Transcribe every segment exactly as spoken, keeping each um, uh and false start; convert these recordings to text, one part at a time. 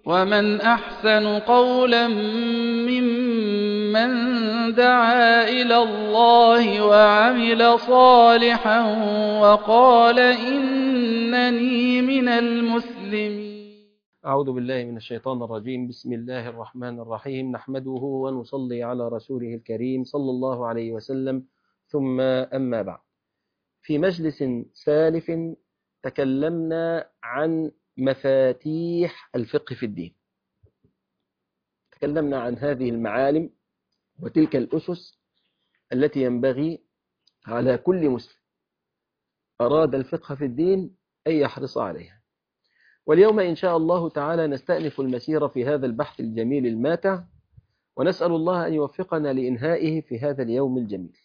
ومن أحسن قولا ممن دعا إلى الله وعمل صالحا وقال إنني من المسلمين. أعوذ بالله من الشيطان الرجيم. بسم الله الرحمن الرحيم. نحمده ونصلي على رسوله الكريم صلى الله عليه وسلم، ثم أما بعد. في مجلس سالف تكلمنا عن مفاتيح الفقه في الدين. تكلمنا عن هذه المعالم وتلك الأسس التي ينبغي على كل مسلم أراد الفقه في الدين أن يحرص عليها. واليوم إن شاء الله تعالى نستأنف المسير في هذا البحث الجميل الماتع، ونسأل الله أن يوفقنا لإنهائه في هذا اليوم الجميل.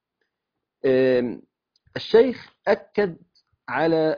الشيخ أكد على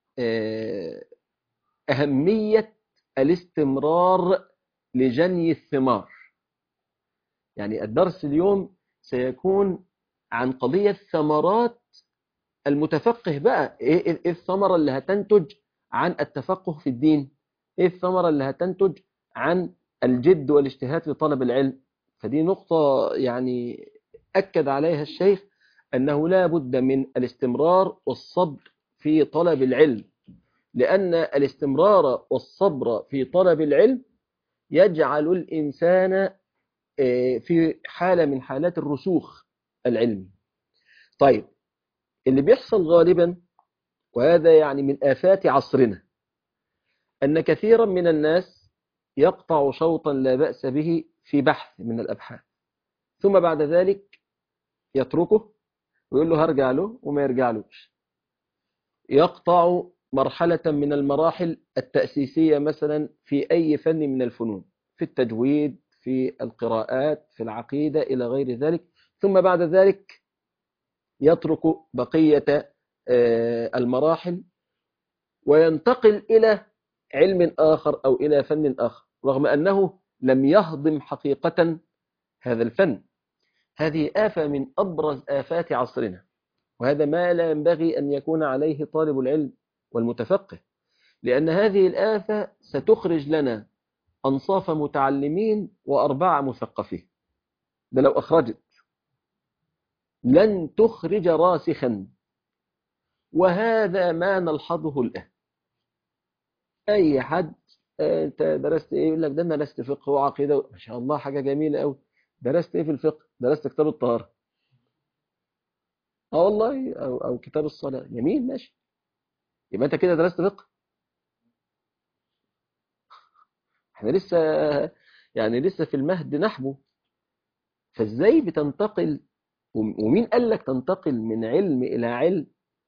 أهمية الاستمرار لجني الثمار. يعني الدرس اليوم سيكون عن قضية ثمرات المتفقه بقى. إيه الثمرة اللي هتنتج عن التفقه في الدين؟ إيه الثمرة اللي هتنتج عن الجد والاجتهاد في طلب العلم؟ فدي نقطة يعني أكد عليها الشيخ أنه لا بد من الاستمرار والصبر في طلب العلم، لأن الاستمرار والصبر في طلب العلم يجعل الإنسان في حالة من حالات الرسوخ العلمي. طيب، اللي بيحصل غالبا، وهذا يعني من آفات عصرنا، أن كثيرا من الناس يقطع شوطا لا بأس به في بحث من الأبحاث، ثم بعد ذلك يتركه ويقول له هرجع له وما يرجعلوش. يقطع مرحلة من المراحل التأسيسية مثلا في أي فن من الفنون، في التجويد، في القراءات، في العقيدة، إلى غير ذلك، ثم بعد ذلك يترك بقية المراحل وينتقل إلى علم آخر أو إلى فن آخر، رغم أنه لم يهضم حقيقة هذا الفن. هذه آفة من أبرز آفات عصرنا، وهذا ما لا ينبغي أن يكون عليه طالب العلم والمتفقه، لأن هذه الآفة ستخرج لنا أنصاف متعلمين وأربعة مثقفين. ده لو أخرجت، لن تخرج راسخا، وهذا ما نلحظه الآن. أي حد أنت درست إيه؟ يقول لك ده أنا درست فقه وعقيدة. ما شاء الله، حاجة جميلة أوي. درست إيه في الفقه؟ درست كتاب الطهارة. اه والله، أو, أو كتاب الصلاة. جميل، ماشي، يبقى أنت كده درست فقه. احنا لسه يعني لسه في المهد نحبه. فازاي بتنتقل؟ ومين قال لك تنتقل من علم إلى علم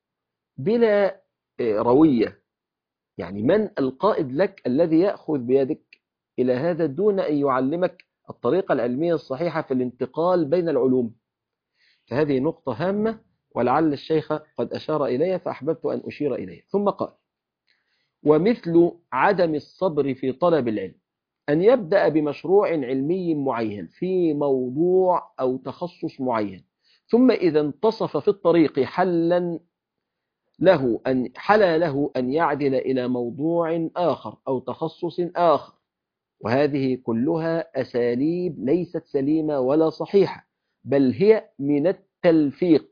بلا روية؟ يعني من القائد لك الذي يأخذ بيدك إلى هذا دون أن يعلمك الطريقة العلمية الصحيحة في الانتقال بين العلوم؟ فهذه نقطة هامة، ولعل الشيخ قد أشار إليها فأحببت أن أشير إليها. ثم قال: ومثل عدم الصبر في طلب العلم أن يبدأ بمشروع علمي معين في موضوع أو تخصص معين، ثم إذا انتصف في الطريق حلا له أن حلا له أن يعدل إلى موضوع آخر أو تخصص آخر. وهذه كلها أساليب ليست سليمة ولا صحيحة، بل هي من التلفيق.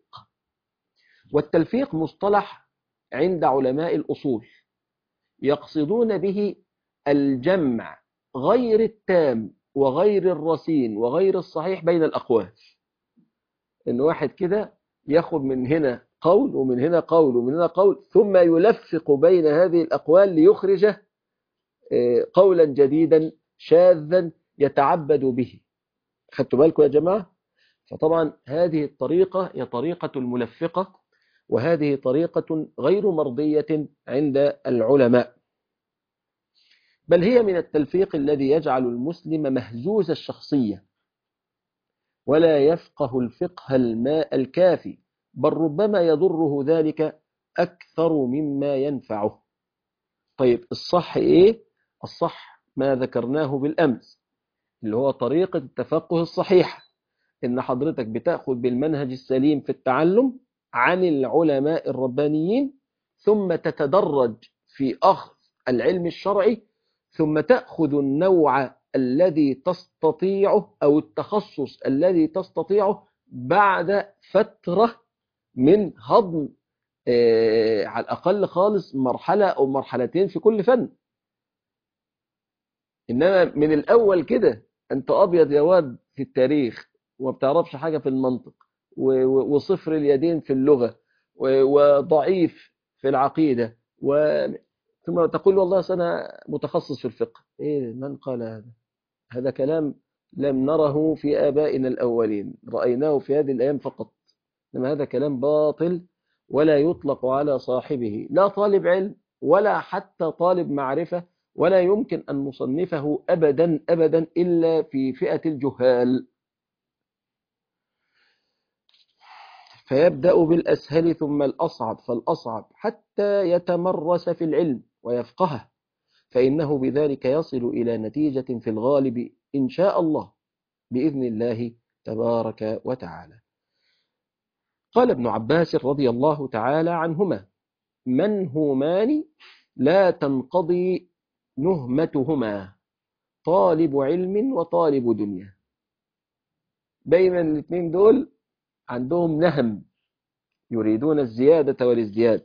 والتلفيق مصطلح عند علماء الأصول يقصدون به الجمع غير التام وغير الرصين وغير الصحيح بين الأقوال. إن واحد كده ياخد من هنا قول ومن هنا قول ومن هنا قول، ثم يلفق بين هذه الأقوال ليخرج قولا جديدا شاذا يتعبد به. خدتوا بالكم يا جماعة؟ فطبعا هذه الطريقة هي طريقة الملفقة، وهذه طريقة غير مرضية عند العلماء، بل هي من التلفيق الذي يجعل المسلم مهزوز الشخصية ولا يفقه الفقه الماء الكافي، بل ربما يضره ذلك أكثر مما ينفعه. طيب، الصح إيه؟ الصح ما ذكرناه بالأمس، اللي هو طريقة التفقه الصحيحة، إن حضرتك بتأخذ بالمنهج السليم في التعلم عن العلماء الربانيين، ثم تتدرج في أخذ العلم الشرعي، ثم تأخذ النوع الذي تستطيعه أو التخصص الذي تستطيعه بعد فترة من هضم آه على الأقل خالص مرحلة أو مرحلتين في كل فن. إنما من الأول كده أنت أبيض يا واد في التاريخ وما بتعرفش حاجة في المنطق وصفر اليدين في اللغة وضعيف في العقيدة و... ثم تقول والله أنا متخصص في الفقه. إيه من قال هذا؟ هذا كلام لم نره في آبائنا الأولين، رأيناه في هذه الأيام فقط. إنما هذا كلام باطل ولا يطلق على صاحبه لا طالب علم ولا حتى طالب معرفة، ولا يمكن أن نصنفه أبدا أبدا إلا في فئة الجهال. فيبدأ بالأسهل ثم الأصعب فالأصعب حتى يتمرس في العلم ويفقهه، فإنه بذلك يصل إلى نتيجة في الغالب إن شاء الله بإذن الله تبارك وتعالى. قال ابن عباس رضي الله تعالى عنهما: منهومان لا تنقضي نهمتهما، طالب علم وطالب دنيا. دايما الاثنين دول عندهم نهم، يريدون الزيادة والازدياد.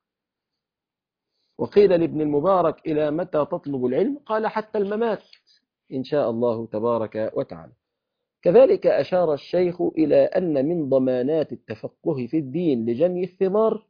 وقيل لابن المبارك: إلى متى تطلب العلم؟ قال: حتى الممات إن شاء الله تبارك وتعالى. كذلك أشار الشيخ إلى أن من ضمانات التفقه في الدين لجني الثمار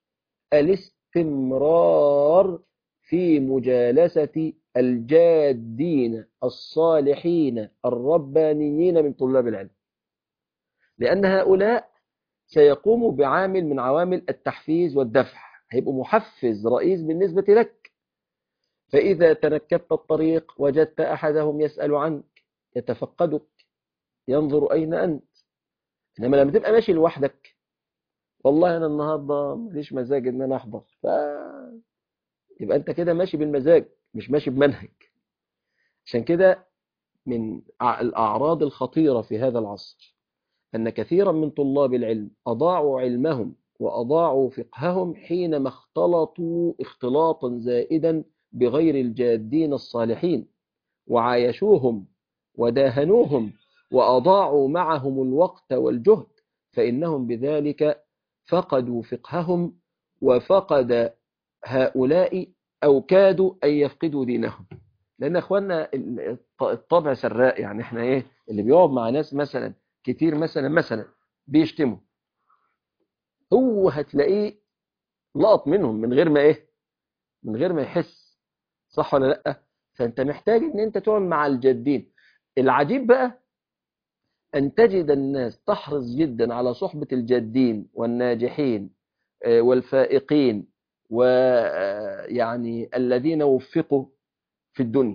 الاستمرار في مجالسة الجادين الصالحين الربانيين من طلاب العلم، لأن هؤلاء سيقوموا بعامل من عوامل التحفيز والدفع، هيبقوا محفز رئيس بالنسبة لك. فإذا تنكبت الطريق وجدت أحدهم يسأل عنك، يتفقدك، ينظر أين أنت. إنما لما تبقى ماشي لوحدك، والله أنا النهاردة ماليش مزاج إن أنا أحضر، ف يبقى أنت كده ماشي بالمزاج مش ماشي بمنهج. عشان كده من الأعراض الخطيرة في هذا العصر أن كثيرا من طلاب العلم أضاعوا علمهم وأضاعوا فقههم حينما اختلطوا اختلاطا زائدا بغير الجادين الصالحين، وعايشوهم وداهنوهم وأضاعوا معهم الوقت والجهد، فإنهم بذلك فقدوا فقههم، وفقد هؤلاء أو كادوا أن يفقدوا دينهم. لأن أخواننا الطبع سراء، يعني إحنا إيه اللي بيقعد مع ناس مثلا كتير مثلا مثلا بيشتموا، هو هتلاقيه لقط منهم من غير ما إيه من غير ما يحس، صح ولا لأ؟ فأنت محتاج إن أنت تقعد مع الجادين. العجيب بقى أن تجد الناس تحرص جدا على صحبة الجادين والناجحين والفائقين ويعني الذين وفقوا في الدنيا،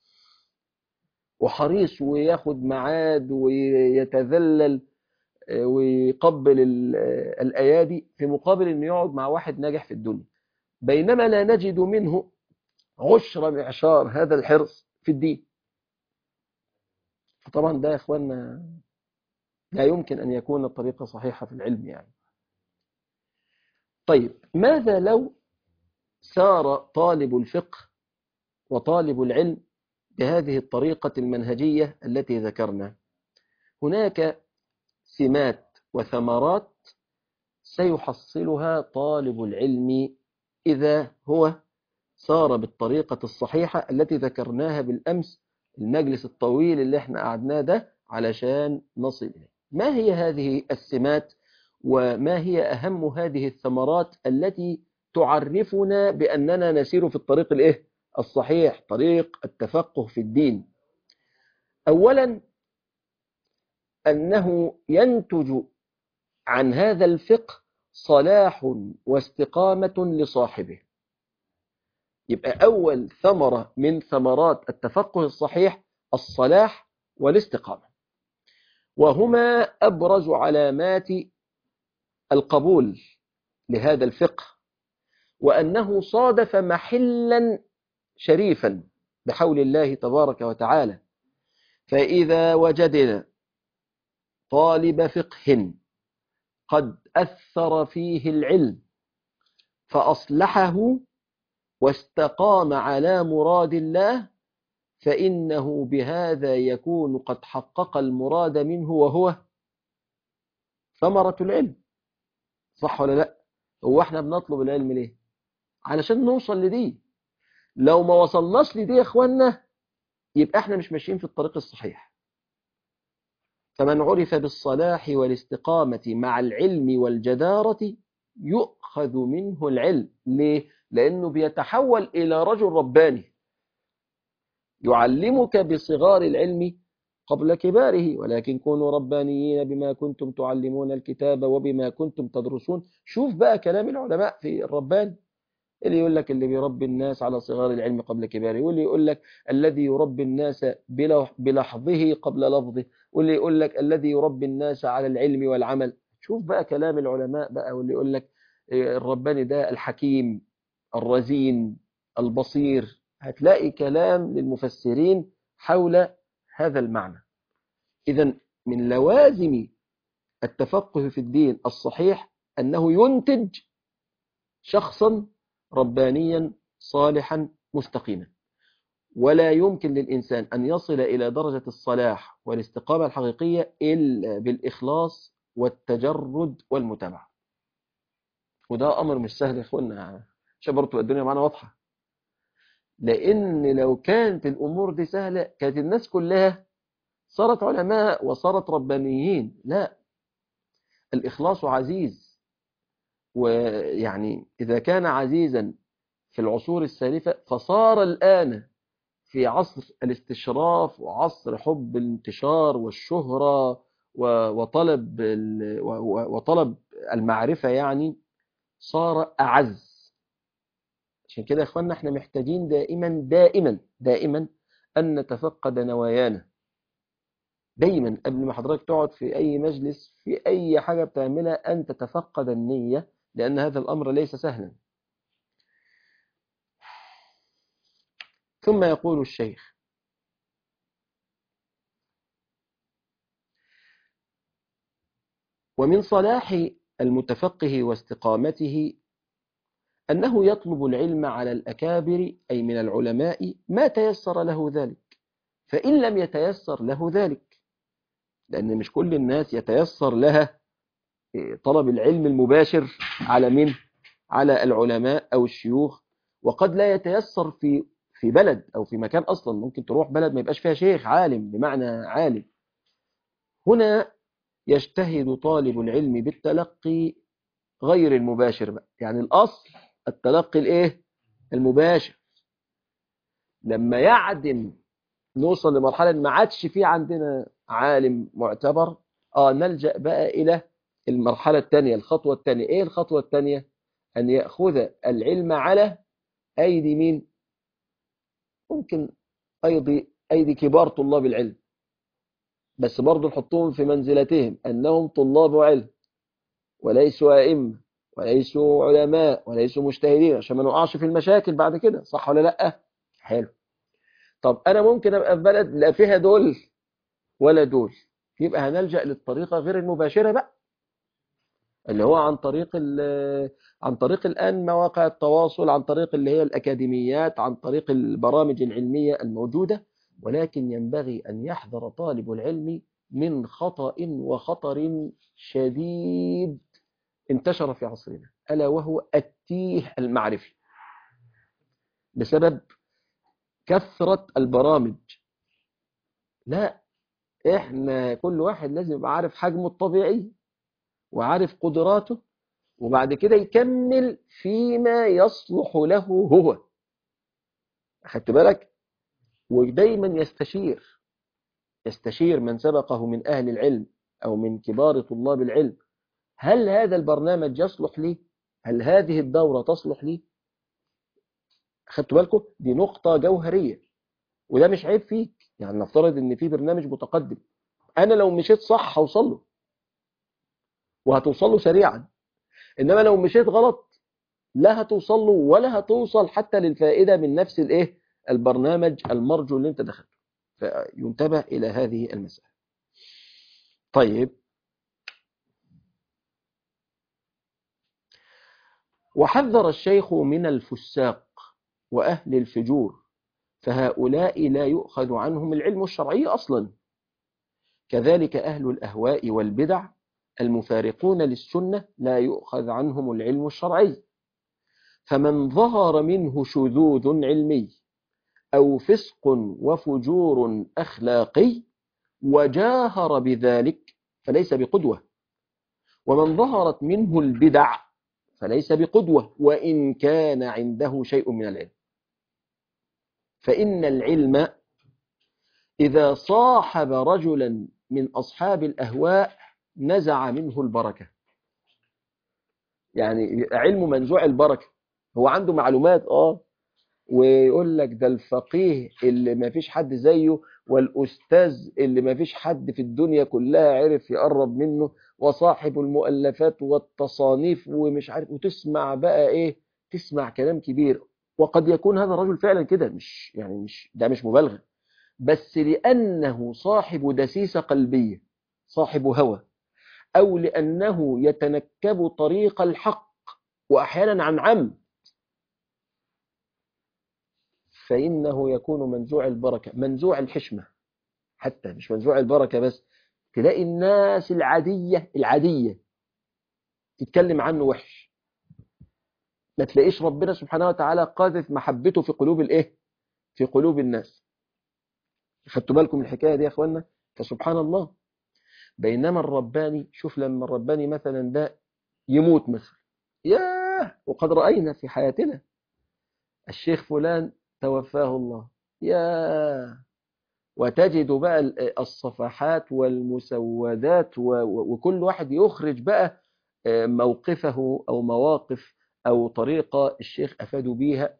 وحريص وياخد معاد ويتذلل ويقبل الأيادي في مقابل أنه يقعد مع واحد ناجح في الدنيا، بينما لا نجد منه عشر معشار هذا الحرص في الدين. فطبعا ده يا إخواننا لا يمكن أن يكون الطريقة صحيحة في العلم يعني. طيب، ماذا لو سار طالب الفقه وطالب العلم بهذه الطريقة المنهجية التي ذكرنا؟ هناك سمات وثمرات سيحصلها طالب العلم إذا هو سار بالطريقة الصحيحة التي ذكرناها بالأمس، المجلس الطويل اللي احنا قعدناه ده علشان نصل إليه. ما هي هذه السمات وما هي أهم هذه الثمرات التي تعرفنا بأننا نسير في الطريق الإيه؟ الصحيح، طريق التفقه في الدين؟ أولا، أنه ينتج عن هذا الفقه صلاح واستقامة لصاحبه. يبقى أول ثمرة من ثمرات التفقه الصحيح الصلاح والاستقامة، وهما أبرز علامات القبول لهذا الفقه، وأنه صادف محلا شريفا بحول الله تبارك وتعالى. فإذا وجدنا طالب فقه قد أثر فيه العلم فأصلحه واستقام على مراد الله فإنه بهذا يكون قد حقق المراد منه، وهو ثمرة العلم. صح ولا لا؟ هو احنا بنطلب العلم ليه؟ علشان نوصل لدي. لو ما وصلناش لدي يا اخوانا يبقى احنا مش ماشيين في الطريق الصحيح. فمن عرف بالصلاح والاستقامة مع العلم والجدارة يؤخذ منه العلم. ليه؟ لأنه بيتحول إلى رجل رباني يعلمك بصغار العلم قبل كباره، ولكن كونوا ربانيين بما كنتم تعلمون الكتاب وبما كنتم تدرسون. شوف بقى كلام العلماء في الرباني، اللي يقول لك اللي بيربي الناس على صغار العلم قبل كباره، واللي يقول لك الذي يربي الناس بلحظه قبل لفظه، واللي يقول لك الذي يربي الناس على العلم والعمل. شوف بقى كلام العلماء بقى، واللي يقول لك الرباني ده الحكيم الرزين البصير. هتلاقي كلام للمفسرين حول هذا المعنى. إذن من لوازم التفقه في الدين الصحيح أنه ينتج شخصا ربانيا صالحا مستقيما. ولا يمكن للإنسان أن يصل إلى درجة الصلاح والاستقامة الحقيقية إلا بالإخلاص والتجرد والمتابعة. وده أمر مش سهل يا أخوانا، عشان برضه الدنيا معنا واضحة. لأن لو كانت الأمور دي سهلة كانت الناس كلها صارت علماء وصارت ربانيين. لا، الإخلاص عزيز. ويعني إذا كان عزيزا في العصور السالفة فصار الآن في عصر الاستشراف وعصر حب الانتشار والشهرة وطلب وطلب المعرفة، يعني صار أعز. عشان كده يا اخوانا احنا محتاجين دائما دائما دائما أن نتفقد نوايانا. دايما قبل ما حضرتك تقعد في أي مجلس في أي حاجة بتعملها أن تتفقد النية، لأن هذا الأمر ليس سهلا. ثم يقول الشيخ: ومن صلاح المتفقه واستقامته أنه يطلب العلم على الأكابر أي من العلماء ما تيسر له ذلك، فإن لم يتيسر له ذلك، لأن مش كل الناس يتيسر لها طلب العلم المباشر على من؟ على العلماء أو الشيوخ. وقد لا يتيسر في في بلد أو في مكان أصلا، ممكن تروح بلد ما يبقاش فيها شيخ عالم بمعنى عالم. هنا يجتهد طالب العلم بالتلقي غير المباشر بقى. يعني الأصل التلقي الإيه؟ المباشر. لما يعدم نوصل لمرحلة ما عادش فيه عندنا عالم معتبر، آه نلجأ بقى إلى المرحلة الثانية، الخطوة الثانية. إيه الخطوة الثانية؟ أن يأخذ العلم على أيدي مين؟ ممكن أيدي, أيدي كبار طلاب العلم، بس برضو نحطهم في منزلتهم أنهم طلاب علم وليسوا أئمة وليسوا علماء وليسوا مجتهدين، عشان ما نقعش في المشاكل بعد كده. صح ولا لأ؟ حلو. طب أنا ممكن أبقى في بلد لا فيها دول ولا دول، يبقى هنلجأ للطريقة غير المباشرة بقى، اللي هو عن طريق عن طريق الآن مواقع التواصل، عن طريق اللي هي الأكاديميات، عن طريق البرامج العلمية الموجودة. ولكن ينبغي أن يحذر طالب العلم من خطأ وخطر شديد انتشر في عصرنا، ألا وهو التيه المعرفي بسبب كثرة البرامج. لا، إحنا كل واحد لازم يبقى عارف حجمه الطبيعي وعارف قدراته، وبعد كده يكمل فيما يصلح له هو. أخدت بالك؟ ودايما يستشير يستشير من سبقه من أهل العلم أو من كبار طلاب العلم، هل هذا البرنامج يصلح لي؟ هل هذه الدورة تصلح لي؟ أخدت بالكم؟ دي نقطة جوهرية، وده مش عيب فيك. يعني نفترض ان في برنامج متقدم، انا لو مشيت صح هوصل له وهتوصل له سريعا، انما لو مشيت غلط لا هتوصل له ولا هتوصل حتى للفائدة من نفس الايه البرنامج المرجو اللي انت دخلته. فينتبه الى هذه المسألة. طيب، وحذر الشيخ من الفساق وأهل الفجور، فهؤلاء لا يؤخذ عنهم العلم الشرعي أصلا. كذلك أهل الأهواء والبدع المفارقون للسنة لا يؤخذ عنهم العلم الشرعي. فمن ظهر منه شذوذ علمي أو فسق وفجور أخلاقي وجاهر بذلك فليس بقدوة، ومن ظهرت منه البدع فليس بقدوة وإن كان عنده شيء من العلم. فإن العلم إذا صاحب رجلا من أصحاب الأهواء نزع منه البركة. يعني علم منزوع البركة، هو عنده معلومات آه ويقول لك ده الفقيه اللي ما فيش حد زيه، والأستاذ اللي ما فيش حد في الدنيا كلها عرف يقرب منه، وصاحب المؤلفات والتصانيف ومش عارف، وتسمع بقى إيه، تسمع كلام كبير. وقد يكون هذا الرجل فعلا كده، مش يعني مش ده مش مبالغة، بس لأنه صاحب دسيسة قلبية، صاحب هوى، أو لأنه يتنكب طريق الحق وأحيانا عن عمد، فإنه يكون منزوع البركة، منزوع الحشمة. حتى مش منزوع البركة بس، تلاقي الناس العادية العادية تتكلم عنه وحش، ما تلاقيش ربنا سبحانه وتعالى قاذف محبته في قلوب الايه، في قلوب الناس. خدتوا بالكم الحكاية دي يا اخوانا؟ فسبحان الله. بينما الرباني، شوف لما الرباني مثلا ده يموت مثلا، ياه، وقد رأينا في حياتنا الشيخ فلان توفاه الله، ياه، وتجد بقى الصفحات والمسودات وكل واحد يخرج بقى موقفه أو مواقف أو طريقة الشيخ أفادوا بيها،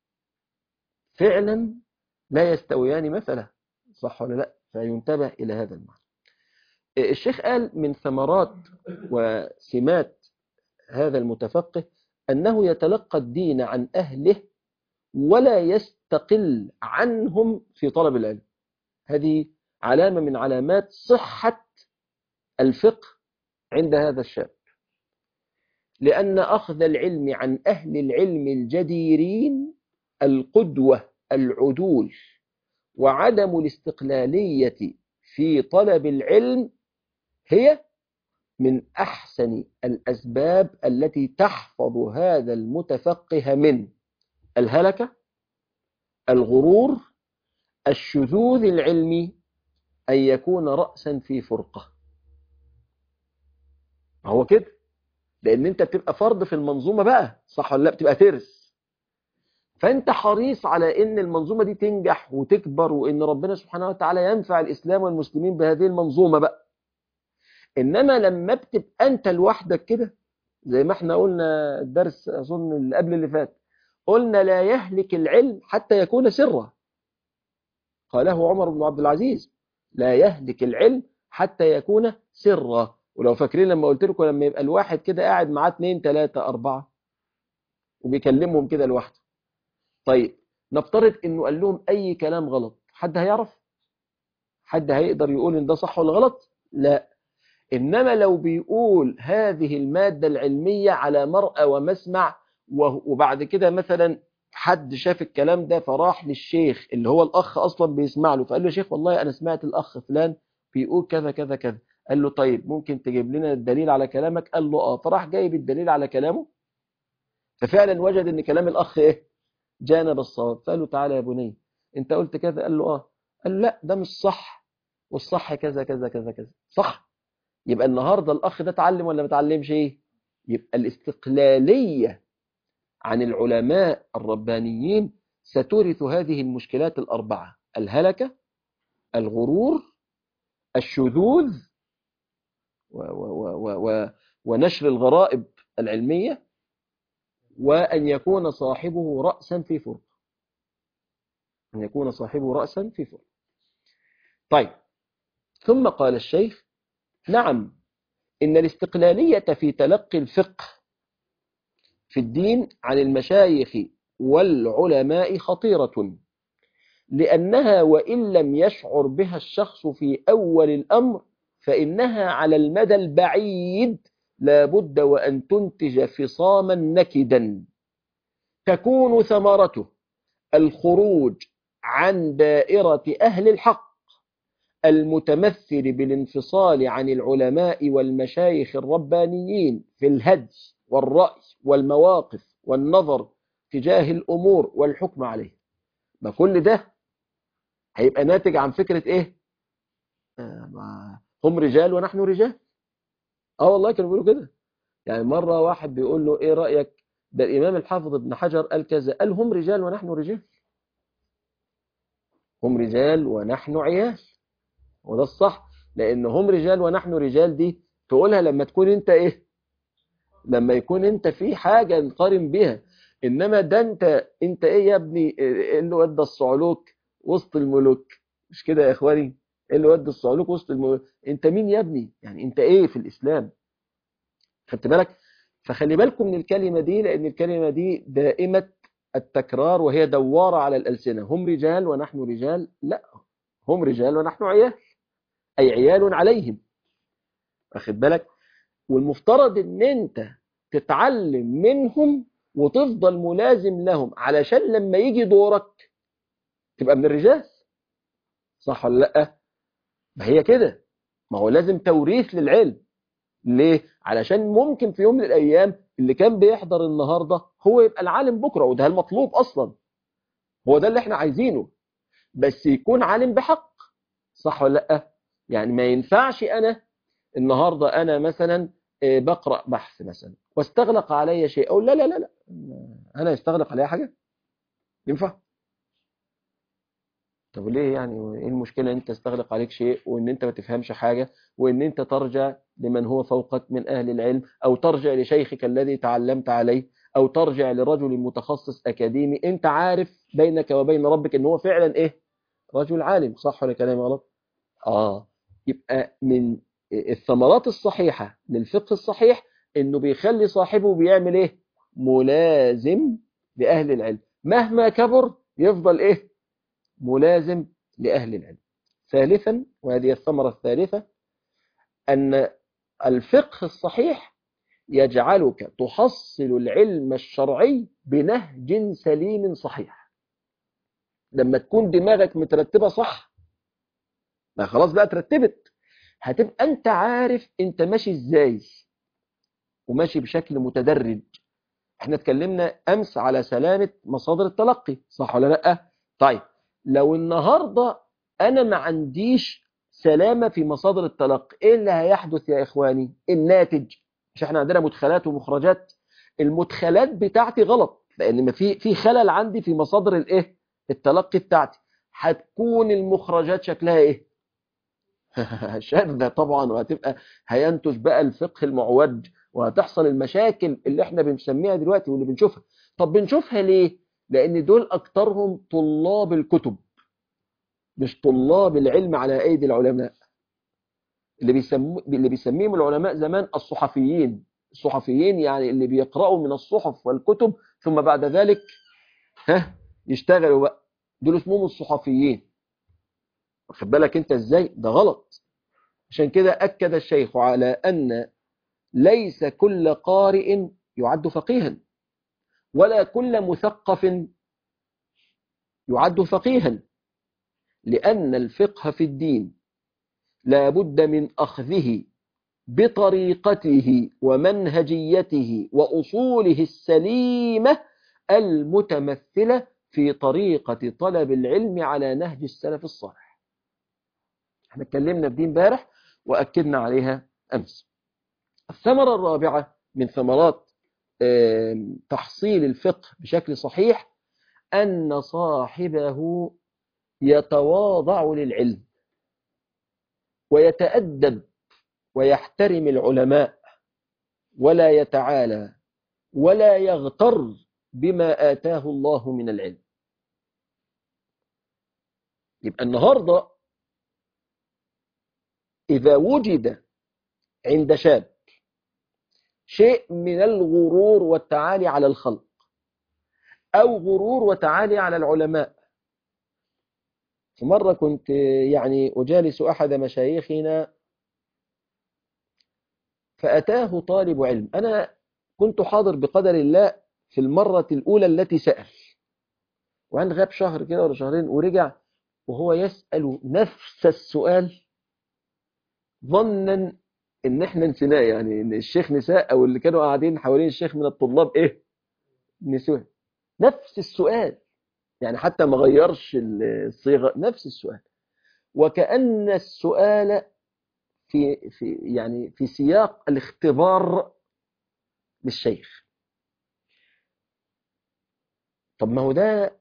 فعلا لا يستويان مثلا، صح ولا لا؟ فينتبه إلى هذا المعنى. الشيخ قال من ثمرات وسمات هذا المتفقه أنه يتلقى الدين عن أهله ولا يستقل عنهم في طلب العلم. هذه علامة من علامات صحة الفقه عند هذا الشاب، لأن أخذ العلم عن أهل العلم الجديرين القدوة العدول وعدم الاستقلالية في طلب العلم هي من أحسن الأسباب التي تحفظ هذا المتفقه من الهلكة، الغرور، الشذوذ العلمي، أن يكون رأسا في فرقة. هو كده، لأن أنت بتبقى فرد في المنظومة بقى، صح ولا لا؟ بتبقى ترس، فأنت حريص على أن المنظومة دي تنجح وتكبر، وأن ربنا سبحانه وتعالى ينفع الإسلام والمسلمين بهذه المنظومة بقى. إنما لما بتبقى أنت لوحدك كده، زي ما احنا قلنا الدرس أظن اللي قبل اللي فات، قلنا لا يهلك العلم حتى يكون سرا، قاله عمر بن عبد العزيز، لا يهلك العلم حتى يكون سرا. ولو فاكرين لما قلت لكم لما يبقى الواحد كده قاعد معاه اتنين تلاتة أربعة وبيكلمهم كده لوحده، طيب نفترض إنه قال لهم أي كلام غلط، حد هيعرف؟ حد هيقدر يقول إن ده صح ولا غلط؟ لا. إنما لو بيقول هذه المادة العلمية على مرأى ومسمع، وبعد كده مثلا حد شاف الكلام ده فراح للشيخ اللي هو الأخ أصلا بيسمع له، فقال له يا شيخ والله أنا سمعت الأخ فلان بيقول كذا كذا كذا. قال له طيب ممكن تجيب لنا الدليل على كلامك؟ قال له آه. فراح جايب الدليل على كلامه، ففعلا وجد إن كلام الأخ إيه؟ جانب الصواب. فقال له تعالى يا بني أنت قلت كذا. قال له آه. قال له لا ده مش صح، والصح كذا كذا كذا كذا. صح. يبقى النهاردة الأخ ده اتعلم ولا ما اتعلمش؟ إيه؟ يبقى الاستقلالية عن العلماء الربانيين ستورث هذه المشكلات الأربعة: الهلكة، الغرور، الشذوذ، و و و و ونشر الغرائب العلمية، وأن يكون صاحبه رأسا في فرقة. أن يكون صاحبه رأسا في فرقة. طيب، ثم قال الشيخ: نعم، إن الاستقلالية في تلقي الفقه في الدين عن المشايخ والعلماء خطيرة، لأنها وإن لم يشعر بها الشخص في أول الأمر فإنها على المدى البعيد لا بد وأن تنتج فصاما نكدا تكون ثمرته الخروج عن دائرة أهل الحق المتمثل بالانفصال عن العلماء والمشايخ الربانيين في الهدي والرأي والمواقف والنظر تجاه الأمور والحكم عليه. ما كل ده هيبقى ناتج عن فكرة إيه؟ آه هم رجال ونحن رجال. آه والله كانوا بيقولوا كده. يعني مرة واحد بيقول له إيه رأيك؟ ده الإمام الحافظ ابن حجر قال كذا، قال هم رجال ونحن رجال. هم رجال ونحن عيال، وده الصح. لأن هم رجال ونحن رجال دي تقولها لما تكون أنت إيه؟ لما يكون أنت في حاجة نقارن بها. إنما ده أنت أنت إيه يا ابني؟ إيه اللي ودى الصعلوك وسط الملوك؟ مش كده يا إخواني؟ إيه اللي ودى الصعلوك وسط الملوك؟ أنت مين يا ابني؟ يعني أنت إيه في الإسلام؟ خدت بالك؟ فخلي بالكم من الكلمة دي، لأن الكلمة دي دائمة التكرار وهي دوارة على الألسنة. هم رجال ونحن رجال؟ لا، هم رجال ونحن عيال، أي عيال عليهم. واخد بالك؟ والمفترض ان انت تتعلم منهم وتفضل ملازم لهم علشان لما يجي دورك تبقى من الرجال. صح ولا لا؟ ما هي كده. ما هو لازم توريث للعلم. ليه؟ علشان ممكن في يوم من الايام اللي كان بيحضر النهارده هو يبقى العالم بكره، وده المطلوب اصلا. هو ده اللي احنا عايزينه، بس يكون عالم بحق. صح ولا لا؟ يعني ما ينفعش انا النهاردة أنا مثلا بقرأ بحث مثلا واستغلق علي شيء، أقول لا لا لا لا أنا يستغلق علي حاجة؟ ينفع؟ طب ليه يعني؟ إيه المشكلة أنت تستغلق عليك شيء وإن أنت ما تفهمش حاجة، وإن أنت ترجع لمن هو فوقك من أهل العلم، أو ترجع لشيخك الذي تعلمت عليه، أو ترجع لرجل متخصص أكاديمي أنت عارف بينك وبين ربك إن هو فعلا إيه؟ رجل عالم. صح ولا كلامي غلط؟ آه. يبقى من الثمرات الصحيحة للفقه الصحيح إنه بيخلي صاحبه بيعمل إيه؟ ملازم لأهل العلم، مهما كبر يفضل إيه؟ ملازم لأهل العلم. ثالثا، وهذه الثمرة الثالثة، أن الفقه الصحيح يجعلك تحصل العلم الشرعي بنهج سليم صحيح. لما تكون دماغك مترتبة صح، ما خلاص بقى ترتبت، هتبقى انت عارف انت ماشي ازاي وماشي بشكل متدرج. احنا اتكلمنا امس على سلامة مصادر التلقي، صح ولا لا؟ طيب لو النهاردة انا ما عنديش سلامة في مصادر التلقي، ايه اللي هيحدث يا اخواني؟ الناتج، مش احنا عندنا مدخلات ومخرجات؟ المدخلات بتاعتي غلط، لان ما في في خلل عندي في مصادر الايه؟ التلقي بتاعتي. هتكون المخرجات شكلها ايه؟ شاذة طبعا، وهتبقى هينتج بقى الفقه المعوج، وهتحصل المشاكل اللي احنا بنسميها دلوقتي واللي بنشوفها. طب بنشوفها ليه؟ لأن دول أكترهم طلاب الكتب، مش طلاب العلم على أيدي العلماء. اللي بيسمو اللي بيسميهم العلماء زمان الصحفيين. الصحفيين يعني اللي بيقرأوا من الصحف والكتب ثم بعد ذلك ها يشتغلوا بقى، دول اسمهم الصحفيين. واخد بالك انت ازاي؟ ده غلط. عشان كده أكد الشيخ على أن ليس كل قارئ يعد فقيها، ولا كل مثقف يعد فقيها، لأن الفقه في الدين لا بد من أخذه بطريقته ومنهجيته وأصوله السليمة المتمثلة في طريقة طلب العلم على نهج السلف الصالح. احنا اتكلمنا في دين امبارح وأكدنا عليها أمس. الثمرة الرابعة من ثمرات تحصيل الفقه بشكل صحيح أن صاحبه يتواضع للعلم ويتأدب ويحترم العلماء، ولا يتعالى ولا يغتر بما آتاه الله من العلم. يبقى النهاردة إذا وجد عند شاب شيء من الغرور والتعالي على الخلق، أو غرور وتعالي على العلماء. فمرة كنت يعني أجالس أحد مشايخنا فأتاه طالب علم، أنا كنت حاضر بقدر الله في المرة الأولى التي سأل، وعن غاب شهر كده ولا شهرين ورجع وهو يسأل نفس السؤال ظنا ان احنا نسيناه، يعني ان الشيخ نساء او اللي كانوا قاعدين حوالين الشيخ من الطلاب ايه نسوه نفس السؤال، يعني حتى ما غيرش الصيغة، نفس السؤال، وكأن السؤال في في يعني في سياق الاختبار للشيخ. طب ما هو ده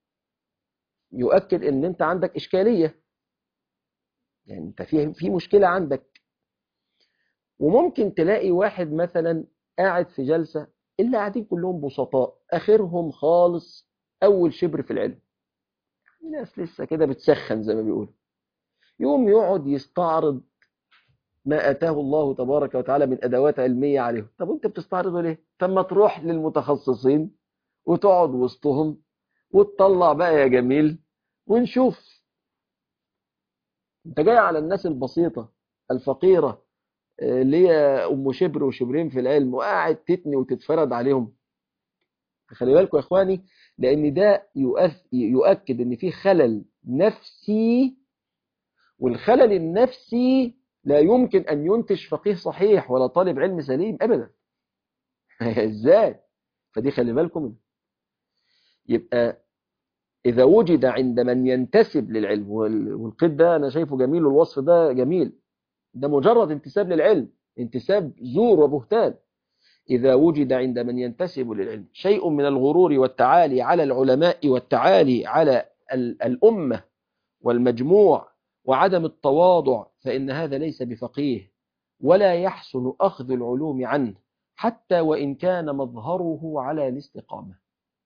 يؤكد ان انت عندك اشكالية، يعني انت في في مشكلة عندك. وممكن تلاقي واحد مثلا قاعد في جلسة اللي قاعدين كلهم بسطاء، اخرهم خالص اول شبر في العلم، الناس لسه كده بتسخن زي ما بيقولوا، يقوم يقعد يستعرض ما آتاه الله تبارك وتعالى من أدوات علمية عليهم. طب وانت بتستعرضه ليه؟ طب ما تروح للمتخصصين وتقعد وسطهم وتطلع بقى يا جميل ونشوف. انت جاي على الناس البسيطة الفقيرة اللي هي أم شبر وشبرين في العلم وقاعد تتني وتتفرد عليهم. خلي بالكم يا إخواني، لأن ده يؤكد أن في خلل نفسي، والخلل النفسي لا يمكن أن ينتج فقيه صحيح ولا طالب علم سليم أبدا. إزاي؟ فدي خلي بالكم منه. يبقى إذا وجد عند من ينتسب للعلم، والقيد ده أنا شايفه جميل والوصف ده جميل، ده مجرد انتساب للعلم، انتساب زور وبهتان. إذا وجد عند من ينتسب للعلم شيء من الغرور والتعالي على العلماء والتعالي على الأمة والمجموع وعدم التواضع، فإن هذا ليس بفقيه، ولا يحسن أخذ العلوم عنه حتى وإن كان مظهره على الاستقامة.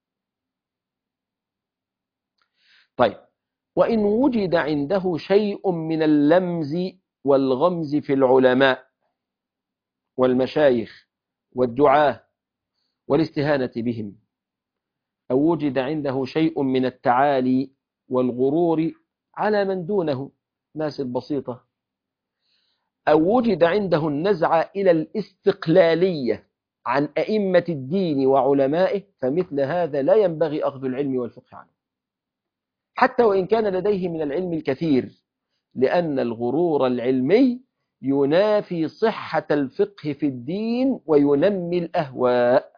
طيب، وإن وجد عنده شيء من اللمز والغمز في العلماء والمشايخ والدعاة والاستهانة بهم، أو وجد عنده شيء من التعالي والغرور على من دونه، ناس البسيطة، أو وجد عنده النزعة إلى الاستقلالية عن أئمة الدين وعلمائه، فمثل هذا لا ينبغي أخذ العلم والفقه عنه حتى وإن كان لديه من العلم الكثير، لأن الغرور العلمي ينافي صحة الفقه في الدين وينمي الأهواء.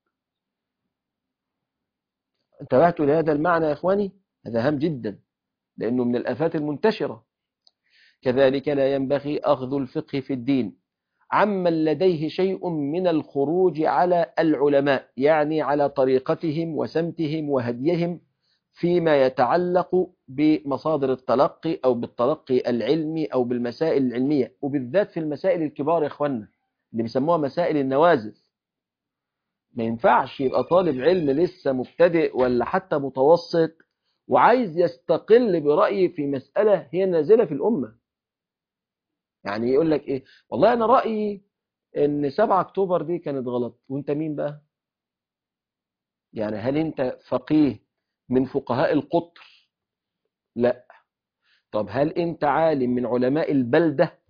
انتبهتوا لهذا المعنى يا إخواني؟ هذا هام جدا لأنه من الآفات المنتشرة. كذلك لا ينبغي أخذ الفقه في الدين عمن لديه شيء من الخروج على العلماء، يعني على طريقتهم وسمتهم وهديهم فيما يتعلق بمصادر التلقي أو بالتلقي العلمي أو بالمسائل العلمية، وبالذات في المسائل الكبار يا إخوانا اللي بيسموها مسائل النوازل. ما ينفعش يبقى طالب علم لسه مبتدئ ولا حتى متوسط وعايز يستقل برأيه في مسألة هي نازلة في الأمة. يعني يقول لك إيه، والله أنا رأيي إن سبعة أكتوبر دي كانت غلط، وأنت مين بقى؟ يعني هل أنت فقيه من فقهاء القطر؟ لا. طب هل أنت عالم من علماء البلدة؟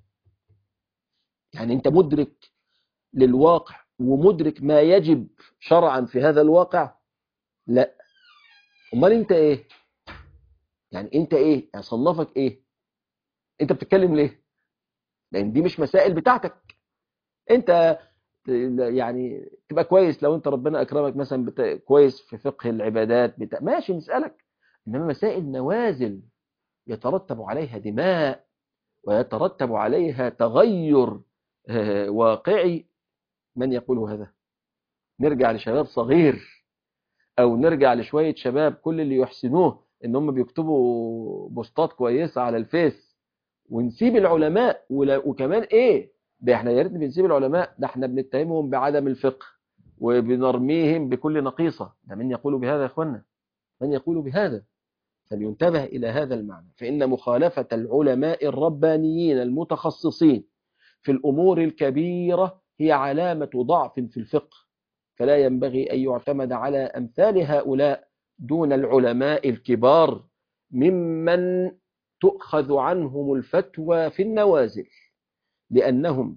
يعني أنت مدرك للواقع ومدرك ما يجب شرعا في هذا الواقع؟ لا. أمال أنت إيه؟ يعني أنت إيه؟ يعني صنفك إيه؟ أنت بتتكلم ليه؟ لأن دي مش مسائل بتاعتك. أنت يعني تبقى كويس لو أنت ربنا أكرمك مثلا بت... كويس في فقه العبادات بتا... ماشي نسألك. إنما مسائل نوازل يترتب عليها دماء ويترتب عليها تغير واقعي، من يقول هذا؟ نرجع لشباب صغير أو نرجع لشوية شباب كل اللي يحسنوه إن هم بيكتبوا بوستات كويسة على الفيس، ونسيب العلماء. وكمان إيه ده، إحنا يا ريت بنسيب العلماء، ده إحنا بنتهمهم بعدم الفقه وبنرميهم بكل نقيصة. ده من يقول بهذا يا إخوانا؟ من يقول بهذا؟ فلينتبه إلى هذا المعنى، فإن مخالفة العلماء الربانيين المتخصصين في الأمور الكبيرة هي علامة ضعف في الفقه، فلا ينبغي أن يعتمد على أمثال هؤلاء دون العلماء الكبار ممن تؤخذ عنهم الفتوى في النوازل، لأنهم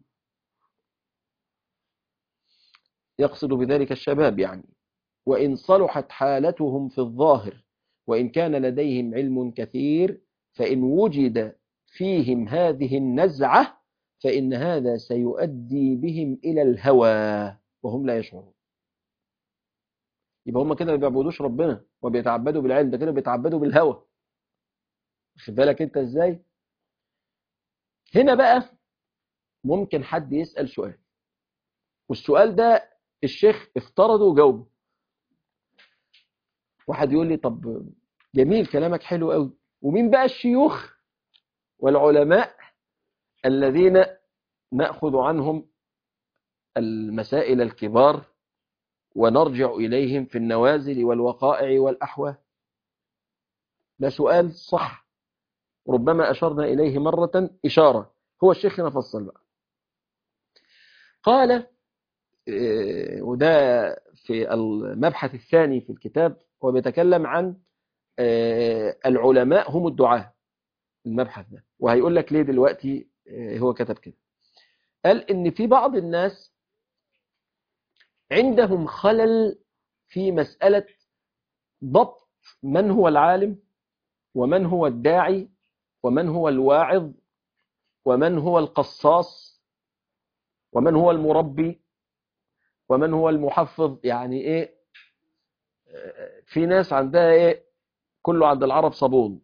يقصد بذلك الشباب يعني وإن صلحت حالتهم في الظاهر وإن كان لديهم علم كثير فإن وجد فيهم هذه النزعة فإن هذا سيؤدي بهم إلى الهوى وهم لا يشعرون. يبقى هم كده ما بيعبدوش ربنا وبيتعبدوا بالعلم، ده كده بيتعبدوا بالهوى. خد بالك انت ازاي؟ هنا بقى ممكن حد يسأل سؤال، والسؤال ده الشيخ افترضه وجاوبه. واحد يقول لي طب جميل كلامك حلو قوي، ومين بقى الشيوخ والعلماء الذين نأخذ عنهم المسائل الكبار ونرجع إليهم في النوازل والوقائع والأحوال؟ ده سؤال صح، ربما أشرنا إليه مرة إشارة. هو الشيخ هنا فصل بقى، قال وده في المبحث الثاني في الكتاب، هو بيتكلم عن العلماء هم الدعاة، المبحث ده، وهيقول لك ليه دلوقتي هو كتب كده. قال إن في بعض الناس عندهم خلل في مسألة ضبط من هو العالم ومن هو الداعي ومن هو الواعظ ومن هو القصاص ومن هو المربي ومن هو المحفظ. يعني ايه؟ في ناس عندها ايه؟ كله عند العرب صابون.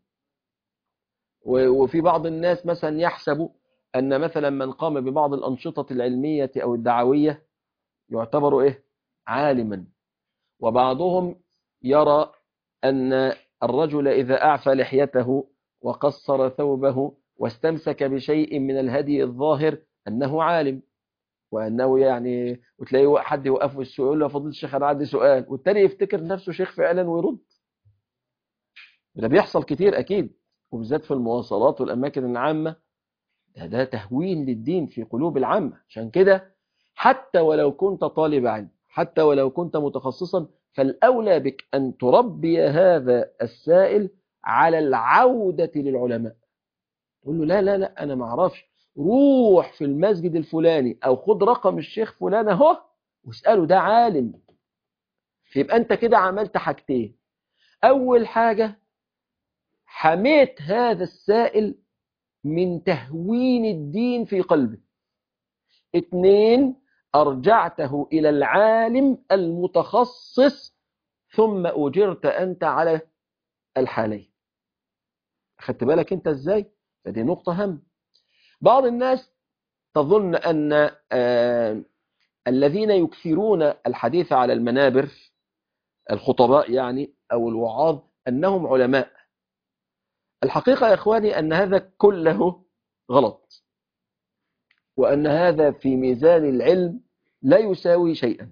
وفي بعض الناس مثلا يحسبوا ان مثلا من قام ببعض الانشطه العلميه او الدعويه يعتبر ايه؟ عالما. وبعضهم يرى ان الرجل اذا اعفى لحيته وقصر ثوبه واستمسك بشيء من الهدي الظاهر انه عالم، وانه يعني، وتلاقيه حد يوقفه في السؤال يقول له يا فضيله الشيخ انا عندي سؤال، والتاني يفتكر نفسه شيخ فعلا ويرد. ده بيحصل كتير اكيد، وبالذات في المواصلات والاماكن العامه. ده, ده تهوين للدين في قلوب العامه. عشان كده حتى ولو كنت طالب علم، حتى ولو كنت متخصصا، فالاولى بك ان تربي هذا السائل على العوده للعلماء. تقول له لا لا لا انا ما اعرفش، روح في المسجد الفلاني او خد رقم الشيخ فلان اهو واساله، ده عالم. فيبقى انت كده عملت حاجتين. اول حاجه حميت هذا السائل من تهوين الدين في قلبه. اتنين، ارجعته الى العالم المتخصص، ثم اجرت انت على الحالين. خدت بالك انت ازاي؟ فدي نقطه هامه. بعض الناس تظن ان آه الذين يكثرون الحديث على المنابر، الخطباء يعني أو الوعاظ، أنهم علماء. الحقيقة يا إخواني أن هذا كله غلط، وأن هذا في ميزان العلم لا يساوي شيئا.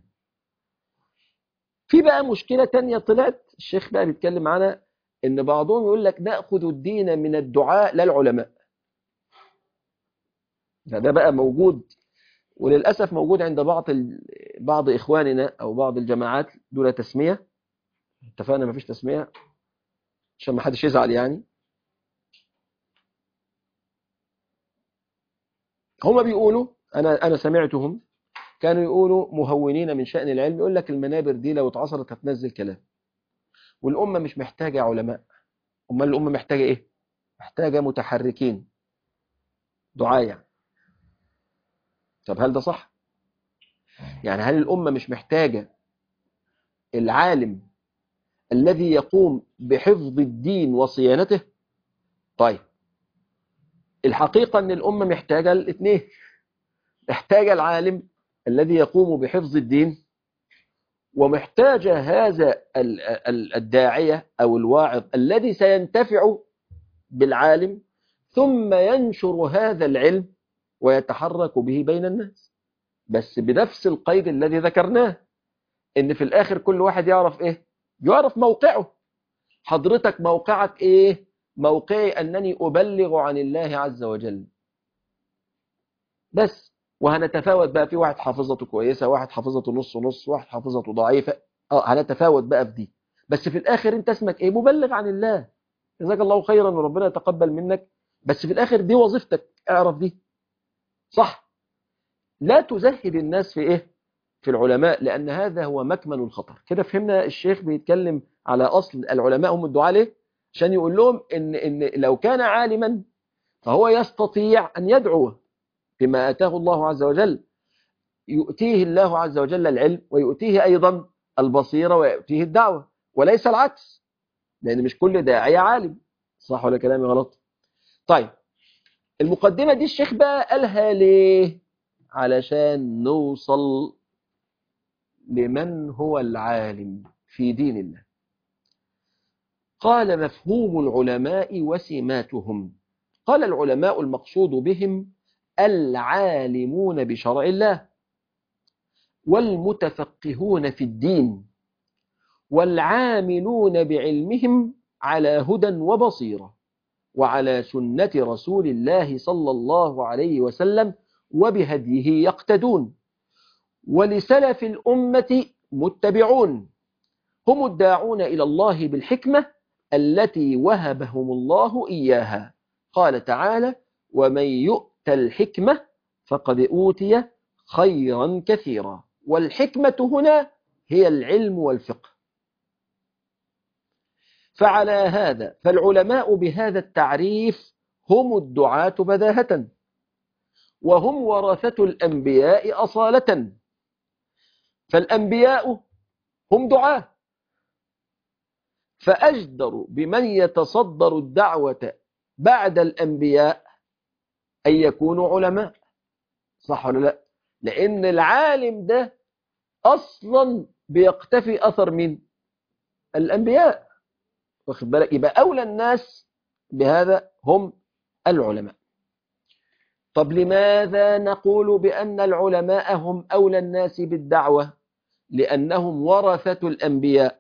في بقى مشكلة تانية طلعت الشيخ بقى بيتكلم عنها، إن بعضهم يقول لك نأخذ الدين من الدعاء لا العلماء. ده بقى موجود، وللأسف موجود عند بعض ال... بعض إخواننا أو بعض الجماعات دون تسمية. اتفقنا مفيش تسمية عشان ما حدش يزعل يعني. هما بيقولوا، أنا أنا سمعتهم كانوا يقولوا مهونين من شأن العلم، يقول لك المنابر دي لو اتعصرت هتنزل كلام، والأمة مش محتاجة علماء. أمال الأمة محتاجة إيه؟ محتاجة متحركين، دعاة يعني. طب هل ده صح؟ يعني هل الأمة مش محتاجة العالم الذي يقوم بحفظ الدين وصيانته؟ طيب الحقيقة أن الأمة محتاجة الاثنين. محتاجة العالم الذي يقوم بحفظ الدين، ومحتاجة هذا الداعية أو الواعظ الذي سينتفع بالعالم ثم ينشر هذا العلم ويتحرك به بين الناس، بس بنفس القيد الذي ذكرناه، إن في الآخر كل واحد يعرف إيه؟ يعرف موقعه. حضرتك موقعك إيه؟ موقعي أنني أبلغ عن الله عز وجل بس. وهنتفاوت بقى، في واحد حافظته كويسة، واحد حافظته نص نص، واحد حافظته ضعيفة. اه هنتفاوت بقى في دي، بس في الآخر انت اسمك ايه؟ مبلغ عن الله. جزاك الله خيرا وربنا يتقبل منك، بس في الآخر دي وظيفتك، اعرف دي صح. لا تزهد الناس في ايه؟ في العلماء، لأن هذا هو مكمن الخطر. كده فهمنا الشيخ بيتكلم على أصل العلماء هم الدعاة ليه، عشان يقول لهم إن, إن لو كان عالما فهو يستطيع أن يدعو بما آتاه الله عز وجل، يؤتيه الله عز وجل العلم ويؤتيه أيضا البصيرة ويؤتيه الدعوة، وليس العكس، لأن مش كل داعية عالم. صح ولا كلامي غلط؟ طيب المقدمة دي الشيخ بقى قالها ليه؟ علشان نوصل لمن هو العالم في دين الله. قال مفهوم العلماء وسماتهم. قال العلماء المقصود بهم العالمون بشرع الله، والمتفقهون في الدين، والعاملون بعلمهم على هدى وبصيرة وعلى سنة رسول الله صلى الله عليه وسلم وبهديه يقتدون، ولسلف الأمة متبعون، هم الداعون إلى الله بالحكمة التي وهبهم الله إياها. قال تعالى: ومن يؤت الحكمة فقد أوتي خيرا كثيرا. والحكمة هنا هي العلم والفقه. فعلى هذا فالعلماء بهذا التعريف هم الدعاة بداهة، وهم ورثة الأنبياء أصالة. فالأنبياء هم دعاة، فأجدر بمن يتصدر الدعوة بعد الأنبياء أن يكونوا علماء. صح ولا لا؟ لأن العالم ده أصلا بيقتفي أثر من الأنبياء، واخد بالك؟ يبقى أولى الناس بهذا هم العلماء. طب لماذا نقول بأن العلماء هم أولى الناس بالدعوة؟ لأنهم ورثة الأنبياء،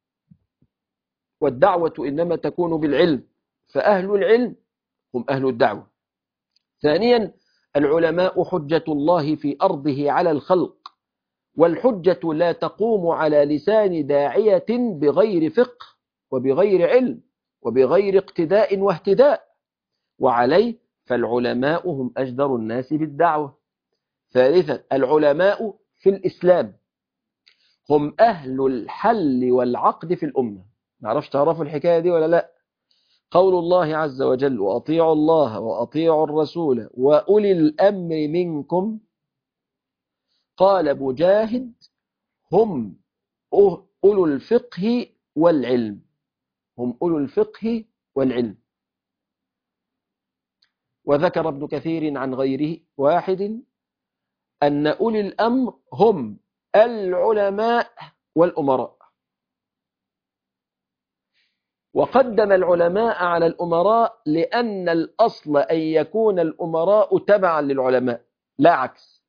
والدعوة إنما تكون بالعلم، فأهل العلم هم أهل الدعوة. ثانيا العلماء حجة الله في أرضه على الخلق، والحجة لا تقوم على لسان داعية بغير فقه وبغير علم وبغير اقتداء واهتداء، وعليه فالعلماء هم أجدر الناس بالدعوة. ثالثا العلماء في الإسلام هم أهل الحل والعقد في الأمة. معرفش تعرفوا الحكاية دي ولا لا؟ قول الله عز وجل: وأطيعوا الله وأطيعوا الرسول وأولي الأمر منكم. قال مجاهد: هم أولو الفقه والعلم، هم أولو الفقه والعلم. وذكر ابن كثير عن غيره واحد أن أولي الأمر هم العلماء والأمراء، وقدم العلماء على الأمراء لأن الأصل أن يكون الأمراء تبعا للعلماء لا عكس.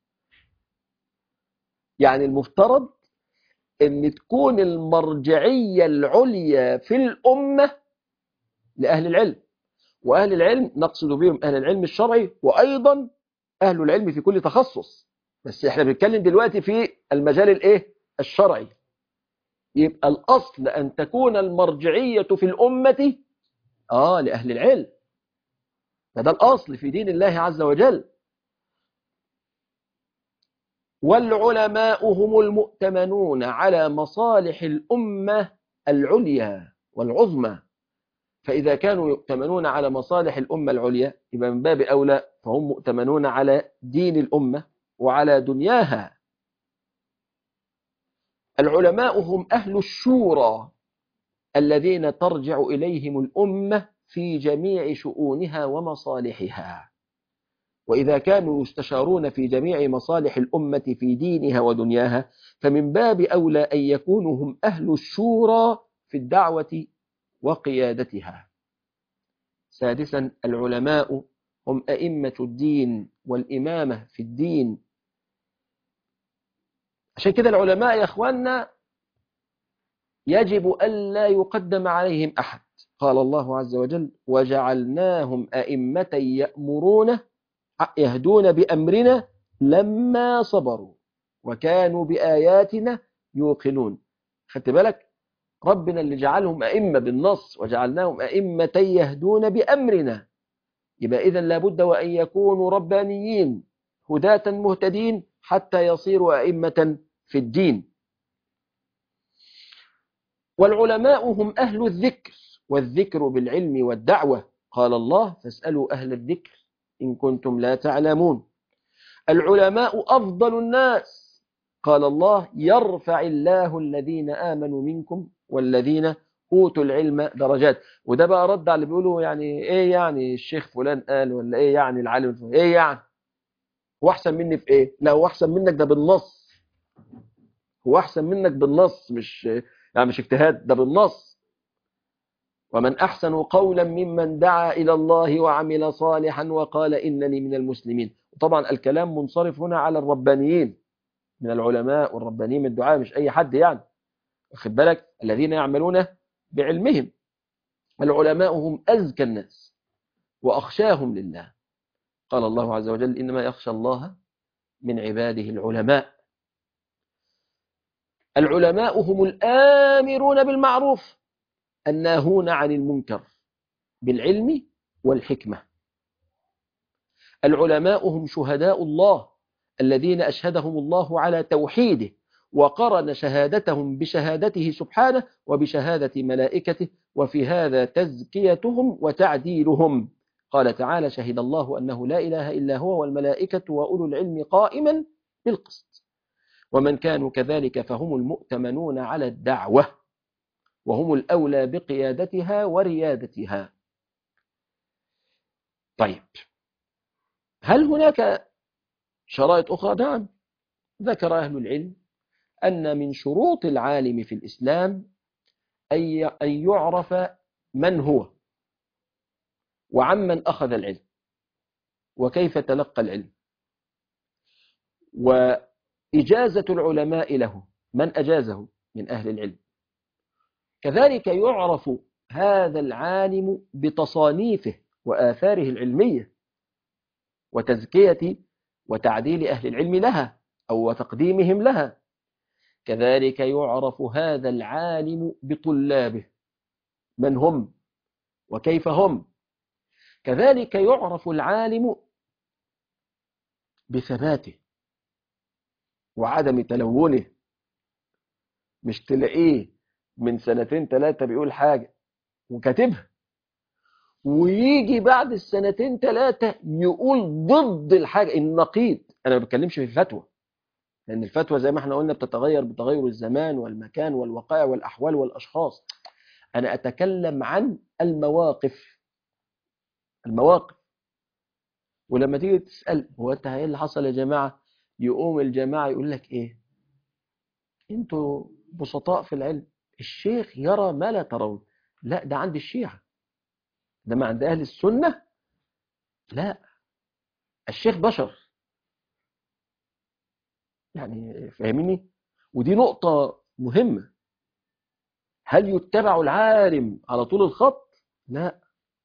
يعني المفترض أن تكون المرجعية العليا في الأمة لأهل العلم، وأهل العلم نقصد بهم أهل العلم الشرعي وأيضا أهل العلم في كل تخصص، بس احنا بنتكلم دلوقتي في المجال الايه الشرعي. يبقى الأصل أن تكون المرجعية في الأمة آه لأهل العلم، فده الأصل في دين الله عز وجل. والعلماء هم المؤتمنون على مصالح الأمة العليا والعظمى، فإذا كانوا يؤتمنون على مصالح الأمة العليا يبقى من باب أولى فهم مؤتمنون على دين الأمة وعلى دنياها. العلماء هم أهل الشورى الذين ترجع إليهم الأمة في جميع شؤونها ومصالحها، وإذا كانوا يستشارون في جميع مصالح الأمة في دينها ودنياها فمن باب أولى أن يكونوا هم أهل الشورى في الدعوة وقيادتها. سادسا العلماء هم أئمة الدين والإمامة في الدين. عشان كده العلماء يا أخواننا يجب ألا يقدم عليهم أحد. قال الله عز وجل: وجعلناهم أئمة يأمرون يهدون بأمرنا لما صبروا وكانوا بآياتنا يوقنون. خدت بالك؟ ربنا اللي جعلهم أئمة بالنص، وجعلناهم أئمة يهدون بأمرنا. يبقى إذن لابد وأن يكونوا ربانيين هداة مهتدين حتى يصيروا أئمة في الدين. والعلماء هم أهل الذكر، والذكر بالعلم والدعوة، قال الله فاسألوا أهل الذكر إن كنتم لا تعلمون. العلماء أفضل الناس، قال الله يرفع الله الذين آمنوا منكم والذين أوتوا العلم درجات. وده بقى رد على اللي بيقولوا يعني إيه يعني الشيخ فلان قال، ولا إيه يعني العالم الفلان، إيه يعني هو أحسن مني في إيه؟ لا هو أحسن منك ده بالنص، هو أحسن منك بالنص، مش يعني مش اجتهاد، ده بالنص. ومن أحسن قولا ممن دعا إلى الله وعمل صالحا وقال إنني من المسلمين. وطبعا الكلام منصرف هنا على الربانيين من العلماء والربانيين من الدعاء، مش أي حد يعني، واخد بالك، الذين يعملون بعلمهم. العلماء هم أزكى الناس وأخشاهم لله، قال الله عز وجل إنما يخشى الله من عباده العلماء. العلماء هم الآمرون بالمعروف الناهون عن المنكر بالعلم والحكمة. العلماء هم شهداء الله الذين أشهدهم الله على توحيده، وقرن شهادتهم بشهادته سبحانه وبشهادة ملائكته، وفي هذا تزكيتهم وتعديلهم. قال تعالى شهد الله أنه لا إله إلا هو والملائكة وأولو العلم قائما بالقسط. ومن كانوا كذلك فهم المؤتمنون على الدعوة، وهم الأولى بقيادتها وريادتها. طيب، هل هناك شرائط أخرى؟ نعم، ذكر أهل العلم أن من شروط العالم في الإسلام أن يعرف من هو وعمن أخذ العلم وكيف تلقى العلم، وإجازة العلماء له من أجازه من أهل العلم. كذلك يعرف هذا العالم بتصانيفه وآثاره العلمية وتزكية وتعديل أهل العلم لها أو وتقديمهم لها. كذلك يعرف هذا العالم بطلابه من هم وكيف هم. كذلك يعرف العالم بثباته وعدم تلونه، مش تلاقيه من سنتين ثلاثة بيقول حاجة وكاتبها، ويجي بعد السنتين ثلاثة يقول ضد الحاجة النقيض. أنا ما بتكلمش في الفتوى، لأن الفتوى زي ما احنا قلنا بتتغير بتغير الزمان والمكان والوقائع والأحوال والأشخاص. أنا أتكلم عن المواقف. المواقف ولما تيجي تسأل هو أنت إيه اللي حصل يا جماعة، يقوم الجماعة يقول لك إيه، أنتوا بسطاء في العلم، الشيخ يرى ما لا ترون. لا، ده عند الشيعة، ده ما عند أهل السنة لا، الشيخ بشر يعني، فاهميني؟ ودي نقطة مهمة. هل يتبع العالم على طول الخط؟ لا،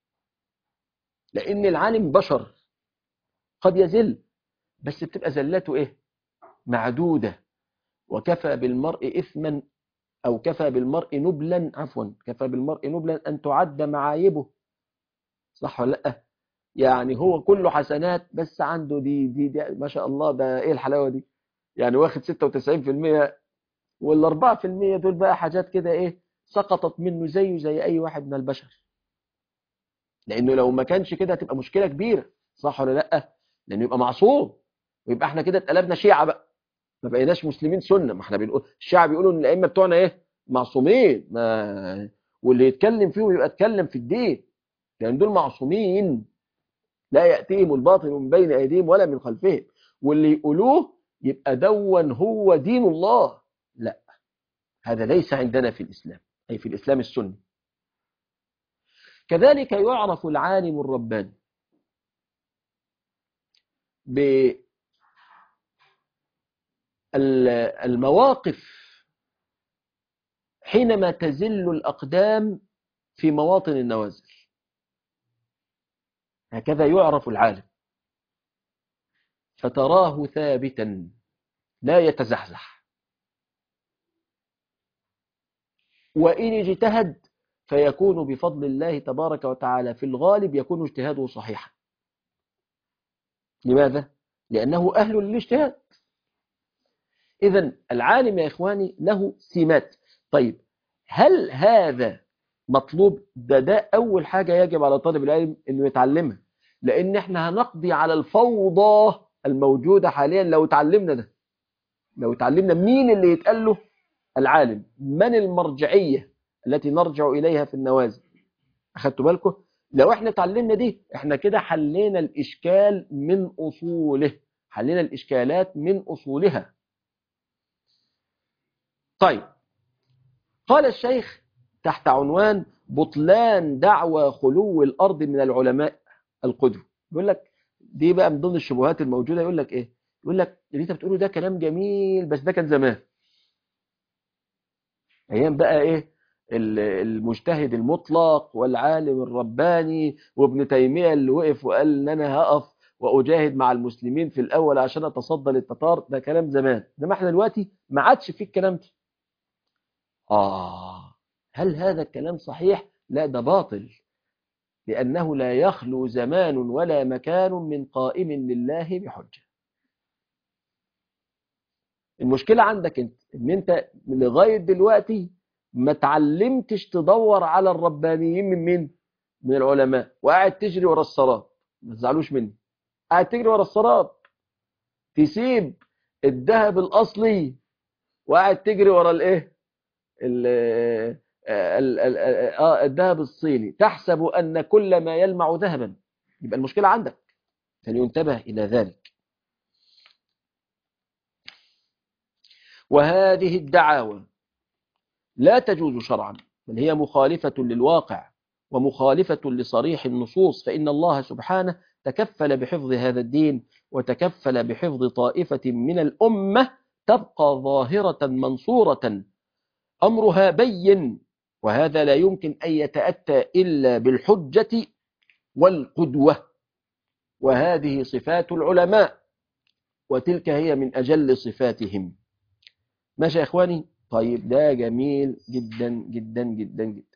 لأن العالم بشر قد يزل، بس بتبقى زلاته إيه؟ معدودة. وكفى بالمرء إثما أو كفى بالمرء نبلا، عفوا كفى بالمرء نبلا أن تعد معايبه، صح ولا لأ؟ يعني هو كله حسنات بس عنده دي دي, دي ما شاء الله، ده إيه الحلاوة دي، يعني واخد ستة وتسعين في المية، والأربعة في المية دول بقى حاجات كده إيه سقطت منه زيه زي أي واحد من البشر. لأنه لو ما كانش كده هتبقى مشكلة كبيرة، صح ولا لأ؟ لأنه يبقى معصوم، ويبقى احنا كده اتقلبنا شيعة بقى، ما بقيناش مسلمين سنة. ما احنا بنقول الشيعة بيقولوا ان الائمه بتوعنا ايه معصومين، ما واللي يتكلم فيهم يبقى اتكلم في الدين، لان يعني دول معصومين لا ياتيهم الباطل من بين ايديهم ولا من خلفهم، واللي يقولوه يبقى دون هو دين الله. لا، هذا ليس عندنا في الاسلام، اي في الاسلام السني. كذلك يعرف العالم الرباني بالمواقف حينما تزل الأقدام في مواطن النوازل، هكذا يعرف العالم، فتراه ثابتا لا يتزحزح، وإن اجتهد فيكون بفضل الله تبارك وتعالى في الغالب يكون اجتهاده صحيحا. لماذا؟ لأنه أهل للاجتهاد. إذن العالم يا إخواني له سمات. طيب هل هذا مطلوب؟ ده ده أول حاجة يجب على طالب العلم أنه يتعلمها، لأن احنا هنقضي على الفوضى الموجودة حاليا لو تعلمنا ده. لو تعلمنا مين اللي يتقال له العالم، من المرجعية التي نرجع إليها في النوازل. أخدتوا بالكم؟ لو احنا تعلمنا دي احنا كده حلينا الإشكال من أصوله، حلينا الإشكالات من أصولها. طيب قال الشيخ تحت عنوان بطلان دعوى خلو الأرض من العلماء القدوة، يقول لك دي بقى من ضمن الشبهات الموجودة. يقول لك إيه؟ يقول لك اللي أنت بتقوله ده كلام جميل بس ده كان زمان، أيام بقى إيه المجتهد المطلق والعالم الرباني وابن تيمية اللي وقف وقال إن أنا هقف وأجاهد مع المسلمين في الأول عشان أتصدى للتتار. ده كلام زمان، إنما إحنا دلوقتي ما عادش فيه الكلام ده. آه هل هذا الكلام صحيح؟ لا، ده باطل، لأنه لا يخلو زمان ولا مكان من قائم لله بحجة. المشكلة عندك انت ان انت لغاية دلوقتي ما تعلمتش تدور على الربانيين من مين؟ من العلماء، وقاعد تجري ورا السراب. ما تزعلوش مني، قاعد تجري ورا السراب، تسيب الذهب الأصلي وقاعد تجري ورا الايه الذهب الصيني، تحسب أن كل ما يلمع ذهبا. يبقى المشكلة عندك، فلينتبه إلى ذلك. وهذه الدعاوى لا تجوز شرعا، بل هي مخالفة للواقع ومخالفة لصريح النصوص، فإن الله سبحانه تكفل بحفظ هذا الدين وتكفل بحفظ طائفة من الأمة تبقى ظاهرة منصورة أمرها بين، وهذا لا يمكن أن يتأتى إلا بالحجة والقدوة، وهذه صفات العلماء وتلك هي من أجل صفاتهم. ماشي يا إخواني؟ طيب ده جميل جدا جدا جدا جدا.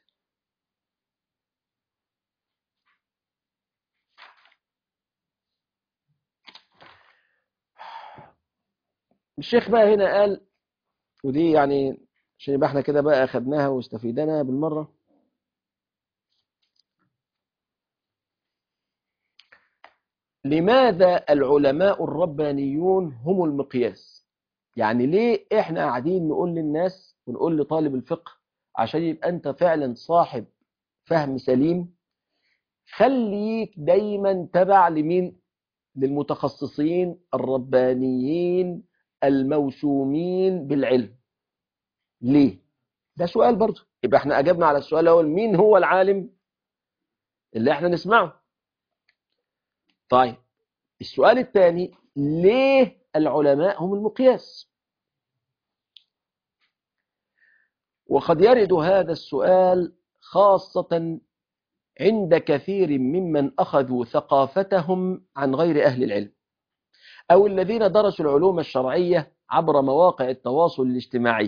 الشيخ بقى هنا قال، ودي يعني عشان يبقى احنا كده بقى أخدناها واستفيدنا بالمرة. لماذا العلماء الربانيون هم المقياس؟ يعني ليه احنا قاعدين نقول للناس ونقول لطالب الفقه عشان يبقى انت فعلا صاحب فهم سليم، خليك دايما تبع لمين؟ للمتخصصين الربانيين الموسومين بالعلم. ليه؟ ده سؤال برضه. يبقى احنا اجبنا على السؤال الاول، مين هو العالم اللي احنا نسمعه؟ طيب السؤال الثاني، ليه العلماء هم المقياس؟ وقد يرد هذا السؤال خاصة عند كثير ممن أخذوا ثقافتهم عن غير أهل العلم، أو الذين درسوا العلوم الشرعية عبر مواقع التواصل الاجتماعي،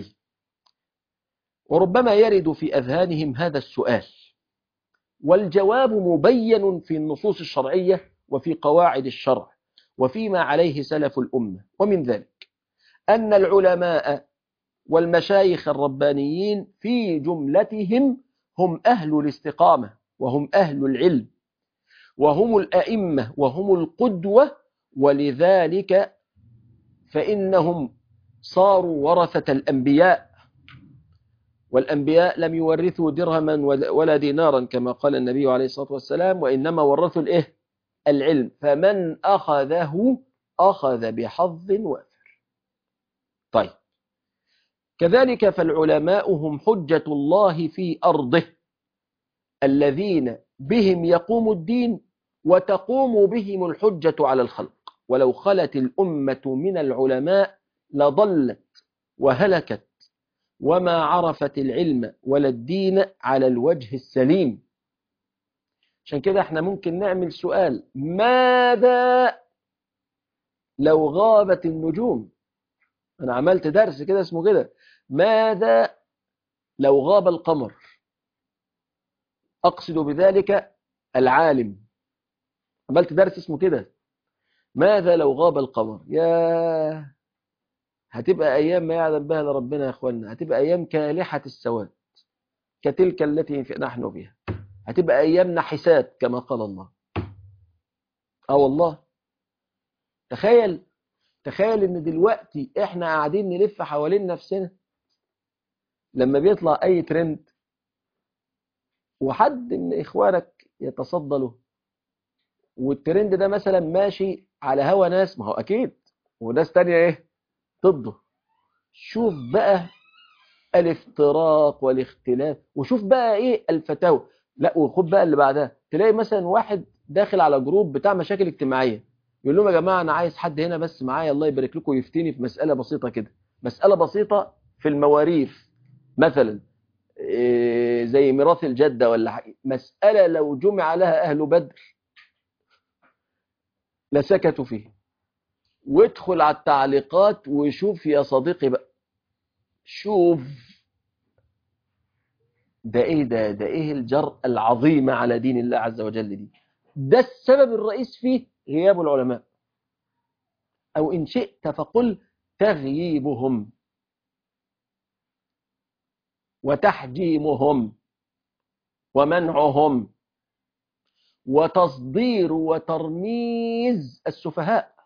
وربما يرد في أذهانهم هذا السؤال، والجواب مبين في النصوص الشرعية وفي قواعد الشرع وفيما عليه سلف الأمة. ومن ذلك أن العلماء والمشايخ الربانيين في جملتهم هم أهل الاستقامة وهم أهل العلم وهم الأئمة وهم القدوة، ولذلك فإنهم صاروا ورثة الأنبياء، والأنبياء لم يورثوا درهما ولا دينارا كما قال النبي عليه الصلاة والسلام، وإنما ورثوا الإيه؟ العلم، فمن أخذه أخذ بحظ وافر. طيب كذلك فالعلماء هم حجة الله في أرضه الذين بهم يقوم الدين وتقوم بهم الحجة على الخلق، ولو خلت الأمة من العلماء لضلت وهلكت وما عرفت العلم ولا الدين على الوجه السليم. عشان كده احنا ممكن نعمل سؤال، ماذا لو غابت النجوم؟ انا عملت درس كده اسمه كده، ماذا لو غاب القمر؟ اقصد بذلك العالم. عملت درس اسمه كده، ماذا لو غاب القمر؟ يا هتبقى أيام ما يعلم بها لربنا يا أخوانا، هتبقى أيام كالحة السواد كتلك التي نحن فيها، هتبقى أيام نحسات كما قال الله. آه والله، تخيل تخيل إن دلوقتي إحنا قاعدين نلف حوالين نفسنا لما بيطلع أي ترند وحد من إخوانك يتصدى له، والترند ده مثلا ماشي على هوا ناس، ما هو أكيد وناس تانية إيه ضده. شوف بقى الافتراق والاختلاف، وشوف بقى إيه الفتاوى. لا وخد بقى اللي بعدها، تلاقي مثلا واحد داخل على جروب بتاع مشاكل اجتماعية يقول لهم يا جماعة أنا عايز حد هنا بس معايا الله يبارك لكم يفتيني في مسألة بسيطة كده، مسألة بسيطة في المواريث مثلا، إيه زي ميراث الجدة ولا حاجة، مسألة لو جمع لها أهل بدر لسكتوا فيه. وادخل على التعليقات وشوف يا صديقي بقى، شوف ده ايه ده ده ايه الجرأة العظيمة على دين الله عز وجل دي. ده السبب الرئيس فيه غياب العلماء، او ان شئت فقل تغييبهم وتحجيمهم ومنعهم وتصدير وترميز السفهاء.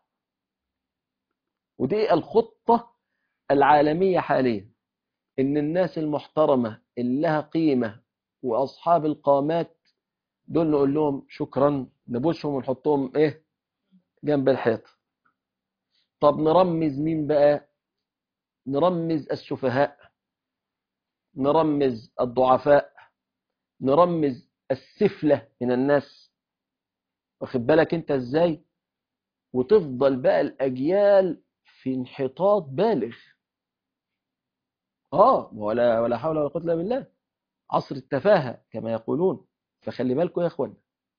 ودي الخطة العالمية حاليا، ان الناس المحترمة اللي لها قيمة واصحاب القامات دول نقول لهم شكرا، نبوسهم ونحطهم ايه جنب الحيط. طب نرمز مين بقى؟ نرمز السفهاء، نرمز الضعفاء، نرمز السفلة من الناس. واخد بالك انت ازاي؟ وتفضل بقى الاجيال في انحطاط بالغ. اه ولا ولا حول ولا قوة الا بالله، عصر التفاهة كما يقولون. فخلي بالكم يا اخوان،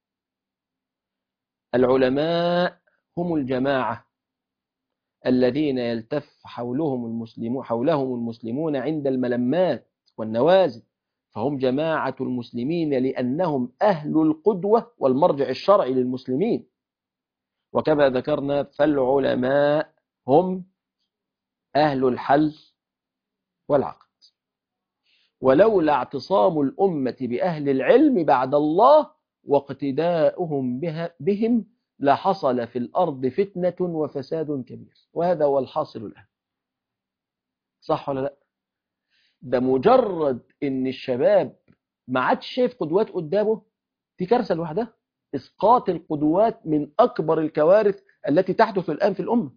العلماء هم الجماعة الذين يلتف حولهم المسلمون حولهم المسلمون عند الملمات والنوازل، فهم جماعة المسلمين لأنهم أهل القدوة والمرجع الشرعي للمسلمين. وكما ذكرنا فالعلماء هم أهل الحل والعقد. ولولا اعتصام الأمة بأهل العلم بعد الله واقتداؤهم بها بهم لحصل في الأرض فتنة وفساد كبير. وهذا هو الحاصل الآن، صح ولا لا؟ ده مجرد ان الشباب ما عادش شايف قدوات قدامه، دي كارثة لوحدها. اسقاط القدوات من اكبر الكوارث التي تحدث الان في الامة.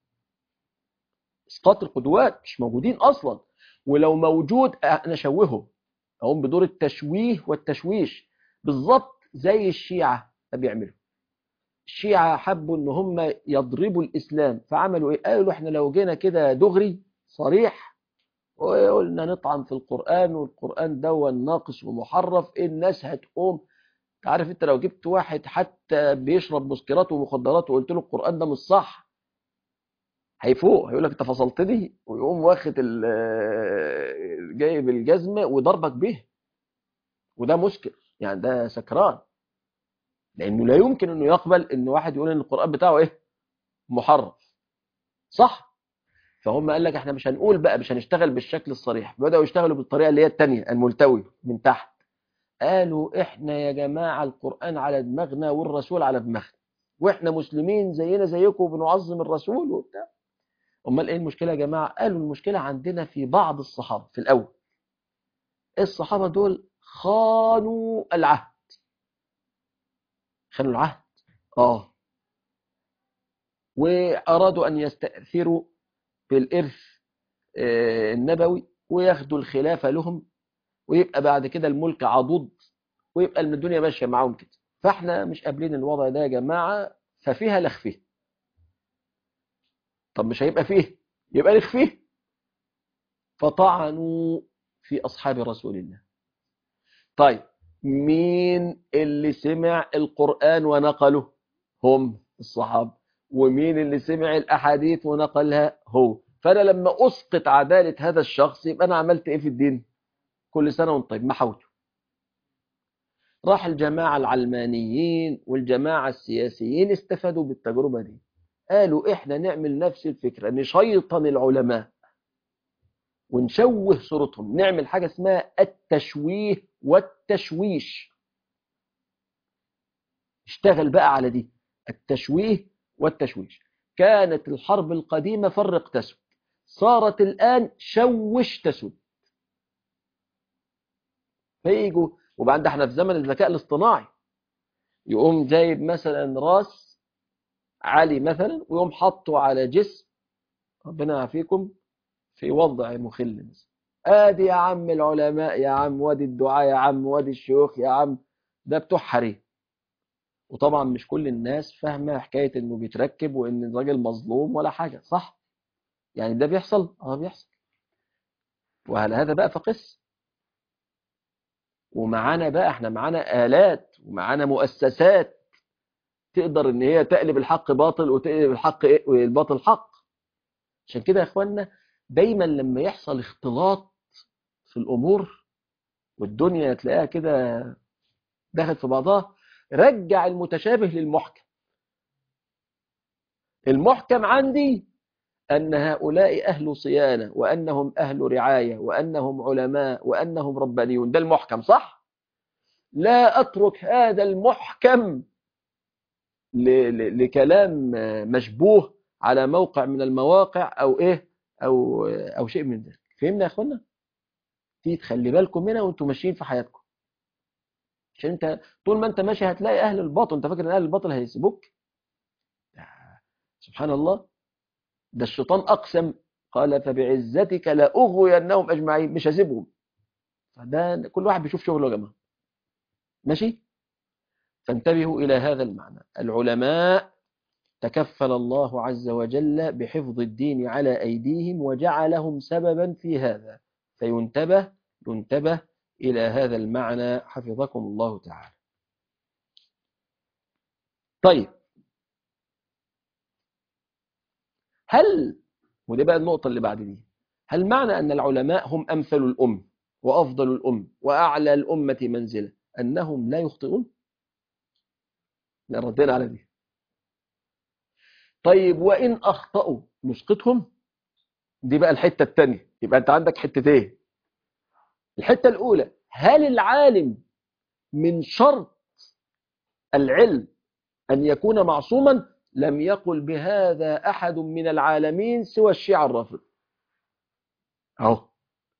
اسقاط القدوات، مش موجودين اصلا، ولو موجود انا اشوهه، اقوم بدور التشويه والتشويش، بالظبط زي الشيعة ما بيعملوا. الشيعة حبوا ان هم يضربوا الاسلام، فعملوا ايه؟ قالوا احنا لو جينا كده دغري صريح وقلنا نطعن في القرآن والقرآن ده ناقص ومحرف، إيه الناس هتقوم. تعرف انت لو جبت واحد حتى بيشرب مسكرات ومخدرات وقلت له القرآن ده مش صح، هيفوق هيقول لك انت فصلتني، ويقوم واخد جايب الجزمة وضربك به. وده مسكر، يعني ده سكران، لانه لا يمكن انه يقبل ان واحد يقول ان القرآن بتاعه ايه محرف، صح؟ فهم قال لك احنا مش هنقول بقى، مش هنشتغل بالشكل الصريح، بدأوا يشتغلوا بالطريقة اللي هي التانية الملتوي من تحت. قالوا احنا يا جماعة القرآن على دماغنا والرسول على دماغنا، واحنا مسلمين زينا زيكم وبنعظم الرسول وبتاع. امال ايه المشكلة يا جماعة؟ قالوا المشكلة عندنا في بعض الصحابة في الاول. الصحابة دول خانوا العهد، خانوا العهد اه وارادوا ان يستأثروا بالإرث آه النبوي وياخدوا الخلافة لهم، ويبقى بعد كده الملك عضوض، ويبقى الدنيا ماشية معاهم كده. فاحنا مش قابلين الوضع ده يا جماعة، ففيها لخفيه. طب مش هيبقى فيه، يبقى نخفيه. فطعنوا في أصحاب رسول الله. طيب مين اللي سمع القرآن ونقله؟ هم الصحابة. ومين اللي سمع الأحاديث ونقلها؟ هو. فأنا لما أسقط عدالة هذا الشخص يبقى أنا عملت إيه في الدين؟ كل سنة وانت طيب، محوته. راح الجماعة العلمانيين والجماعة السياسيين استفادوا بالتجربة دي، قالوا إحنا نعمل نفس الفكرة، نشيطن العلماء ونشوه صورتهم، نعمل حاجة اسمها التشويه والتشويش. اشتغل بقى على دي، التشويه والتشويش. كانت الحرب القديمة فرق تسود، صارت الآن شوش تسود. فيجوا وبعد احنا في زمن الذكاء الاصطناعي، يقوم جايب مثلا راس علي مثلا ويقوم حطه على جسم ربنا يعافيكم في وضع مخل مثلا. ادي يا عم العلماء يا عم، وادي الدعاء يا عم، وادي الشيوخ يا عم، ده بتوع حريم. وطبعا مش كل الناس فاهمه حكايه انه بيتركب وان الراجل مظلوم ولا حاجه، صح؟ يعني ده بيحصل، اه بيحصل. وهل هذا بقى فقس؟ ومعانا بقى احنا معانا آلات ومعانا مؤسسات تقدر ان هي تقلب الحق باطل وتقلب الحق ايه والباطل حق. عشان كده يا اخوانا دايما لما يحصل اختلاط في الامور والدنيا تلاقيها كده دخلت في بعضها، رجع المتشابه للمحكم. المحكم عندي أن هؤلاء أهل صيانة، وأنهم أهل رعاية، وأنهم علماء، وأنهم ربانيون. ده المحكم صح؟ لا أترك هذا المحكم لكلام مشبوه على موقع من المواقع أو إيه أو أو شيء من ذلك. فهمنا يا أخوانا؟ دي تخلي بالكم منها وأنتم ماشيين في حياتكم. عشان أنت طول ما أنت ماشي هتلاقي أهل الباطل. أنت فاكر أن أهل الباطل هيسيبوك؟ سبحان الله، ده الشيطان أقسم قال فبعزتك لأغوينهم أجمعين، مش هسيبهم. فده كل واحد بيشوف شغله يا جماعة. ماشي؟ فانتبهوا إلى هذا المعنى. العلماء تكفل الله عز وجل بحفظ الدين على أيديهم وجعلهم سببا في هذا، فينتبه ينتبه إلى هذا المعنى حفظكم الله تعالى. طيب، هل ودي بقى النقطة اللي بعد دي، هل معنى أن العلماء هم أمثل الأم وأفضل الأم وأعلى الأمة منزلة أنهم لا يخطئون؟ ردينا على دي. طيب وإن أخطأوا نسقطهم؟ دي بقى الحتة الثانية. يبقى أنت عندك حتتين. الحتة الأولى، هل العالم من شرط العلم أن يكون معصوما؟ لم يقل بهذا أحد من العالمين سوى الشيعة الرافضة. أهو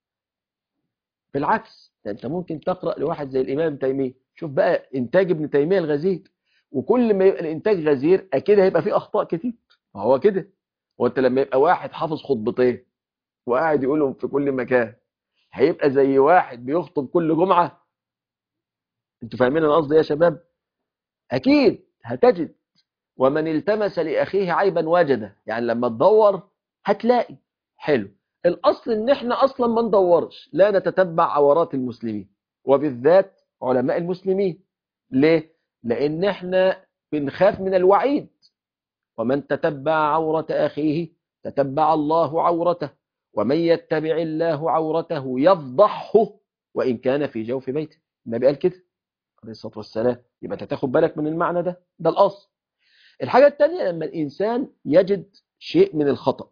بالعكس، ده أنت ممكن تقرأ لواحد زي الإمام ابن تيمية. شوف بقى إنتاج ابن تيمية الغزير، وكل ما يبقى الإنتاج غزير أكيد هيبقى فيه أخطاء كتير. ما هو كده. وأنت لما يبقى واحد حافظ خطبتين وقاعد يقولهم في كل مكان، هيبقى زي واحد بيخطب كل جمعة؟ انتوا فاهمين انا قصدي يا شباب؟ اكيد هتجد ومن التمس لاخيه عيبا وجده. يعني لما تدور هتلاقي. حلو. الاصل ان احنا اصلا ما ندورش، لا نتتبع عورات المسلمين وبالذات علماء المسلمين. ليه؟ لان احنا بنخاف من الوعيد. ومن تتبع عورة اخيه تتبع الله عورته، ومن يتبع الله عورته يفضحه وإن كان في جوف بيته. النبي قال كده عليه الصلاة والسلام. يبقى انت تاخد بالك من المعنى ده. ده الأصل. الحاجة الثانية، لما الإنسان يجد شيء من الخطأ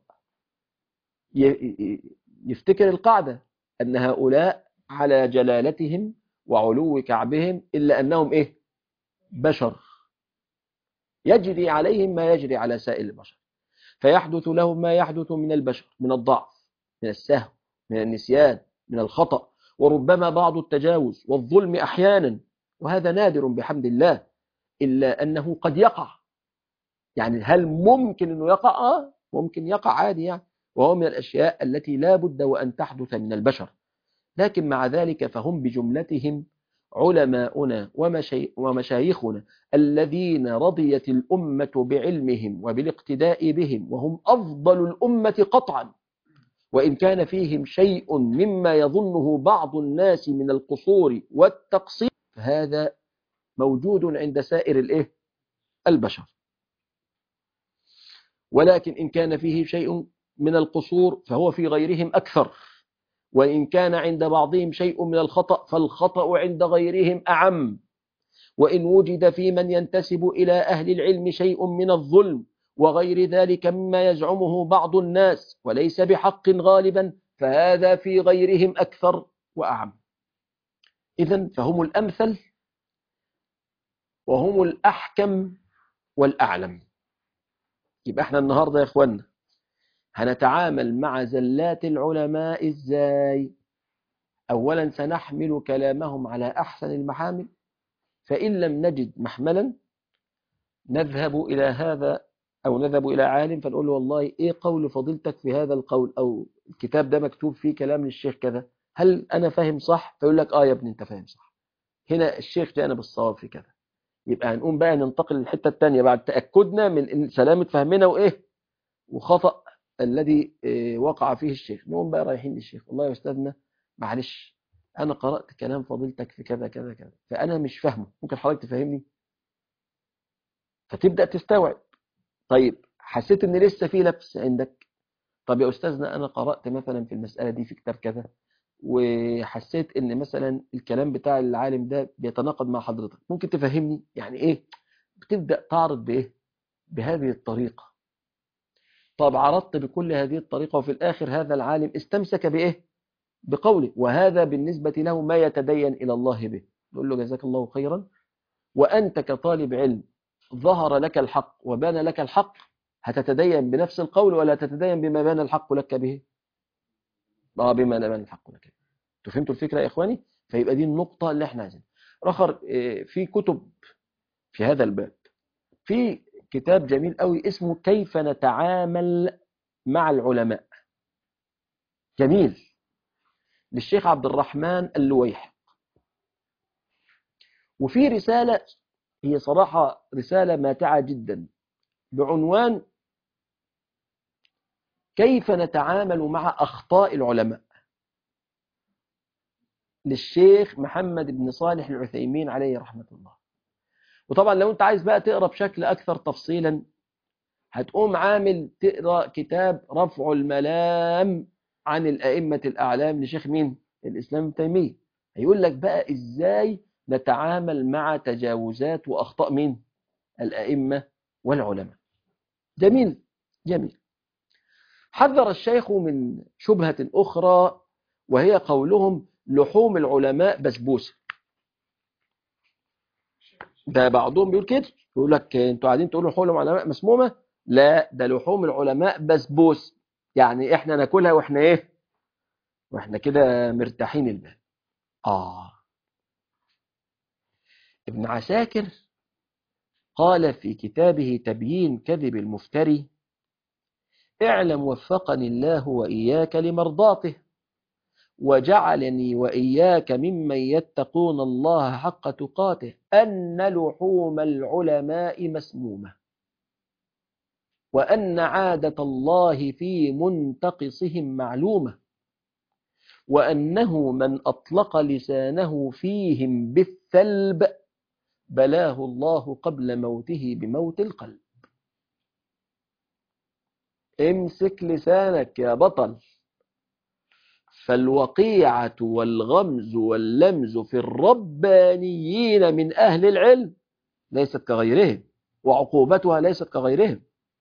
يفتكر القاعدة أن هؤلاء على جلالتهم وعلو كعبهم إلا أنهم إيه؟ بشر، يجري عليهم ما يجري على سائر البشر، فيحدث لهم ما يحدث من البشر من الضعف، من السهو، من النسيان، من الخطأ، وربما بعض التجاوز والظلم أحيانا، وهذا نادر بحمد الله، إلا أنه قد يقع. يعني هل ممكن أنه يقع؟ آه ممكن يقع عادي يعني، وهو من الأشياء التي لا بد وأن تحدث من البشر. لكن مع ذلك فهم بجملتهم علماؤنا ومشي ومشايخنا الذين رضيت الأمة بعلمهم وبالاقتداء بهم، وهم أفضل الأمة قطعا، وإن كان فيهم شيء مما يظنه بعض الناس من القصور والتقصير، فهذا موجود عند سائر الإيه؟ البشر. ولكن إن كان فيه شيء من القصور فهو في غيرهم أكثر، وإن كان عند بعضهم شيء من الخطأ فالخطأ عند غيرهم أعم، وإن وجد في من ينتسب إلى أهل العلم شيء من الظلم وغير ذلك مما يزعمه بعض الناس وليس بحق غالبا، فهذا في غيرهم أكثر وأعم. إذن فهم الأمثل وهم الأحكم والأعلم. يبقى احنا النهاردة يا إخوانا هنتعامل مع زلات العلماء إزاي؟ أولا سنحمل كلامهم على أحسن المحامل، فإن لم نجد محملا نذهب إلى هذا أو نذهب إلى عالم فنقول له والله إيه قول فضيلتك في هذا القول، أو الكتاب ده مكتوب فيه كلام للشيخ كذا، هل أنا فاهم صح؟ فيقول لك آه يا ابني أنت فاهم صح، هنا الشيخ جاءنا بالصواب في كذا. يبقى هنقوم بقى ننتقل للحتة الثانية بعد تأكدنا من سلامة فهمنا وإيه وخطأ الذي وقع فيه الشيخ. نقوم بقى رايحين للشيخ، والله يا أستاذنا معلش أنا قرأت كلام فضيلتك في كذا كذا كذا فأنا مش فاهمه، ممكن حضرتك تفهمني؟ فتبدأ تستوعب. طيب حسيت ان لسه في لبس عندك، طب يا أستاذنا أنا قرأت مثلا في المسألة دي في كتاب كذا وحسيت ان مثلا الكلام بتاع العالم ده بيتناقض مع حضرتك، ممكن تفهمني يعني ايه؟ بتبدأ تعرض بايه؟ بهذه الطريقة. طب عرضت بكل هذه الطريقة وفي الآخر هذا العالم استمسك بايه؟ بقوله، وهذا بالنسبة له ما يتدين إلى الله به، نقول له جزاك الله خيرا، وأنت كطالب علم ظهر لك الحق وبان لك الحق، هتتدين بنفس القول ولا تتدين بما بان الحق لك به؟ اه بما بان الحق لك به. فهمتوا الفكرة يا إخواني؟ فيبقى دي النقطة اللي احنا عايزينها. آخر في كتب في هذا الباب، في كتاب جميل قوي اسمه كيف نتعامل مع العلماء، جميل، للشيخ عبد الرحمن اللويح. وفي رسالة هي صراحة رسالة ماتعة جدا بعنوان كيف نتعامل مع أخطاء العلماء، للشيخ محمد بن صالح العثيمين عليه رحمة الله. وطبعا لو انت عايز بقى تقرأ بشكل أكثر تفصيلا هتقوم عامل تقرأ كتاب رفع الملام عن الأئمة الأعلام لشيخ مين؟ الإسلام ابن تيمية. هيقول لك بقى إزاي نتعامل مع تجاوزات وأخطاء مين؟ الأئمة والعلماء. جميل جميل. حذر الشيخ من شبهة أخرى وهي قولهم لحوم العلماء بسبوسة. ده بعضهم بيقول كده، يقول لك انتوا قاعدين تقولوا لحوم العلماء مسمومة، لا ده لحوم العلماء بسبوس، يعني احنا ناكلها واحنا ايه؟ واحنا كده مرتاحين البال. آه ابن عساكر قال في كتابه تبيين كذب المفتري: اعلم وفقني الله وإياك لمرضاته وجعلني وإياك ممن يتقون الله حق تقاته أن لحوم العلماء مسمومة، وأن عادة الله في منتقصهم معلومة، وأنه من أطلق لسانه فيهم بالثلب بلاه الله قبل موته بموت القلب. امسك لسانك يا بطل، فالوقيعة والغمز واللمز في الربانيين من أهل العلم ليست كغيرهم، وعقوبتها ليست كغيرهم.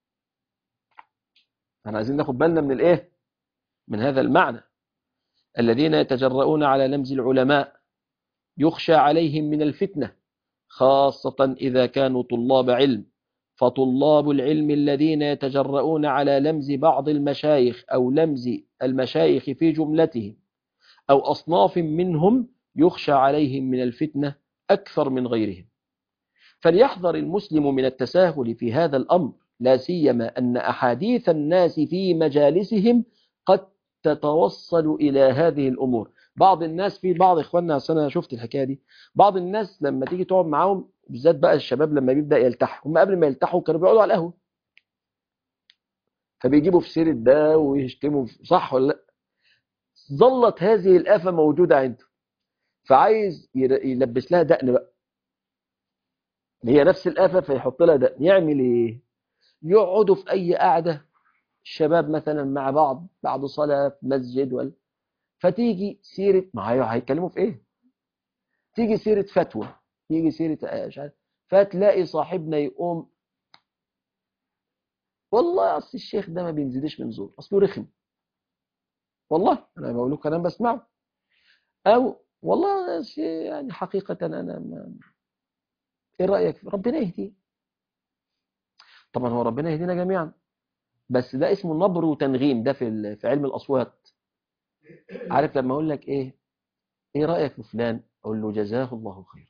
احنا عايزين ناخد بالنا من الايه؟ من هذا المعنى. الذين يتجرؤون على لمز العلماء يخشى عليهم من الفتنة، خاصة إذا كانوا طلاب علم، فطلاب العلم الذين يتجرؤون على لمز بعض المشايخ أو لمز المشايخ في جملتهم أو أصناف منهم يخشى عليهم من الفتنة أكثر من غيرهم. فليحذر المسلم من التساهل في هذا الأمر، لا سيما أن أحاديث الناس في مجالسهم قد تتوصل إلى هذه الأمور. بعض الناس في بعض إخواننا، أنا شفت الحكاية دي، بعض الناس لما تيجي تقعد معاهم بالذات بقى الشباب لما بيبدأ يلتحوا، هم قبل ما يلتحوا كانوا بيقعدوا على القهوة فبيجيبوا في سيرة ده ويشتموا، صح ولا لا؟ ظلت هذه الآفة موجودة عنده، فعايز يلبس لها دقن بقى، هي نفس الآفة فيحط لها دقن. يعمل إيه؟ يقعدوا في أي قعدة الشباب مثلا مع بعض بعد صلاة في مسجد ولا، فتيجي سيرة، ما هي هيتكلموا في إيه؟ تيجي سيرة فتوى، تيجي سيرة مش عارف، فتلاقي صاحبنا يقوم والله اصل الشيخ ده ما بينزلش من زور، اصله رخم، والله انا بقول له كلام بسمعه. او والله يعني حقيقة انا ما... ايه رأيك؟ ربنا يهديه. طبعا هو ربنا يهدينا جميعا، بس ده اسمه نبر وتنغيم، ده في في علم الاصوات. عارف لما اقول لك ايه ايه رأيك في فلان، اقول له جزاه الله خيرا.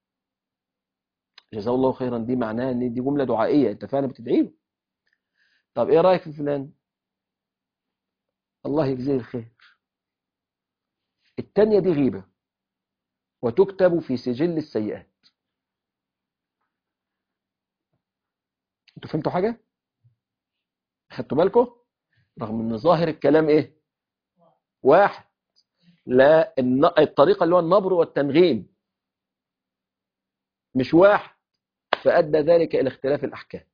جزاه الله خيرا دي معناها ان دي جملة دعائية، انت فعلا بتدعي له. طب ايه رأيك في فلان؟ الله يجزيه الخير. التانية دي غيبة وتكتب في سجل السيئات. انتوا فهمتوا حاجة؟ خدتوا بالكم؟ رغم ان ظاهر الكلام ايه؟ واحد. لا، الطريقة اللي هو النبر والتنغيم مش واحد، فأدى ذلك إلى اختلاف الأحكام.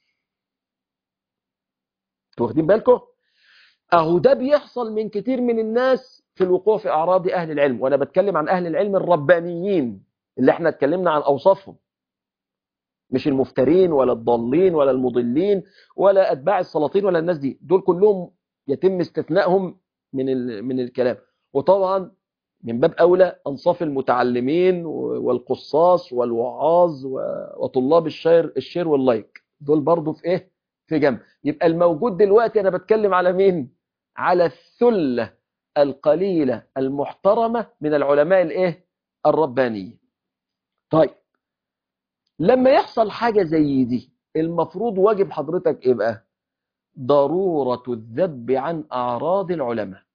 انتوا واخدين بالكم؟ أهو ده بيحصل من كتير من الناس في الوقوع في أعراض أهل العلم، وأنا بتكلم عن أهل العلم الربانيين اللي احنا اتكلمنا عن أوصافهم، مش المفترين ولا الضالين ولا المضلين ولا أتباع السلاطين ولا الناس دي، دول كلهم يتم استثنائهم من من الكلام. وطبعا من باب أولى أنصاف المتعلمين والقصاص والوعاظ وطلاب الشير الشير واللايك، دول برضو في إيه؟ في جنب. يبقى الموجود دلوقتي أنا بتكلم على مين؟ على الثلة القليلة المحترمة من العلماء الإيه؟ الربانيين. طيب لما يحصل حاجة زي دي المفروض واجب حضرتك إيه بقى؟ ضرورة الذب عن أعراض العلماء.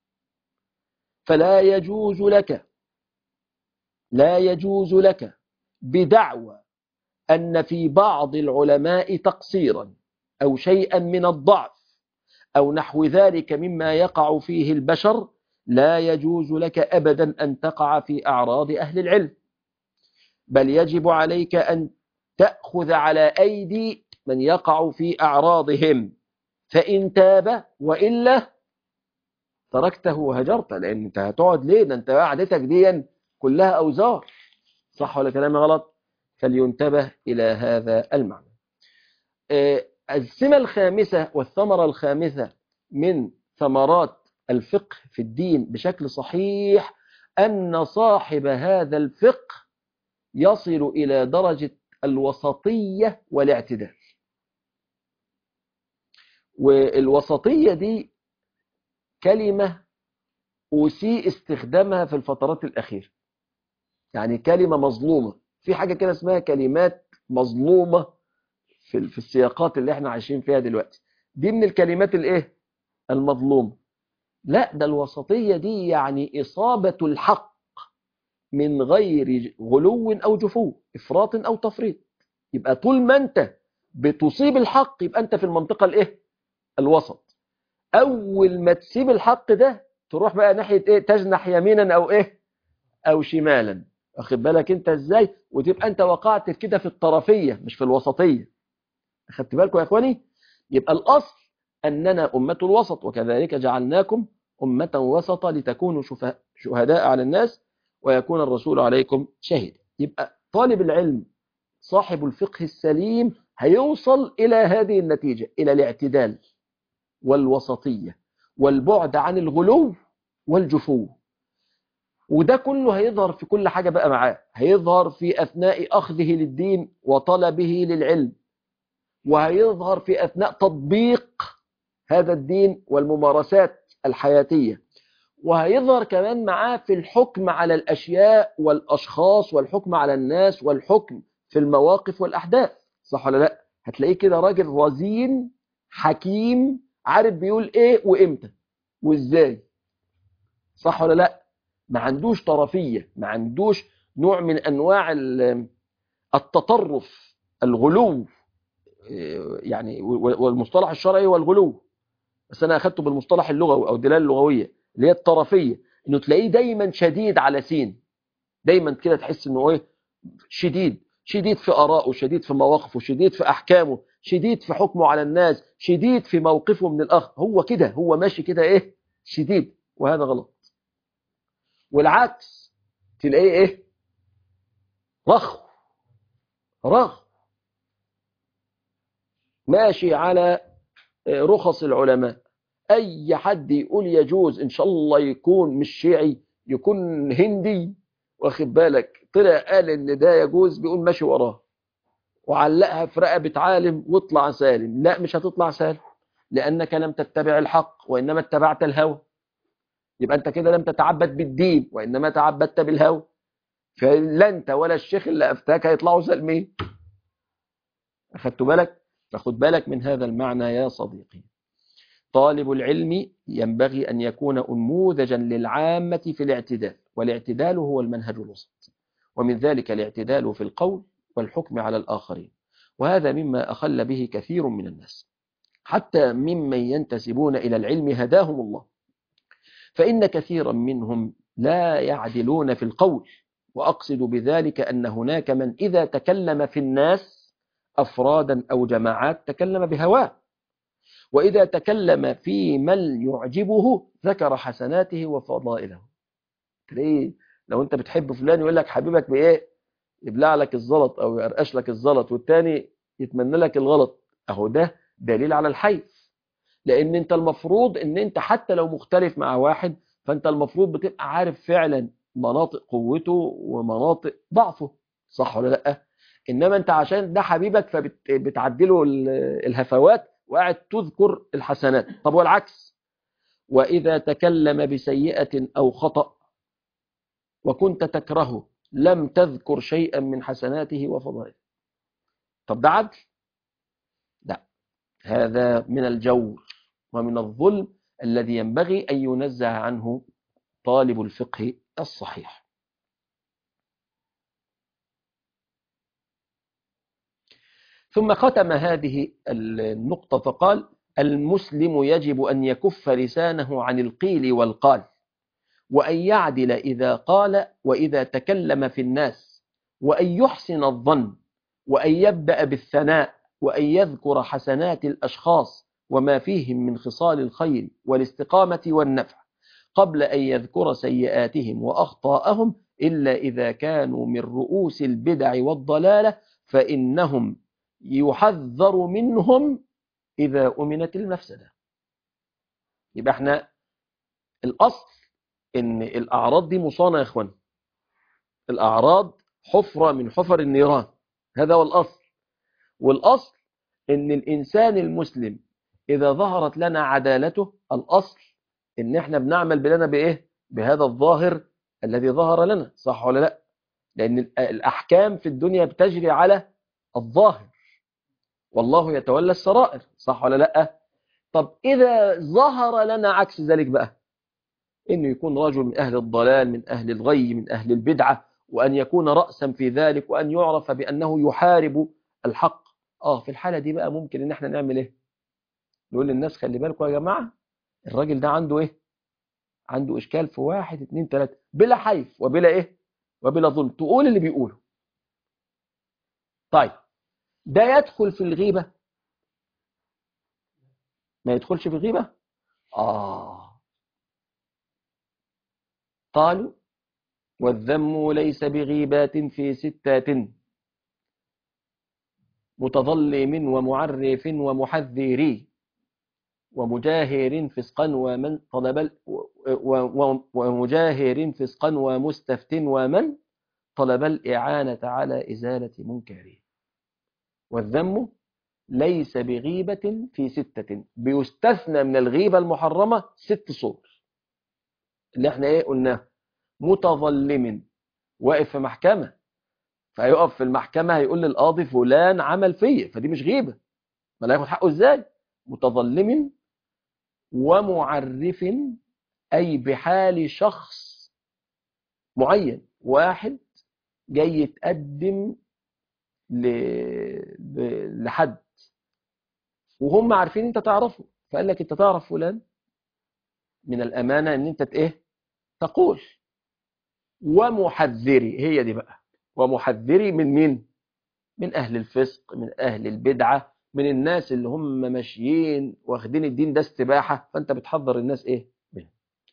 فلا يجوز لك لا يجوز لك بدعوى أن في بعض العلماء تقصيرا أو شيئا من الضعف أو نحو ذلك مما يقع فيه البشر، لا يجوز لك أبدا أن تقع في أعراض أهل العلم، بل يجب عليك أن تأخذ على أيدي من يقع في أعراضهم، فإن تاب وإلا تركته وهجرته، لأن أنت هتقعد ليه؟ ده أنت قعدتك دي كلها أوزار. صح ولا كلامي غلط؟ فلينتبه إلى هذا المعنى. السمة الخامسة والثمرة الخامسة من ثمرات الفقه في الدين بشكل صحيح أن صاحب هذا الفقه يصل إلى درجة الوسطية والاعتدال. والوسطية دي كلمة أسيء استخدامها في الفترات الأخيرة، يعني كلمة مظلومة. في حاجة كده اسمها كلمات مظلومة في في السياقات اللي احنا عايشين فيها دلوقتي، دي من الكلمات الايه المظلومة. لا، ده الوسطية دي يعني إصابة الحق من غير غلو أو جفو، إفراط أو تفريط. يبقى طول ما أنت بتصيب الحق يبقى أنت في المنطقة الايه الوسط. أول ما تسيب الحق ده تروح بقى ناحية ايه، تجنح يمينا أو ايه أو شمالا. واخد بالك أنت إزاي؟ وتبقى أنت وقعت كده في الطرفية مش في الوسطية. أخدت بالكم يا إخواني؟ يبقى الأصل أننا أمة الوسط، وكذلك جعلناكم أمة وسطا لتكونوا شهداء على الناس ويكون الرسول عليكم شهيدا. يبقى طالب العلم صاحب الفقه السليم هيوصل إلى هذه النتيجة، إلى الاعتدال والوسطية والبعد عن الغلو والجفو. وده كله هيظهر في كل حاجة بقى معاه، هيظهر في أثناء أخذه للدين وطلبه للعلم، وهيظهر في أثناء تطبيق هذا الدين والممارسات الحياتية، وهيظهر كمان معاه في الحكم على الأشياء والأشخاص والحكم على الناس والحكم في المواقف والأحداث. صح ولا لا؟ هتلاقيه كده راجل رزين حكيم عارف بيقول ايه وامتى وازاي. صح ولا لا؟ ما عندوش طرفية، ما عندوش نوع من أنواع التطرف، الغلو، يعني والمصطلح الشرعي والغلو، بس أنا أخذته بالمصطلح اللغوي أو الدلالة اللغوية اللي هي الطرفية، إنه تلاقيه دايما شديد على سين، دايما كده تحس إنه إيه شديد، شديد في آرائه، شديد في مواقفه، شديد في أحكامه، شديد في حكمه على الناس، شديد في موقفه من الآخر. هو كده، هو ماشي كده إيه شديد، وهذا غلط. والعكس تلاقيه إيه رخو رخو، ماشي على رخص العلماء، أي حد يقول يجوز إن شاء الله يكون مش شيعي، يكون هندي، واخد بالك، طلع قال إن ده يجوز، بيقول ماشي وراه وعلقها في رقبة عالم واطلع سالم. لا، مش هتطلع سالم، لأنك لم تتبع الحق وإنما اتبعت الهوى. يبقى أنت كده لم تتعبد بالدين وإنما تعبدت بالهوى، فلا أنت ولا الشيخ اللي أفتاك هيطلعوا سالمين. أخدت بالك؟ فخد بالك من هذا المعنى يا صديقي. طالب العلم ينبغي أن يكون أنموذجا للعامة في الاعتدال، والاعتدال هو المنهج الوسط، ومن ذلك الاعتدال في القول والحكم على الآخرين، وهذا مما أخل به كثير من الناس حتى ممن ينتسبون إلى العلم هداهم الله، فإن كثيرا منهم لا يعدلون في القول، وأقصد بذلك أن هناك من إذا تكلم في الناس أفرادا أو جماعات تكلم بهواه، وإذا تكلم في من يعجبه ذكر حسناته وفضائله. ليه؟ لو أنت بتحب فلان يقول لك حبيبك بإيه؟ يبلع لك الزلط أو يرقش لك الزلط، والتاني يتمنى لك الغلط، أهو ده دليل على الحيف. لأن أنت المفروض أن أنت حتى لو مختلف مع واحد، فأنت المفروض بتبقى عارف فعلا مناطق قوته ومناطق ضعفه، صح ولا لأ؟ إنما أنت عشان ده حبيبك فبتعدله الهفوات وقاعد تذكر الحسنات. طب والعكس، وإذا تكلم بسيئة أو خطأ وكنت تكرهه لم تذكر شيئا من حسناته وفضائله. طب ده عدل؟ لا، هذا من الجور ومن الظلم الذي ينبغي أن ينزه عنه طالب الفقه الصحيح. ثم ختم هذه النقطة فقال: المسلم يجب أن يكف لسانه عن القيل والقال، وأن يعدل إذا قال وإذا تكلم في الناس، وأن يحسن الظن، وأن يبدأ بالثناء، وأن يذكر حسنات الأشخاص وما فيهم من خصال الخير والاستقامة والنفع قبل أن يذكر سيئاتهم وأخطاءهم، إلا إذا كانوا من رؤوس البدع والضلالة، فإنهم يحذر منهم إذا أمنت المفسدة. يبقى احنا الأصل إن الأعراض دي مصانة يا إخوان، الأعراض حفرة من حفر النيران، هذا هو الأصل. والأصل إن الإنسان المسلم إذا ظهرت لنا عدالته، الأصل إن إحنا بنعمل بلنا بإيه؟ بهذا الظاهر الذي ظهر لنا، صح ولا لا؟ لأن الأحكام في الدنيا بتجري على الظاهر، والله يتولى السرائر، صح ولا لا؟ طب إذا ظهر لنا عكس ذلك بقى، إنه يكون رجل من أهل الضلال، من أهل الغي، من أهل البدعة، وأن يكون رأسا في ذلك، وأن يعرف بأنه يحارب الحق، آه في الحالة دي بقى ممكن إن احنا نعمل إيه؟ نقول للناس خلي بالكم يا جماعة، الراجل ده عنده إيه؟ عنده إشكال في واحد اتنين تلاتة، بلا حيف وبلا إيه؟ وبلا ظلم، تقول اللي بيقوله. طيب ده يدخل في الغيبة؟ ما يدخلش في الغيبة؟ آه قالوا: والذم ليس بغيبات في ستات، متظلم ومعرف ومحذر ومجاهر فسقا ومن طلب ومجاهر فسقا ومستفت ومن طلب الإعانة على إزالة منكره. والذم ليس بغيبة في ستة، بيستثنى من الغيبة المحرمة ست صور اللي احنا ايه قلناه. متظلم، واقف في محكمة، فهيقف في المحكمة هيقول للقاضي فلان عمل فيا، فدي مش غيبة، ما لا ياخد حقه ازاي؟ متظلم ومعرف، أي بحال شخص معين، واحد جاي يتقدم لحد وهم عارفين انت تعرفه، فقال لك انت تعرف فلان، من الأمانة ان انت ايه تقول. ومحذري، هي دي بقى، ومحذري من مين؟ من أهل الفسق، من أهل البدعة، من الناس اللي هم ماشيين واخدين الدين ده استباحة، فأنت بتحذر الناس إيه منه.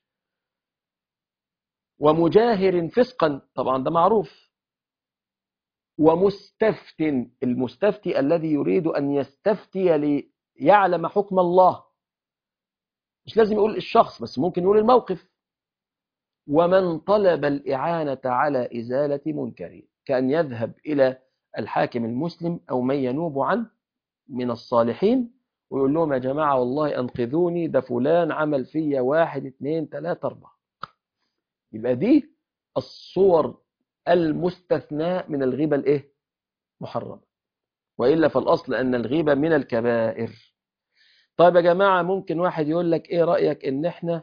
ومجاهر فسقا، طبعا ده معروف. ومستفت، المستفتي الذي يريد أن يستفتي يعلم حكم الله، مش لازم يقول الشخص بس ممكن يقول الموقف. ومن طلب الإعانة على إزالة منكر، كأن يذهب إلى الحاكم المسلم أو من ينوب عنه من الصالحين ويقول لهم يا جماعة والله أنقذوني، ده فلان عمل فيا واحد اثنين ثلاثة أربعة. يبقى دي الصور المستثناء من الغيبة الإيه؟ محرمة. وإلا فالأصل أن الغيبة من الكبائر. طيب يا جماعة، ممكن واحد يقول لك إيه رأيك إن إحنا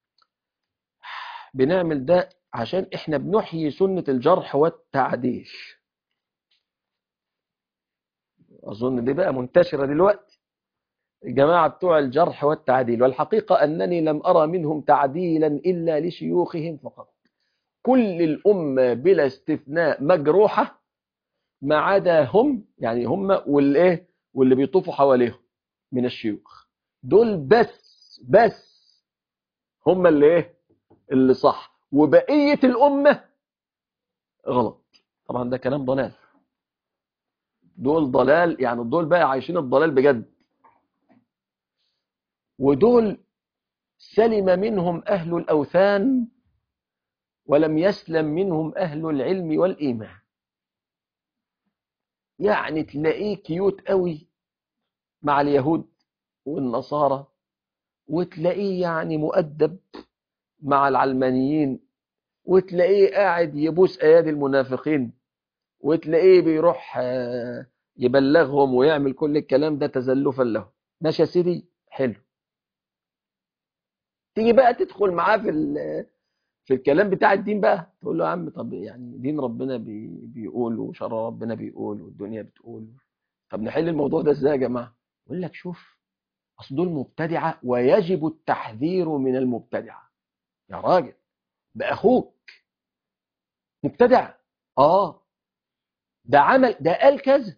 بنعمل ده عشان إحنا بنحيي سنة الجرح والتعديل. أظن دي بقى منتشرة دلوقتي، الجماعة بتوع الجرح والتعديل. والحقيقة أنني لم أرى منهم تعديلا إلا لشيوخهم فقط. كل الأمة بلا استثناء مجروحة ما عدا هم، يعني هم والإيه واللي بيطوفوا حواليهم من الشيوخ، دول بس بس هم اللي إيه اللي صح، وبقية الأمة غلط. طبعا ده كلام ضلال، دول ضلال، يعني دول بقى عايشين الضلال بجد. ودول سلم منهم أهل الأوثان ولم يسلم منهم أهل العلم والإيمان. يعني تلاقيه كيوت قوي مع اليهود والنصارى، وتلاقيه يعني مؤدب مع العلمانيين، وتلاقيه قاعد يبوس أيادي المنافقين، وتلاقيه بيروح يبلغهم ويعمل كل الكلام ده تزلفا له. ماشي يا سيدي، حلو. تيجي بقى تدخل معاه في في الكلام بتاع الدين بقى، تقول له يا عم طب يعني دين ربنا بي بيقول وشرع ربنا بيقول والدنيا بتقول، طب نحل الموضوع ده ازاي يا جماعه؟ يقول لك شوف، اصل دول مبتدعه ويجب التحذير من المبتدعه. يا راجل، ده اخوك مبتدع، اه ده عمل، ده قال كذا،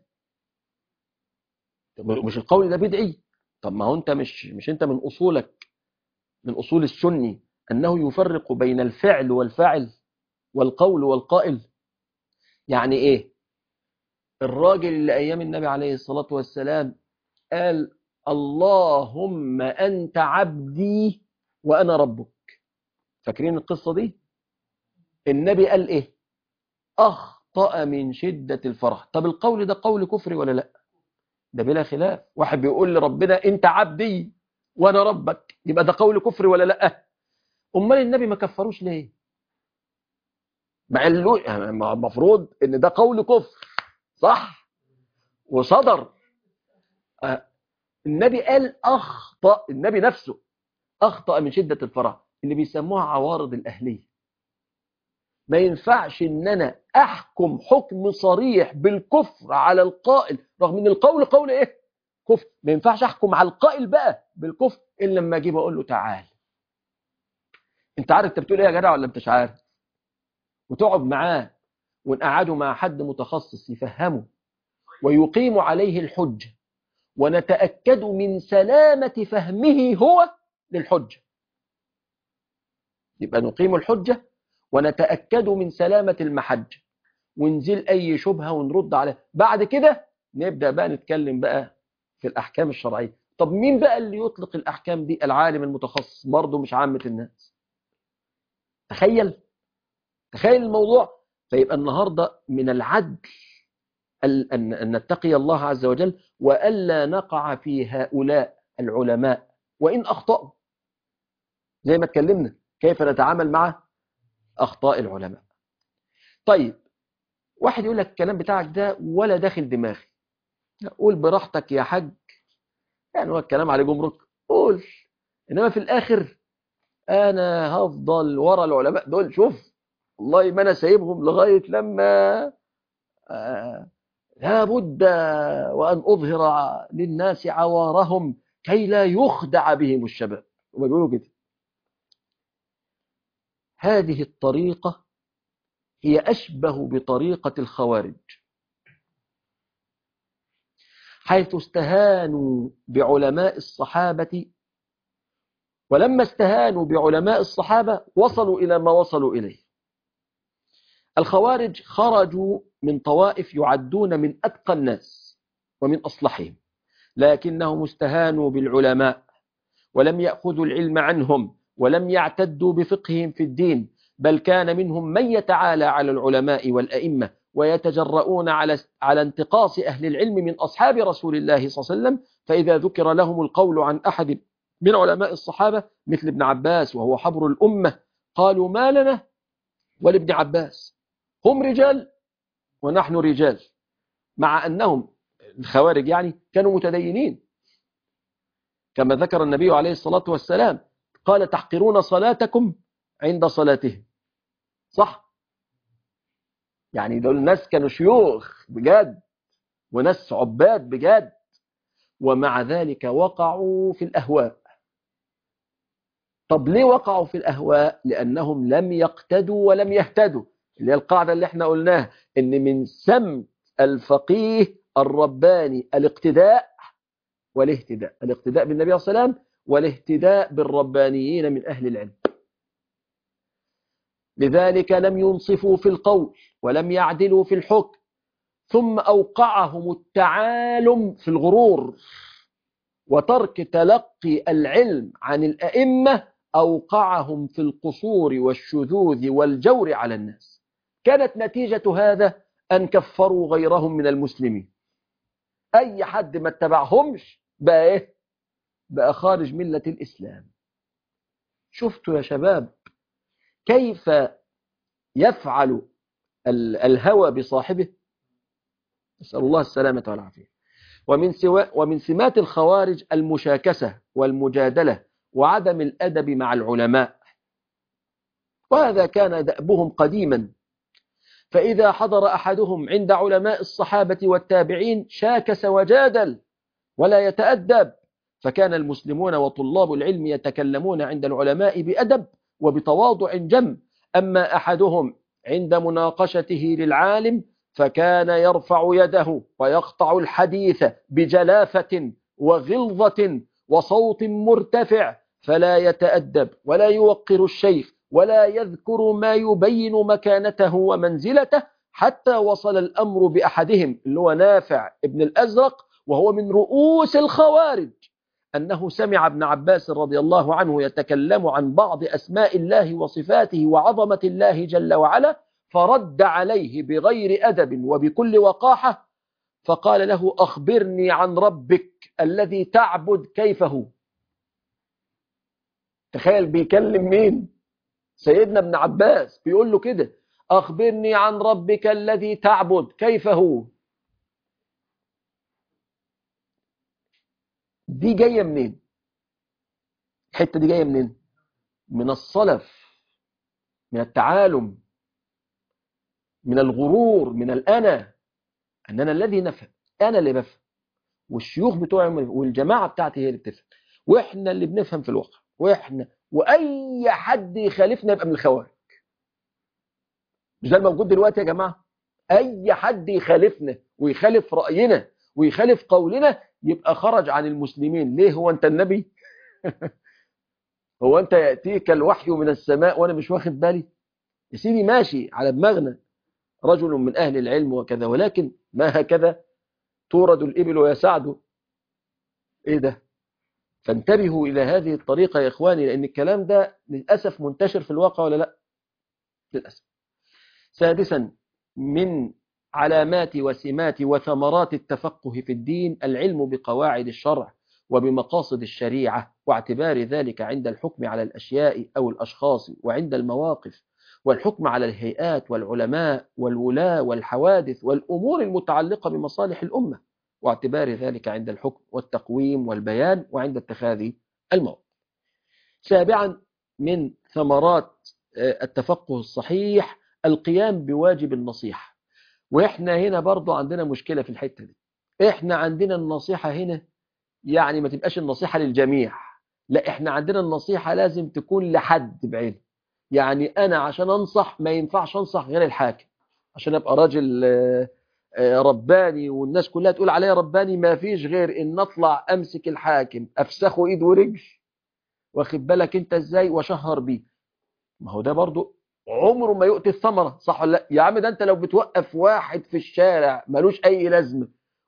مش القول ده بدعي؟ طب ما هو انت مش مش انت من اصولك، من اصول السني انه يفرق بين الفعل والفاعل والقول والقائل. يعني ايه؟ الراجل اللي ايام النبي عليه الصلاة والسلام قال اللهم انت عبدي وانا ربك، فاكرين القصة دي؟ النبي قال ايه؟ اخطأ من شدة الفرح. طب القول ده قول كفري ولا لا؟ ده بلا خلاف. واحد بيقول لربنا انت عبدي وانا ربك، يبقى ده قول كفري ولا لا؟ امال النبي ما كفروش ليه؟ مع المفروض ان ده قول كفر صح وصدر. النبي قال اخطأ، النبي نفسه اخطأ من شدة الفرح، اللي بيسموها عوارض الاهلية. ما ينفعش ان انا احكم حكم صريح بالكفر على القائل رغم ان القول قول ايه؟ كفر. ما ينفعش احكم على القائل بقى بالكفر الا لما اجيب اقول له تعال انت عارف انت بتقول ايه يا جدع ولا انت مش عارف؟ وتقعد معاه ونقعده مع حد متخصص يفهمه ويقيم عليه الحجة، ونتأكد من سلامة فهمه هو للحجة. يبقى نقيم الحجة ونتأكد من سلامة المحجة، ونزيل أي شبهة ونرد عليها. بعد كده نبدأ بقى نتكلم بقى في الأحكام الشرعية. طب مين بقى اللي يطلق الأحكام دي؟ العالم المتخصص، برضه مش عامة الناس. تخيل تخيل الموضوع. فيبقى النهاردة من العدل أن نتقي الله عز وجل وألا نقع في هؤلاء العلماء وإن أخطأوا، زي ما اتكلمنا كيف نتعامل مع أخطاء العلماء. طيب واحد يقول لك الكلام بتاعك ده ولا داخل دماغي، قول براحتك يا حاج، يعني هو الكلام عليه جمرك قول، إنما في الآخر أنا هفضل ورا العلماء دول. شوف والله ما أنا سايبهم لغاية لما آه لا بد وأن أظهر للناس عوارهم كي لا يخدع بهم الشباب. وما بيقولوا كده. هذه الطريقة هي أشبه بطريقة الخوارج، حيث استهانوا بعلماء الصحابة، ولما استهانوا بعلماء الصحابة وصلوا إلى ما وصلوا إليه. الخوارج خرجوا من طوائف يعدون من أتقى الناس ومن أصلحهم، لكنهم استهانوا بالعلماء ولم يأخذوا العلم عنهم ولم يعتدوا بفقههم في الدين، بل كان منهم من يتعالى على العلماء والأئمة ويتجرؤون على على انتقاص أهل العلم من أصحاب رسول الله صلى الله عليه وسلم. فإذا ذكر لهم القول عن أحد من علماء الصحابة مثل ابن عباس وهو حبر الأمة قالوا ما لنا ولابن عباس، هم رجال ونحن رجال، مع أنهم الخوارج يعني كانوا متدينين، كما ذكر النبي عليه الصلاة والسلام قال تحقرون صلاتكم عند صلاتهم. صح؟ يعني دول ناس كانوا شيوخ بجد وناس عباد بجد، ومع ذلك وقعوا في الأهواء. طب ليه وقعوا في الأهواء؟ لأنهم لم يقتدوا ولم يهتدوا، اللي هي القاعدة اللي احنا قلناها إن من سمت الفقيه الرباني الاقتداء والاهتداء، الاقتداء بالنبي صلى الله عليه وسلم والاهتداء بالربانيين من أهل العلم. لذلك لم ينصفوا في القول ولم يعدلوا في الحكم، ثم أوقعهم التعالم في الغرور وترك تلقي العلم عن الأئمة، أوقعهم في القصور والشذوذ والجور على الناس. كانت نتيجة هذا أن كفروا غيرهم من المسلمين. أي حد ما اتبعهمش بقى إيه؟ بقى خارج ملة الإسلام. شفتوا يا شباب كيف يفعل الهوى بصاحبه؟ نسأل الله السلامة والعافية. ومن, سوا ومن سمات الخوارج المشاكسة والمجادلة وعدم الأدب مع العلماء، وهذا كان دأبهم قديما. فإذا حضر أحدهم عند علماء الصحابة والتابعين شاكس وجادل ولا يتأدب، فكان المسلمون وطلاب العلم يتكلمون عند العلماء بأدب وبتواضع جم. أما أحدهم عند مناقشته للعالم فكان يرفع يده ويقطع الحديث بجلافة وغلظة وصوت مرتفع، فلا يتأدب ولا يوقر الشيخ ولا يذكر ما يبين مكانته ومنزلته، حتى وصل الأمر بأحدهم اللي هو نافع ابن الأزرق وهو من رؤوس الخوارج أنه سمع ابن عباس رضي الله عنه يتكلم عن بعض أسماء الله وصفاته وعظمة الله جل وعلا، فرد عليه بغير أدب وبكل وقاحة فقال له أخبرني عن ربك الذي تعبد كيف هو. تخيل بيكلم مين؟ سيدنا ابن عباس بيقول له كده أخبرني عن ربك الذي تعبد كيف هو. دي جاية منين؟ الحتة دي جاية منين؟ من الصلف، من التعالم، من الغرور، من الأنا، أننا الذي نفهم، أنا اللي بفهم، والشيوخ بتوعي والجماعة بتاعتي هي اللي بتفهم، وإحنا اللي بنفهم في الواقع، وإحنا وأي حد يخالفنا يبقى من الخوارج. مش ده الموجود دلوقتي يا جماعة؟ أي حد يخالفنا ويخالف رأينا ويخالف قولنا يبقى خرج عن المسلمين. ليه؟ هو أنت النبي؟ هو أنت يأتيك الوحي من السماء وأنا مش واخد بالي؟ يا سيدي ماشي على دماغنا رجل من أهل العلم وكذا، ولكن ما هكذا تورد الإبل ويسعد. إيه ده؟ فانتبهوا إلى هذه الطريقة يا إخواني، لأن الكلام ده للأسف منتشر في الواقع ولا لا؟ للأسف. سادسا من علامات وسمات وثمرات التفقه في الدين العلم بقواعد الشرع وبمقاصد الشريعة، واعتبار ذلك عند الحكم على الأشياء أو الأشخاص وعند المواقف، والحكم على الهيئات والعلماء والولاة والحوادث والأمور المتعلقة بمصالح الأمة، واعتبار ذلك عند الحكم والتقويم والبيان وعند اتخاذ الموقف. سابعا من ثمرات التفقه الصحيح القيام بواجب النصيحة. وإحنا هنا برضو عندنا مشكلة في الحتة دي. إحنا عندنا النصيحة هنا يعني ما تبقاش النصيحة للجميع، لا إحنا عندنا النصيحة لازم تكون لحد بعينه. يعني أنا عشان أنصح ما ينفعش أنصح غير الحاكم، عشان أبقى راجل رباني والناس كلها تقول عليا رباني، ما فيش غير إن أطلع أمسك الحاكم أفسخه إيد ورجل، واخد بالك أنت إزاي، وشهر بيه. ما هو ده برضو عمره ما يؤتي الثمرة، صح ولا لا؟ يا عم ده أنت لو بتوقف واحد في الشارع ملوش أي لازمة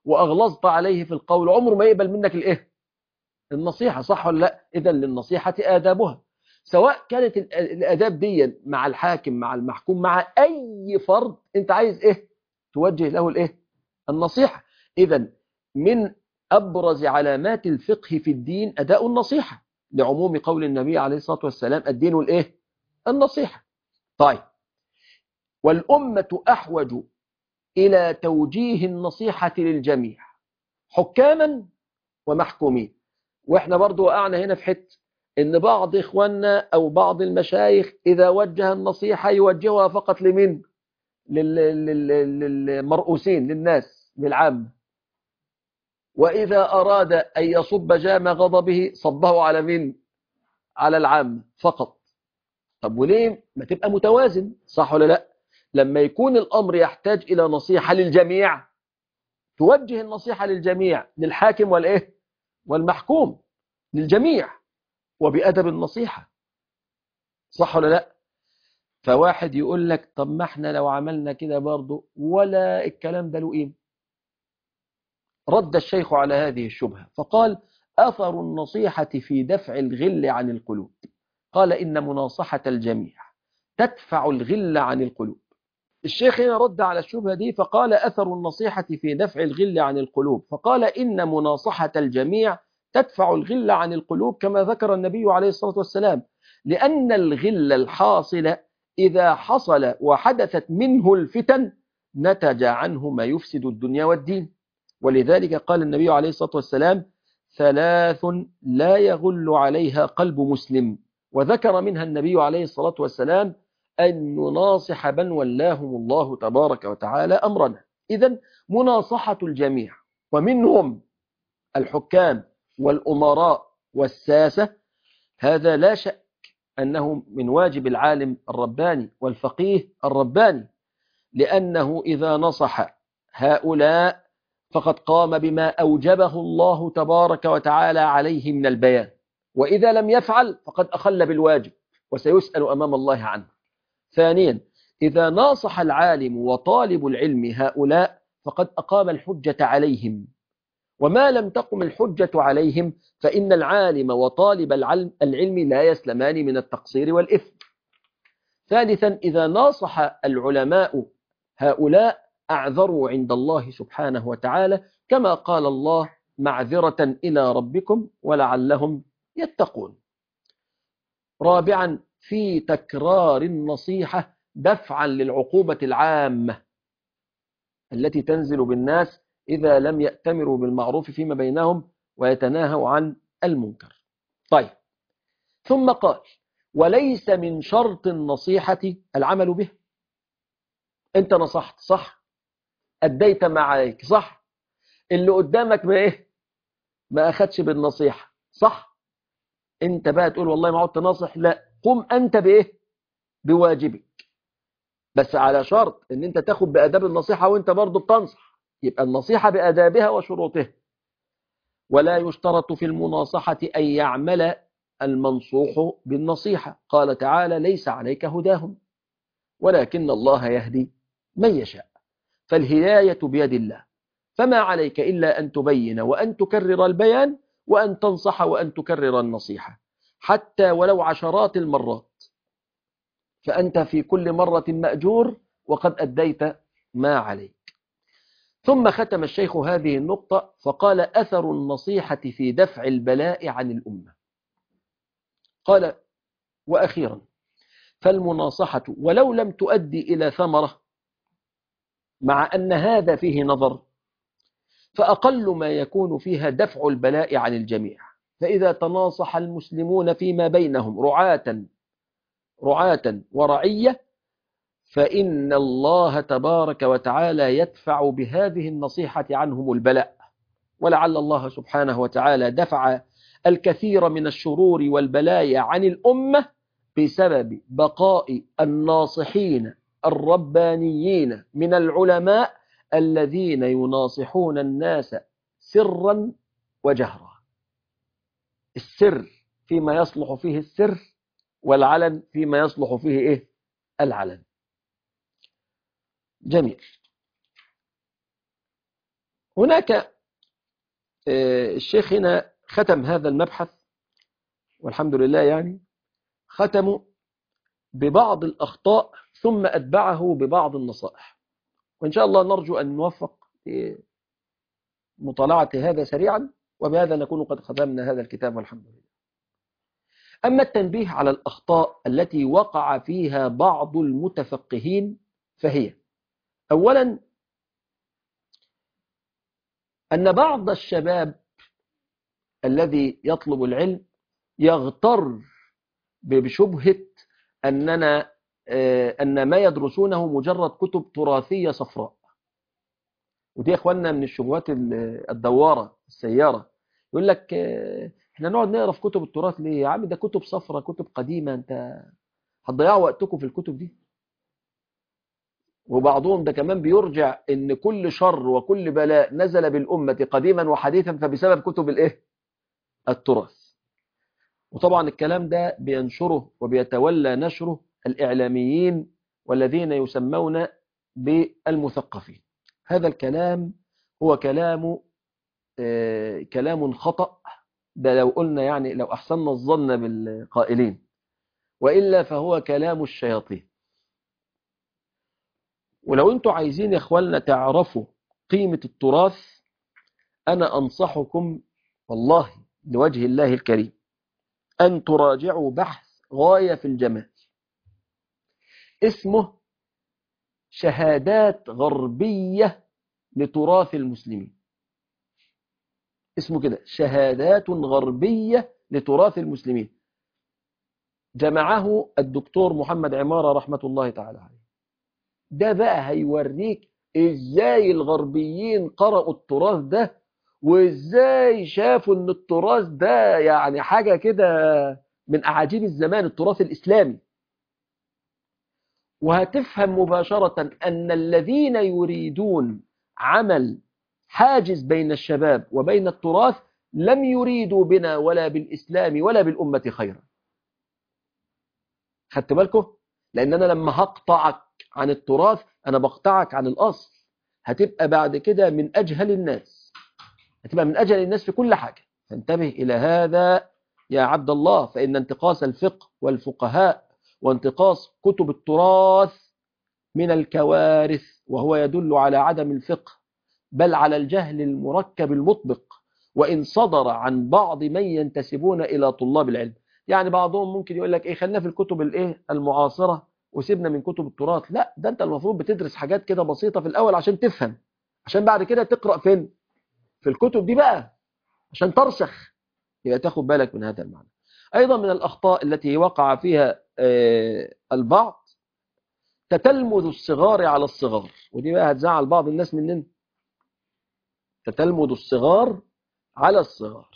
وأغلظت عليه في القول عمره ما يقبل منك الإيه؟ النصيحة. صح ولا لا؟ إذا للنصيحة آدابها، سواء كانت الآداب دي مع الحاكم مع المحكوم مع أي فرد أنت عايز إيه؟ توجه له الإيه؟ النصيحة. إذا من أبرز علامات الفقه في الدين أداء النصيحة، لعموم قول النبي عليه الصلاة والسلام الدين الإيه؟ النصيحة. طيب، والأمة أحوج إلى توجيه النصيحة للجميع حكاما ومحكومين. وإحنا برضو وقعنا هنا في حته إن بعض إخواننا أو بعض المشايخ إذا وجه النصيحة يوجهها فقط لمن؟ لل- لل- للمرؤوسين، للناس، للعامة. وإذا أراد أن يصب جام غضبه صبه على مين؟ على العامة فقط. طب وليه ما تبقى متوازن؟ صح ولا لا؟ لما يكون الأمر يحتاج إلى نصيحة للجميع توجه النصيحة للجميع، للحاكم والإيه؟ والمحكوم، للجميع وبأدب النصيحة. صح ولا لا؟ فواحد يقول لك طب ما احنا لو عملنا كده برضه ولا الكلام ده له قيمة. رد الشيخ على هذه الشبهة فقال أثر النصيحة في دفع الغل عن القلوب. قال إن مناصحة الجميع تدفع الغل عن القلوب. الشيخ هنا رد على الشبهة دي فقال أثر النصيحة في دفع الغل عن القلوب، فقال إن مناصحة الجميع تدفع الغل عن القلوب كما ذكر النبي عليه الصلاة والسلام، لأن الغل الحاصل إذا حصل وحدثت منه الفتن نتج عنه ما يفسد الدنيا والدين. ولذلك قال النبي عليه الصلاة والسلام ثلاث لا يغل عليها قلب مسلم، وذكر منها النبي عليه الصلاة والسلام أن نناصح من ولاهم الله تبارك وتعالى أمرنا. إذن مناصحة الجميع ومنهم الحكام والأمراء والساسة، هذا لا شك أنه من واجب العالم الرباني والفقيه الرباني، لأنه إذا نصح هؤلاء فقد قام بما أوجبه الله تبارك وتعالى عليه من البيان، وإذا لم يفعل فقد أخل بالواجب وسيسأل أمام الله عنه. ثانيا، إذا ناصح العالم وطالب العلم هؤلاء فقد أقام الحجة عليهم، وما لم تقم الحجة عليهم فإن العالم وطالب العلم لا يسلمان من التقصير والإثم. ثالثا، إذا ناصح العلماء هؤلاء أعذروا عند الله سبحانه وتعالى كما قال الله معذرة إلى ربكم ولعلهم يتقون. رابعا، في تكرار النصيحة دفعا للعقوبة العامة التي تنزل بالناس إذا لم يأتمروا بالمعروف فيما بينهم ويتناهوا عن المنكر. طيب، ثم قال وليس من شرط النصيحة العمل به. انت نصحت صح، أديت ما عليك صح، اللي قدامك ما ايه ما أخدش بالنصيحة صح، انت بقى تقول والله ما عدت ناصح، لا، قم أنت بإيه بواجبك، بس على شرط ان انت تاخد بآداب النصيحة وانت برضو بتنصح، يبقى النصيحة بآدابها وشروطها. ولا يشترط في المناصحة أن يعمل المنصوح بالنصيحة، قال تعالى ليس عليك هداهم ولكن الله يهدي من يشاء، فالهداية بيد الله، فما عليك إلا أن تبين وأن تكرر البيان وأن تنصح وأن تكرر النصيحة حتى ولو عشرات المرات، فأنت في كل مرة مأجور وقد أديت ما عليك. ثم ختم الشيخ هذه النقطة فقال أثر النصيحة في دفع البلاء عن الأمة. قال وأخيرا، فالمناصحة ولو لم تؤدي إلى ثمرة مع أن هذا فيه نظر فأقل ما يكون فيها دفع البلاء عن الجميع. فإذا تناصح المسلمون فيما بينهم رعاة رعاة ورعية فإن الله تبارك وتعالى يدفع بهذه النصيحة عنهم البلاء، ولعل الله سبحانه وتعالى دفع الكثير من الشرور والبلايا عن الأمة بسبب بقاء الناصحين الربانيين من العلماء الذين يناصحون الناس سرا وجهرا. السر فيما يصلح فيه السر، والعلن فيما يصلح فيه إيه؟ العلن. جميل. هناك الشيخ هنا ختم هذا المبحث والحمد لله، يعني ختموا ببعض الأخطاء ثم أتبعه ببعض النصائح، وإن شاء الله نرجو أن نوفق مطالعة هذا سريعا، وبهذا نكون قد ختمنا هذا الكتاب والحمد لله. أما التنبيه على الأخطاء التي وقع فيها بعض المتفقهين فهي: أولا، أن بعض الشباب الذي يطلب العلم يغتر بشبهة أننا أن ما يدرسونه مجرد كتب تراثية صفراء. ودي يا اخواننا من الشبهات الدوارة السيارة. يقول لك احنا نقعد نقرا في كتب التراث ليه يا عم؟ ده كتب صفراء، كتب قديمة، انت هتضيعوا وقتكم في الكتب دي. وبعضهم ده كمان بيرجع ان كل شر وكل بلاء نزل بالأمة قديما وحديثا فبسبب كتب الايه؟ التراث. وطبعا الكلام ده بينشره وبيتولى نشره الإعلاميين والذين يسمون بالمثقفين. هذا الكلام هو كلام آه كلام خطأ. ده لو قلنا يعني لو أحسننا الظن بالقائلين، وإلا فهو كلام الشياطين. ولو أنتم عايزين يا إخواننا تعرفوا قيمة التراث، أنا أنصحكم والله لوجه الله الكريم أن تراجعوا بحث غاية في الجمال اسمه شهادات غربية لتراث المسلمين. اسمه كده، شهادات غربية لتراث المسلمين. جمعه الدكتور محمد عمارة رحمة الله تعالى عليه. ده بقى هيوريك ازاي الغربيين قرأوا التراث ده، وازاي شافوا ان التراث ده يعني حاجة كده من أعاجيب الزمان، التراث الإسلامي. وهتفهم مباشرة أن الذين يريدون عمل حاجز بين الشباب وبين التراث لم يريدوا بنا ولا بالإسلام ولا بالأمة خيرا. خدت بالكم؟ لأن أنا لما هقطعك عن التراث أنا بقطعك عن الأصل. هتبقى بعد كده من أجهل الناس، هتبقى من أجهل الناس في كل حاجة. فانتبه إلى هذا يا عبد الله، فإن انتقاص الفقه والفقهاء وانتقاص كتب التراث من الكوارث، وهو يدل على عدم الفقه بل على الجهل المركب المطبق، وإن صدر عن بعض من ينتسبون إلى طلاب العلم. يعني بعضهم ممكن يقول لك إيه، خلينا في الكتب الإيه المعاصرة وسيبنا من كتب التراث. لا، ده أنت المفروض بتدرس حاجات كده بسيطة في الأول عشان تفهم، عشان بعد كده تقرأ فين؟ في الكتب دي بقى عشان ترسخ. يبقى تاخد بالك من هذا المعنى. أيضا من الأخطاء التي وقع فيها البعض تتلمذ الصغار على الصغار، ودي بقى هتزعل بعض الناس مننا. تتلمذ الصغار على الصغار.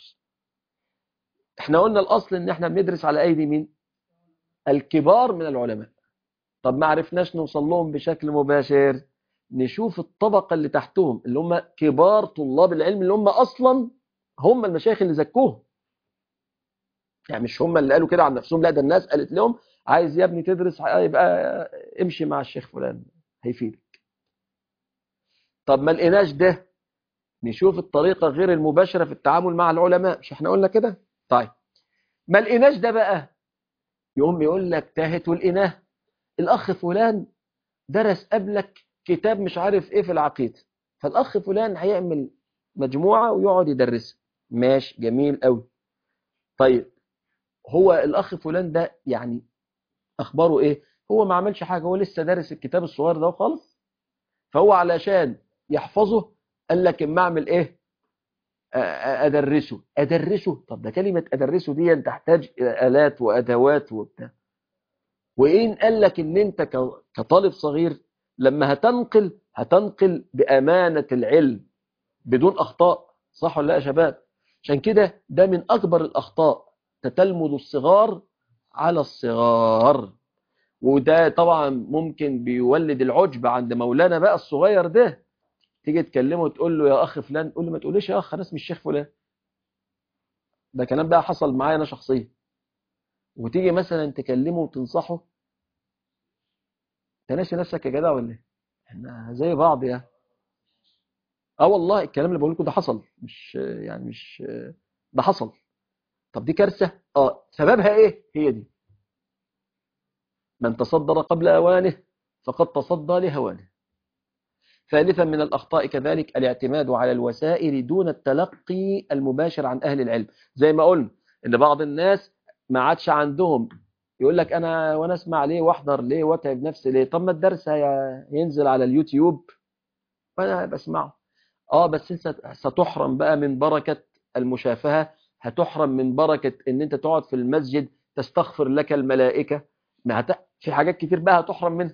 احنا قلنا الأصل ان احنا بندرس على أيدي مين؟ الكبار من العلماء. طب ما عرفناش نوصل لهم بشكل مباشر، نشوف الطبقة اللي تحتهم اللي هم كبار طلاب العلم، اللي هم أصلا هم المشايخ اللي زكوهم. يعني مش هم اللي قالوا كده عن نفسهم، لا ده الناس قالت لهم عايز يا ابني تدرس يبقى امشي مع الشيخ فلان هيفيدك. طب ما لقيناش ده، نشوف الطريقة غير المباشرة في التعامل مع العلماء. مش احنا قلنا كده؟ طيب ما لقيناش ده بقى، يقوم يقول لك تاهت ولقيناه. الأخ فلان درس قبلك كتاب مش عارف ايه في العقيدة، فالأخ فلان هيعمل مجموعة ويقعد يدرسها. ماشي، جميل قوي. طيب هو الأخ فلان ده يعني أخباره ايه؟ هو ما عملش حاجة، هو لسه دارس الكتاب الصغير ده خالص. فهو علشان يحفظه قال لك اما اعمل ايه؟ أدرسه. أدرسه؟ طب ده كلمة أدرسه دي تحتاج إلى آلات وأدوات وبتاع. وإن قال لك إن أنت كطالب صغير لما هتنقل هتنقل بأمانة العلم بدون أخطاء. صح ولا لا يا شباب؟ عشان كده ده من أكبر الأخطاء، تتلمذ الصغار على الصغار. وده طبعا ممكن بيولد العجب عند مولانا بقى الصغير ده. تيجي تكلمه تقول له يا أخ فلان، تقول له ما تقوليش يا أخ، أنا اسمي الشيخ فلان. ده كلام بقى حصل معايا أنا شخصيا. وتيجي مثلا تكلمه وتنصحه، تناشي نفسك يا جدع ولا ايه؟ احنا زي بعض يا اه والله الكلام اللي بقول لكم ده حصل، مش يعني مش ده حصل. طب دي كارثة. اه سببها ايه؟ هي دي: من تصدر قبل اوانه فقد تصدى لهوانه. ثالثا من الأخطاء كذلك الاعتماد على الوسائل دون التلقي المباشر عن أهل العلم. زي ما قلنا إن بعض الناس ما عادش عندهم، يقول لك أنا وأنا أسمع ليه وأحضر ليه وأتعب نفسي ليه؟ طب ما الدرس هي- ينزل على اليوتيوب وأنا بسمعه. آه بس أنت ستحرم بقى من بركة المشافهة، هتحرم من بركة إن أنت تقعد في المسجد تستغفر لك الملائكة. ما هت... في حاجات كتير بقى هتحرم منها،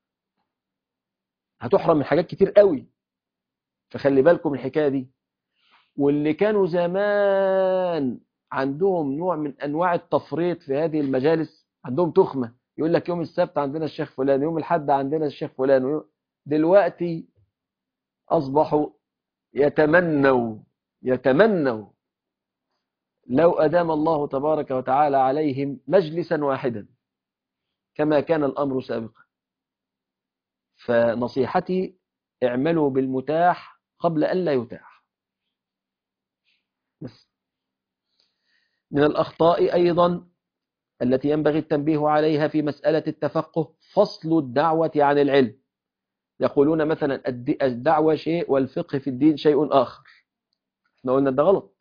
هتحرم من حاجات كتير قوي. فخلي بالكم من الحكاية دي. واللي كانوا زمان عندهم نوع من أنواع التفريط في هذه المجالس، عندهم تخمة، يقول لك يوم السبت عندنا الشيخ فلان، يوم الحد عندنا الشيخ فلان، ويوم- دلوقتي أصبحوا يتمنوا يتمنوا لو أدام الله تبارك وتعالى عليهم مجلسا واحدا كما كان الأمر سابقا. فنصيحتي: اعملوا بالمتاح قبل أن لا يتاح. بس من الأخطاء أيضا التي ينبغي التنبيه عليها في مسألة التفقه فصل الدعوة عن العلم. يقولون مثلا الد- الدعوة شيء والفقه في الدين شيء آخر. احنا قلنا ده غلط،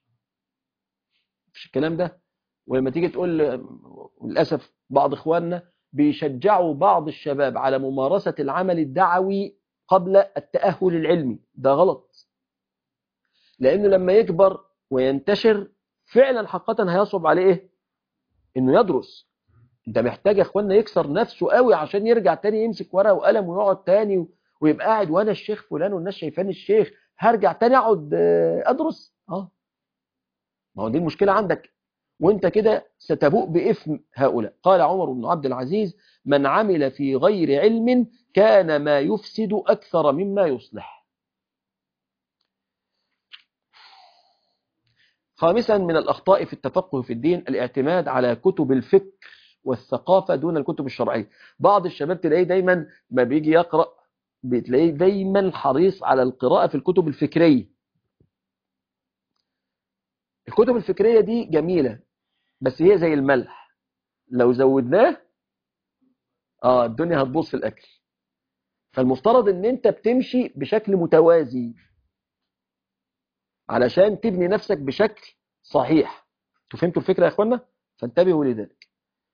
مش الكلام ده. ولما تيجي تقول، للأسف بعض إخواننا بيشجعوا بعض الشباب على ممارسة العمل الدعوي قبل التأهل العلمي، ده غلط. لأنه لما يكبر وينتشر فعلا حقا هيصعب عليه إيه؟ إنه يدرس. انت محتاج يا اخوانا يكسر نفسه قوي عشان يرجع تاني يمسك ورقه وقلم ويقعد تاني و- ويبقى قاعد، وانا الشيخ فلان والناس شايفاني الشيخ، هرجع تاني اقعد آه، ادرس. اه ما هو دي المشكله عندك، وانت كده ستبوء باثم هؤلاء. قال عمر بن عبد العزيز: من عمل في غير علم كان ما يفسد اكثر مما يصلح. خامسا من الاخطاء في التفقه في الدين الاعتماد على كتب الفكر والثقافة دون الكتب الشرعية. بعض الشباب تلاقيه دايما ما بيجي يقرأ بتلاقيه دايما حريص على القراءة في الكتب الفكرية. الكتب الفكرية دي جميلة، بس هي زي الملح، لو زودناه اه الدنيا هتبوظ في الأكل. فالمفترض ان انت بتمشي بشكل متوازي علشان تبني نفسك بشكل صحيح. انتوا فهمتوا الفكرة يا اخوانا؟ فانتبهوا لذلك.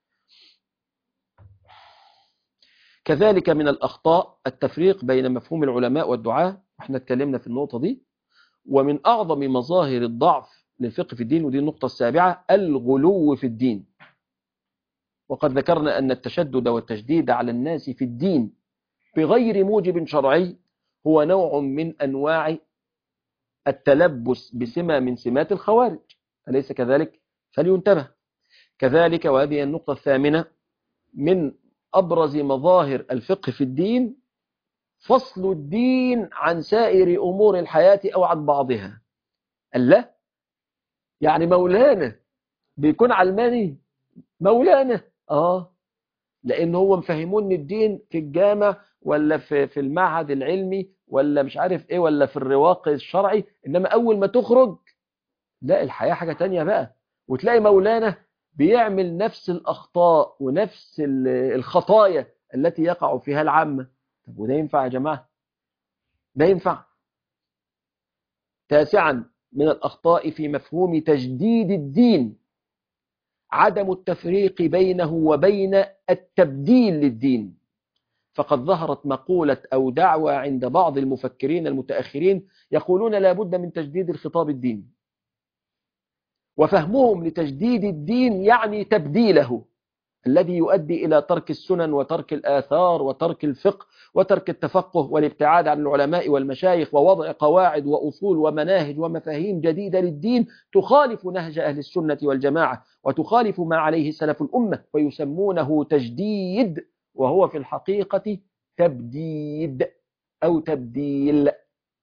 كذلك من الأخطاء التفريق بين مفهوم العلماء والدعاة، واحنا اتكلمنا في النقطة دي. ومن أعظم مظاهر الضعف للفقه في الدين، ودي النقطة السابعة، الغلو في الدين. وقد ذكرنا أن التشدد والتشديد على الناس في الدين بغير موجب شرعي هو نوع من أنواع التلبس بسمة من سمات الخوارج، أليس كذلك؟ فلينتبه. كذلك وهذه النقطة الثامنة من أبرز مظاهر الفقه في الدين فصل الدين عن سائر أمور الحياة أو عن بعضها. الله، يعني مولانا بيكون علماني؟ مولانا آه لأن هو مفهمون ان الدين في الجامع ولا في في المعهد العلمي ولا مش عارف إيه ولا في الرواق الشرعي، إنما أول ما تخرج لا، الحياة حاجة تانية بقى. وتلاقي مولانا بيعمل نفس الأخطاء ونفس ال- الخطايا التي يقع فيها العامة. طب وده ينفع يا جماعة؟ ده ينفع؟ تاسعا من الأخطاء في مفهوم تجديد الدين عدم التفريق بينه وبين التبديل للدين. فقد ظهرت مقولة أو دعوة عند بعض المفكرين المتأخرين يقولون لا بد من تجديد الخطاب الديني، وفهمهم لتجديد الدين يعني تبديله، الذي يؤدي إلى ترك السنن وترك الآثار وترك الفقه وترك التفقه والابتعاد عن العلماء والمشايخ ووضع قواعد وأصول ومناهج ومفاهيم جديدة للدين تخالف نهج أهل السنة والجماعة وتخالف ما عليه سلف الأمة، ويسمونه تجديد وهو في الحقيقة تبديد أو تبديل.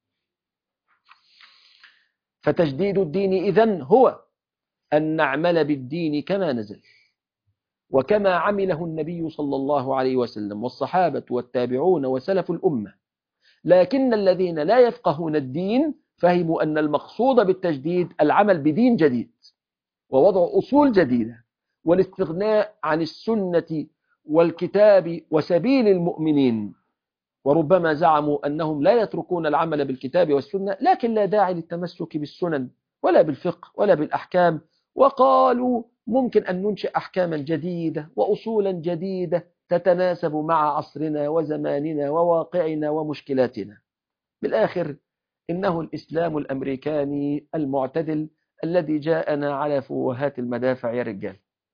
فتجديد الدين إذن هو أن نعمل بالدين كما نزل وكما عمله النبي صلى الله عليه وسلم والصحابة والتابعون وسلف الأمة، لكن الذين لا يفقهون الدين فهموا أن المقصود بالتجديد العمل بدين جديد ووضع أصول جديدة والاستغناء عن السنة والكتاب وسبيل المؤمنين. وربما زعموا أنهم لا يتركون العمل بالكتاب والسنة، لكن لا داعي للتمسك بالسنن ولا بالفقه ولا بالأحكام، وقالوا ممكن أن ننشئ أحكاما جديدة وأصولا جديدة تتناسب مع عصرنا وزماننا وواقعنا ومشكلاتنا. بالآخر إنه الإسلام الأمريكاني المعتدل الذي جاءنا على فوهات المدافع يا رجال.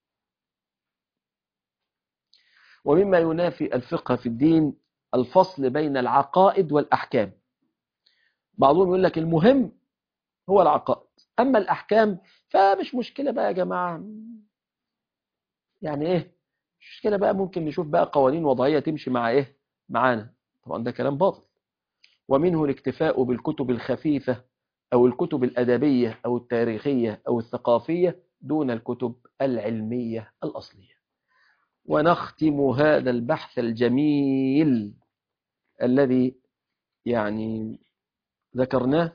ومما ينافي الفقه في الدين الفصل بين العقائد والأحكام. بعضهم يقول لك المهم هو العقائد، أما الأحكام فمش مشكلة بقى يا جماعة، يعني إيه مش مشكلة بقى، ممكن نشوف بقى قوانين وضعية تمشي مع إيه معانا. طبعا ده كلام باطل. ومنه الاكتفاء بالكتب الخفيفة أو الكتب الأدبية أو التاريخية أو الثقافية دون الكتب العلمية الأصلية. ونختم هذا البحث الجميل الذي يعني ذكرناه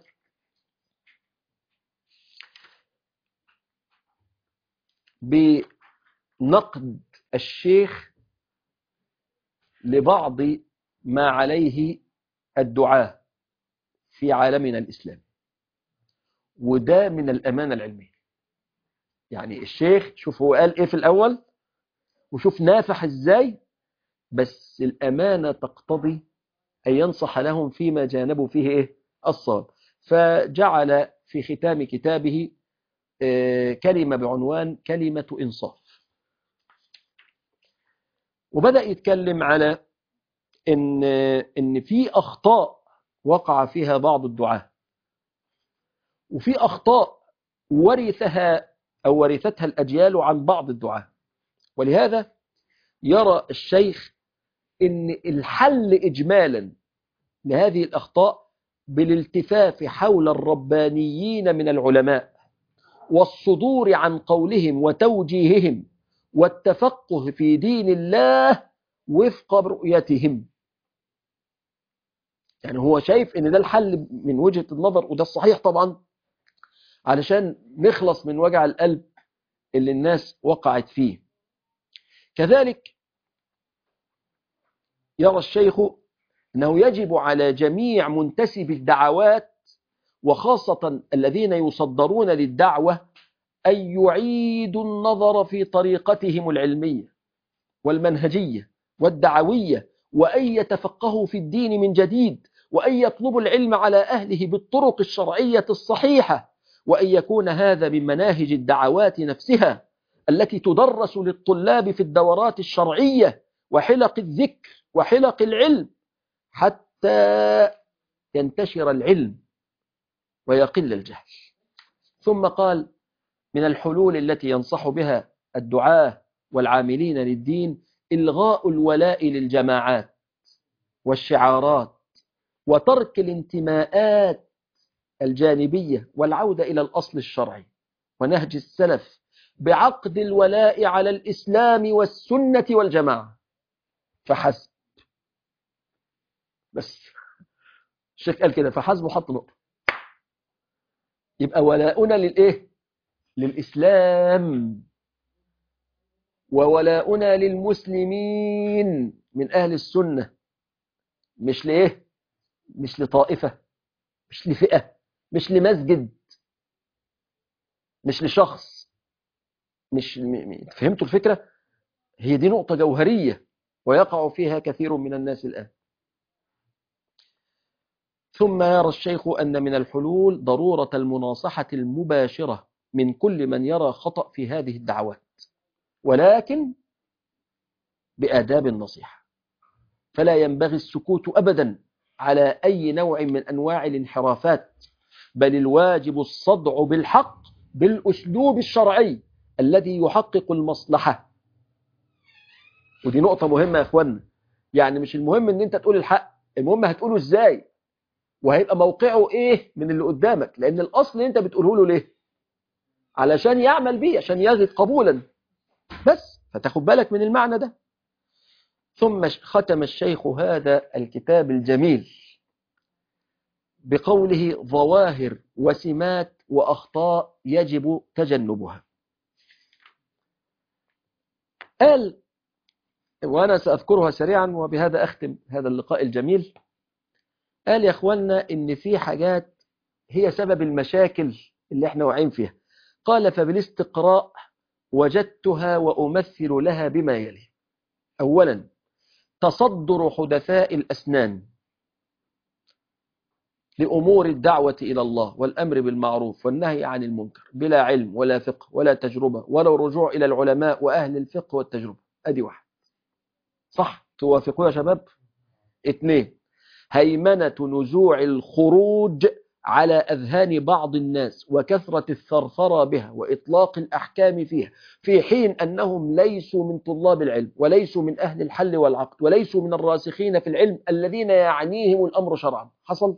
بنقد الشيخ لبعض ما عليه الدعاة في عالمنا الإسلامي، وده من الأمانة العلمية. يعني الشيخ شوف هو قال إيه في الأول وشوف نافح إزاي، بس الأمانة تقتضي أن ينصح لهم فيما جانبوا فيه إيه الصواب. فجعل في ختام كتابه كلمة بعنوان كلمة إنصاف، وبدأ يتكلم على إن إن في أخطاء وقع فيها بعض الدعاة، وفي أخطاء ورثها أو ورثتها الأجيال عن بعض الدعاة. ولهذا يرى الشيخ إن الحل إجمالا لهذه الأخطاء بالالتفاف حول الربانيين من العلماء والصدور عن قولهم وتوجيههم والتفقه في دين الله وفق رؤيتهم. يعني هو شايف ان ده الحل من وجهة النظر، وده الصحيح طبعا، علشان نخلص من وجع القلب اللي الناس وقعت فيه. كذلك يرى الشيخ أنه يجب على جميع منتسب الدعوات وخاصة الذين يصدرون للدعوة أن يعيدوا النظر في طريقتهم العلمية والمنهجية والدعوية، وأن يتفقهوا في الدين من جديد، وأن يطلبوا العلم على أهله بالطرق الشرعية الصحيحة، وأن يكون هذا من مناهج الدعوات نفسها التي تدرس للطلاب في الدورات الشرعية وحلق الذكر وحلق العلم حتى ينتشر العلم ويقل الجهل. ثم قال من الحلول التي ينصح بها الدعاة والعاملين للدين إلغاء الولاء للجماعات والشعارات وترك الانتماءات الجانبية والعودة إلى الأصل الشرعي ونهج السلف بعقد الولاء على الإسلام والسنة والجماعة فحسب. بس الشيخ قال كده فحسب وحط نقطة. يبقى ولاؤنا للإيه؟ للإسلام، وولاؤنا للمسلمين من أهل السنة، مش لإيه؟ مش لطائفة، مش لفئة، مش لمسجد، مش لشخص، مش م... فهمتوا الفكرة؟ هي دي نقطة جوهرية ويقع فيها كثير من الناس الآن. ثم يرى الشيخ أن من الحلول ضرورة المناصحة المباشرة من كل من يرى خطأ في هذه الدعوات، ولكن بآداب النصيحة. فلا ينبغي السكوت أبدا على أي نوع من أنواع الانحرافات، بل الواجب الصدع بالحق بالأسلوب الشرعي الذي يحقق المصلحة. ودي نقطة مهمة يا أخوانا. يعني مش المهم أن أنت تقول الحق، المهم هتقوله إزاي وهيبقى موقعه إيه من اللي قدامك، لأن الأصل أنت بتقوله له ليه؟ علشان يعمل بيه، عشان يجد قبولا بس. فتاخد بالك من المعنى ده. ثم ختم الشيخ هذا الكتاب الجميل بقوله ظواهر وسمات وأخطاء يجب تجنبها. قال، وأنا سأذكرها سريعا وبهذا أختم هذا اللقاء الجميل، قال يا أخوانا إن في حاجات هي سبب المشاكل اللي احنا واقعين فيها. قال فبالاستقراء وجدتها وأمثل لها بما يلي. أولا، تصدر حدثاء الأسنان لأمور الدعوة إلى الله والأمر بالمعروف والنهي عن المنكر بلا علم ولا فقه ولا تجربة ولا رجوع إلى العلماء وأهل الفقه والتجربة. أدي واحد، صح؟ توافقوا يا شباب؟ اثنين، هيمنة نزوع الخروج على أذهان بعض الناس وكثرة الثرثرة بها وإطلاق الأحكام فيها، في حين أنهم ليسوا من طلاب العلم وليسوا من أهل الحل والعقد وليسوا من الراسخين في العلم الذين يعنيهم الأمر شرعا. حصل.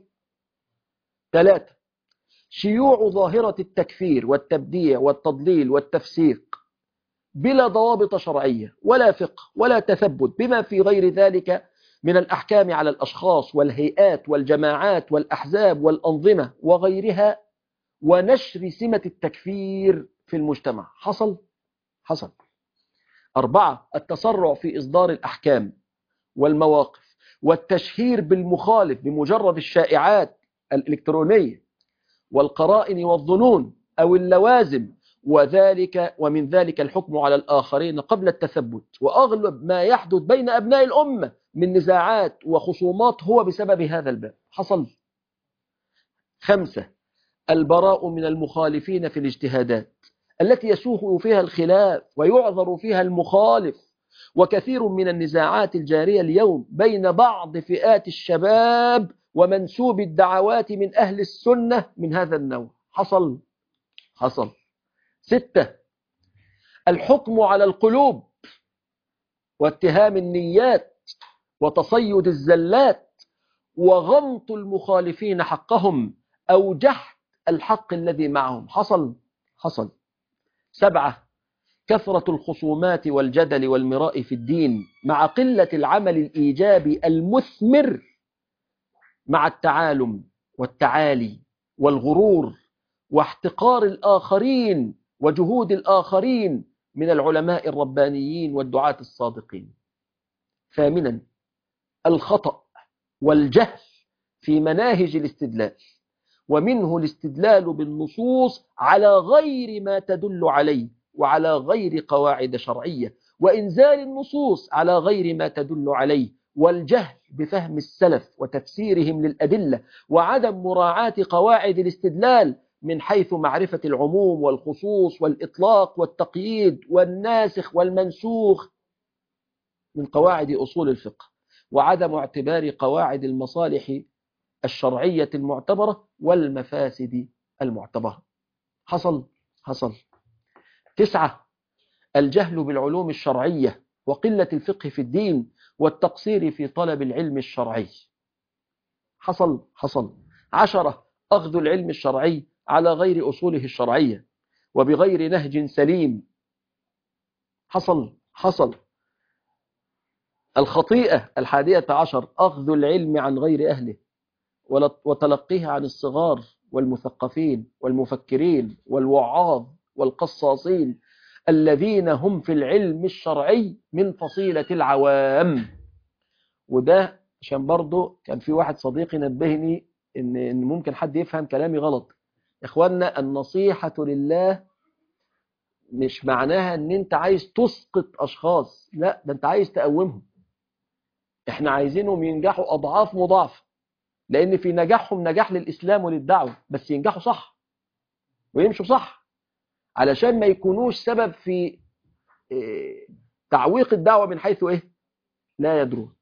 ثلاثة، شيوع ظاهرة التكفير والتبديع والتضليل والتفسيق بلا ضوابط شرعية ولا فقه ولا تثبت بما في غير ذلك من الأحكام على الأشخاص والهيئات والجماعات والأحزاب والأنظمة وغيرها، ونشر سمة التكفير في المجتمع. حصل؟ حصل. أربعة، التسرع في إصدار الأحكام والمواقف والتشهير بالمخالف بمجرد الشائعات الإلكترونية والقرائن والظنون أو اللوازم، وذلك ومن ذلك الحكم على الآخرين قبل التثبت. وأغلب ما يحدث بين أبناء الأمة من نزاعات وخصومات هو بسبب هذا الباب. حصل. خمسة، البراء من المخالفين في الاجتهادات التي يسوغ فيها الخلاف ويعذر فيها المخالف. وكثير من النزاعات الجارية اليوم بين بعض فئات الشباب ومنسوب الدعوات من أهل السنة من هذا النوع. حصل. حصل. ستة، الحكم على القلوب واتهام النيات وتصيد الزلات وغمط المخالفين حقهم أو جحد الحق الذي معهم. حصل. حصل. سبعة، كثرة الخصومات والجدل والمراء في الدين مع قلة العمل الإيجابي المثمر مع التعالم والتعالي والغرور واحتقار الآخرين وجهود الآخرين من العلماء الربانيين والدعاة الصادقين. ثامنا، الخطأ والجهل في مناهج الاستدلال، ومنه الاستدلال بالنصوص على غير ما تدل عليه وعلى غير قواعد شرعية، وإنزال النصوص على غير ما تدل عليه، والجهل بفهم السلف وتفسيرهم للأدلة، وعدم مراعاة قواعد الاستدلال من حيث معرفة العموم والخصوص والإطلاق والتقييد والناسخ والمنسوخ من قواعد أصول الفقه، وعدم اعتبار قواعد المصالح الشرعية المعتبرة والمفاسد المعتبرة. حصل. حصل. تسعة، الجهل بالعلوم الشرعية وقلة الفقه في الدين والتقصير في طلب العلم الشرعي. حصل. حصل. عشرة، أخذ العلم الشرعي على غير أصوله الشرعية وبغير نهج سليم. حصل. حصل. الخطيئة الحادية عشر، أخذ العلم عن غير أهله وتلقيه عن الصغار والمثقفين والمفكرين والوعاظ والقصاصين الذين هم في العلم الشرعي من فصيلة العوام. وده عشان برضو كان في واحد صديقي نبهني إن, إن ممكن حد يفهم كلامي غلط. إخواننا، النصيحة لله مش معناها إن أنت عايز تسقط أشخاص، لا، ده أنت عايز تقومهم. إحنا عايزينهم ينجحوا أضعاف مضاعفة، لأن في نجاحهم نجاح للإسلام وللدعوة، بس ينجحوا صح ويمشوا صح علشان ما يكونوش سبب في تعويق الدعوة من حيث إيه؟ لا يدرون.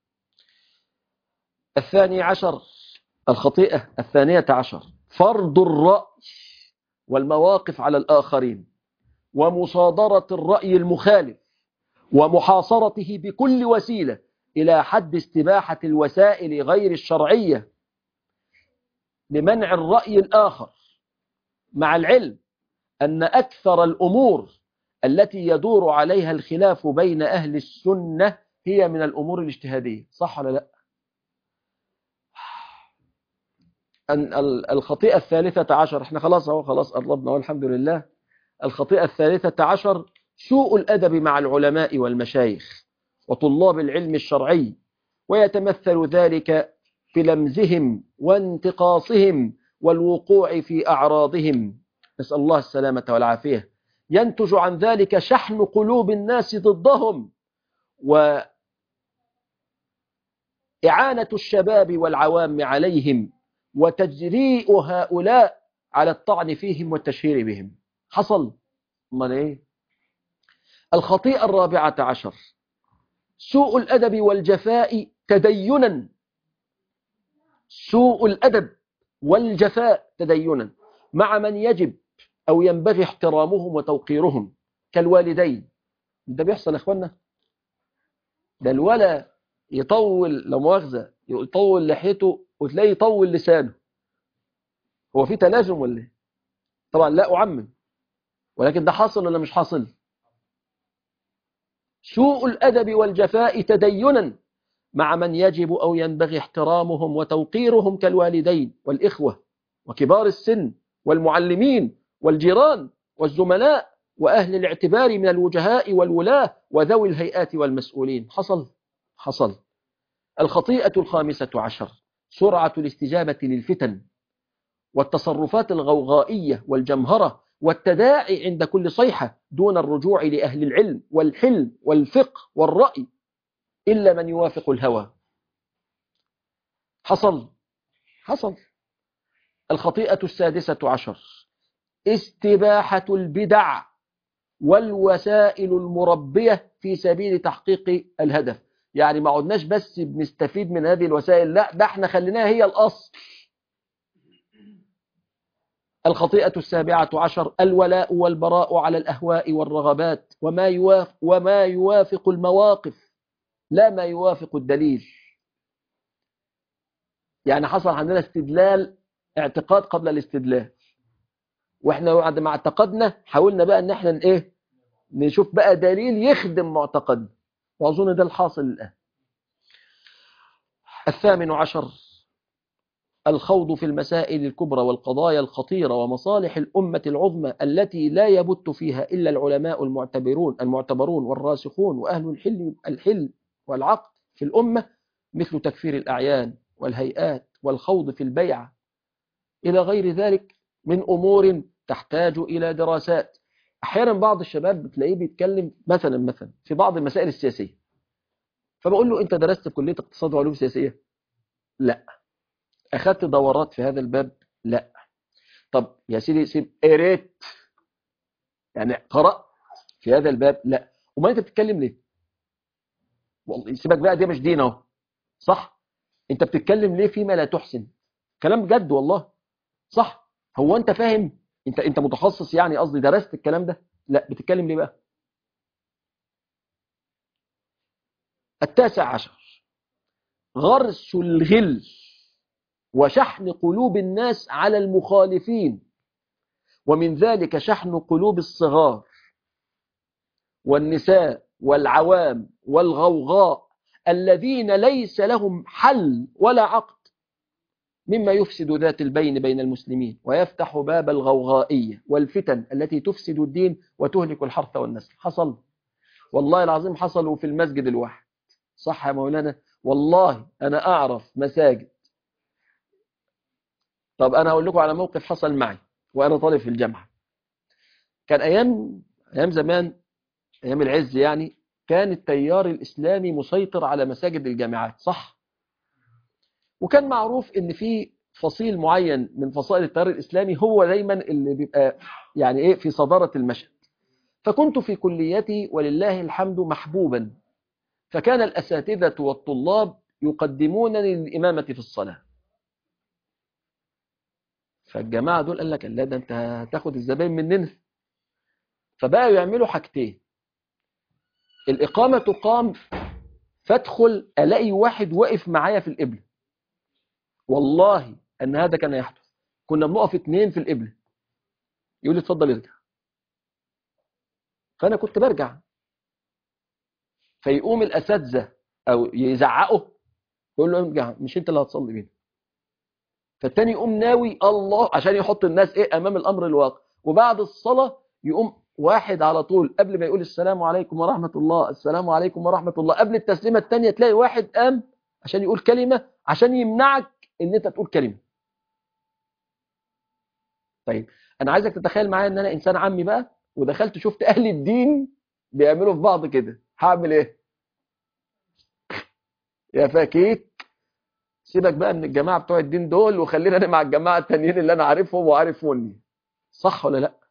الثاني عشر، الخطيئة الثانية عشر، فرض الرأي والمواقف على الآخرين ومصادرة الرأي المخالف ومحاصرته بكل وسيلة إلى حد استباحة الوسائل غير الشرعية لمنع الرأي الآخر، مع العلم أن أكثر الأمور التي يدور عليها الخلاف بين أهل السنة هي من الأمور الاجتهادية. صح ولا لا؟ أن الخطيئة الثالثة عشر، احنا خلاص اهو خلاص قربنا والحمد لله. الخطيئة الثالثة عشر سوء الأدب مع العلماء والمشايخ وطلاب العلم الشرعي، ويتمثل ذلك في لمزهم وانتقاصهم والوقوع في أعراضهم، نسأل الله السلامة والعافية. ينتج عن ذلك شحن قلوب الناس ضدهم، وإعانة الشباب والعوام عليهم، وتجريء هؤلاء على الطعن فيهم والتشهير بهم. حصل امال ايه؟ الخطيئة الرابعة عشر سوء الأدب والجفاء تدينا. سوء الأدب والجفاء تدينا مع من يجب أو ينبغي احترامهم وتوقيرهم كالوالدين. ده بيحصل يا اخوانا، ده الولا يطول لو مؤاخذة يطول لحيته وتلاقيه يطول لسانه. هو في تلازم ولا ايه؟ طبعا لا أعمم، ولكن ده حاصل ولا مش حاصل؟ سوء الأدب والجفاء تدينا مع من يجب أو ينبغي احترامهم وتوقيرهم كالوالدين والإخوة وكبار السن والمعلمين والجيران والزملاء وأهل الاعتبار من الوجهاء والولاة وذوي الهيئات والمسؤولين. حصل حصل. الخطيئة الخامسة عشر سرعة الاستجابة للفتن والتصرفات الغوغائية والجمهرة والتداعي عند كل صيحة دون الرجوع لأهل العلم والحلم والفقه والرأي إلا من يوافق الهوى. حصل حصل. الخطيئة السادسة عشر استباحة البدع والوسائل المربية في سبيل تحقيق الهدف. يعني ما عدناش بس بنستفيد من هذه الوسائل، لا ده احنا خليناها هي الأصل. الخطيئة السابعة عشر الولاء والبراء على الأهواء والرغبات وما يوافق, وما يوافق المواقف لا ما يوافق الدليل. يعني حصل عندنا استدلال اعتقاد قبل الاستدلال، واحنا بعد ما اعتقدنا حاولنا بقى ان احنا ايه نشوف بقى دليل يخدم معتقدنا، واظن ده الحاصل الان. الثامن عشر الخوض في المسائل الكبرى والقضايا الخطيرة ومصالح الأمة العظمى التي لا يبت فيها إلا العلماء المعتبرون المعتبرون والراسخون وأهل الحل الحل والعقد في الأمة، مثل تكفير الأعيان والهيئات والخوض في البيع إلى غير ذلك من أمور تحتاج إلى دراسات. أحيانا بعض الشباب بتلاقيه بيتكلم مثلا مثلا في بعض المسائل السياسية، فبقول له أنت درست في كلية اقتصاد وعلوم سياسية؟ لا. أخذت دورات في هذا الباب؟ لا. طب يا سيدي سيب قريت يعني قرأت في هذا الباب؟ لا. وما أنت بتتكلم ليه؟ والله سيبك بقى، دي مش دين اهو، صح؟ أنت بتتكلم ليه فيما لا تحسن؟ كلام جد والله، صح؟ هو أنت فاهم؟ أنت أنت متخصص يعني، قصدي درست الكلام ده؟ لا. بتتكلم ليه بقى؟ التاسع عشر غرس الغل وشحن قلوب الناس على المخالفين، ومن ذلك شحن قلوب الصغار والنساء والعوام والغوغاء الذين ليس لهم حل ولا عقد، مما يفسد ذات البين بين المسلمين ويفتح باب الغوغائية والفتن التي تفسد الدين وتهلك الحرث والنسل. حصل والله العظيم، حصلوا في المسجد الواحد. صح يا مولانا؟ والله أنا أعرف مساجد. طب أنا أقول لكم على موقف حصل معي وأنا طالب في الجامعة. كان أيام أيام زمان، أيام العز يعني، كان التيار الإسلامي مسيطر على مساجد الجامعات، صح؟ وكان معروف إن في فصيل معين من فصائل التيار الإسلامي هو دايما اللي بيبقى يعني إيه في صدارة المشهد. فكنت في كليتي ولله الحمد محبوبا، فكان الأساتذة والطلاب يقدمونني للإمامة في الصلاة. فالجماعة دول قال لك لا ده أنت هتاخد الزباين مننا، فبقوا يعملوا حاجتين. الإقامة تقام فادخل ألاقي واحد واقف معايا في القبلة. والله أن هذا كان يحدث. كنا بنقف اتنين في القبلة، يقول لي اتفضل ارجع، فأنا كنت برجع، فيقوم الأساتذة أو يزعقوا يقول له ارجع، مش أنت اللي هتصلي بينا. فالتاني يقوم ناوي الله عشان يحط الناس ايه امام الامر الواقع، وبعد الصلاة يقوم واحد على طول قبل ما يقول السلام عليكم ورحمة الله، السلام عليكم ورحمة الله، قبل التسليمة التانية تلاقي واحد قام عشان يقول كلمة عشان يمنعك ان انت تقول كلمة. طيب انا عايزك تتخيل معايا ان انا انسان عامي بقى، ودخلت شفت اهل الدين بيعملوا في بعض كده، هعمل ايه؟ يا فكيك، سيبك بقى من الجماعة بتوع الدين دول وخلينا انا مع الجماعة التانيين اللي انا عارفهم وعارفوني. صح ولا لا؟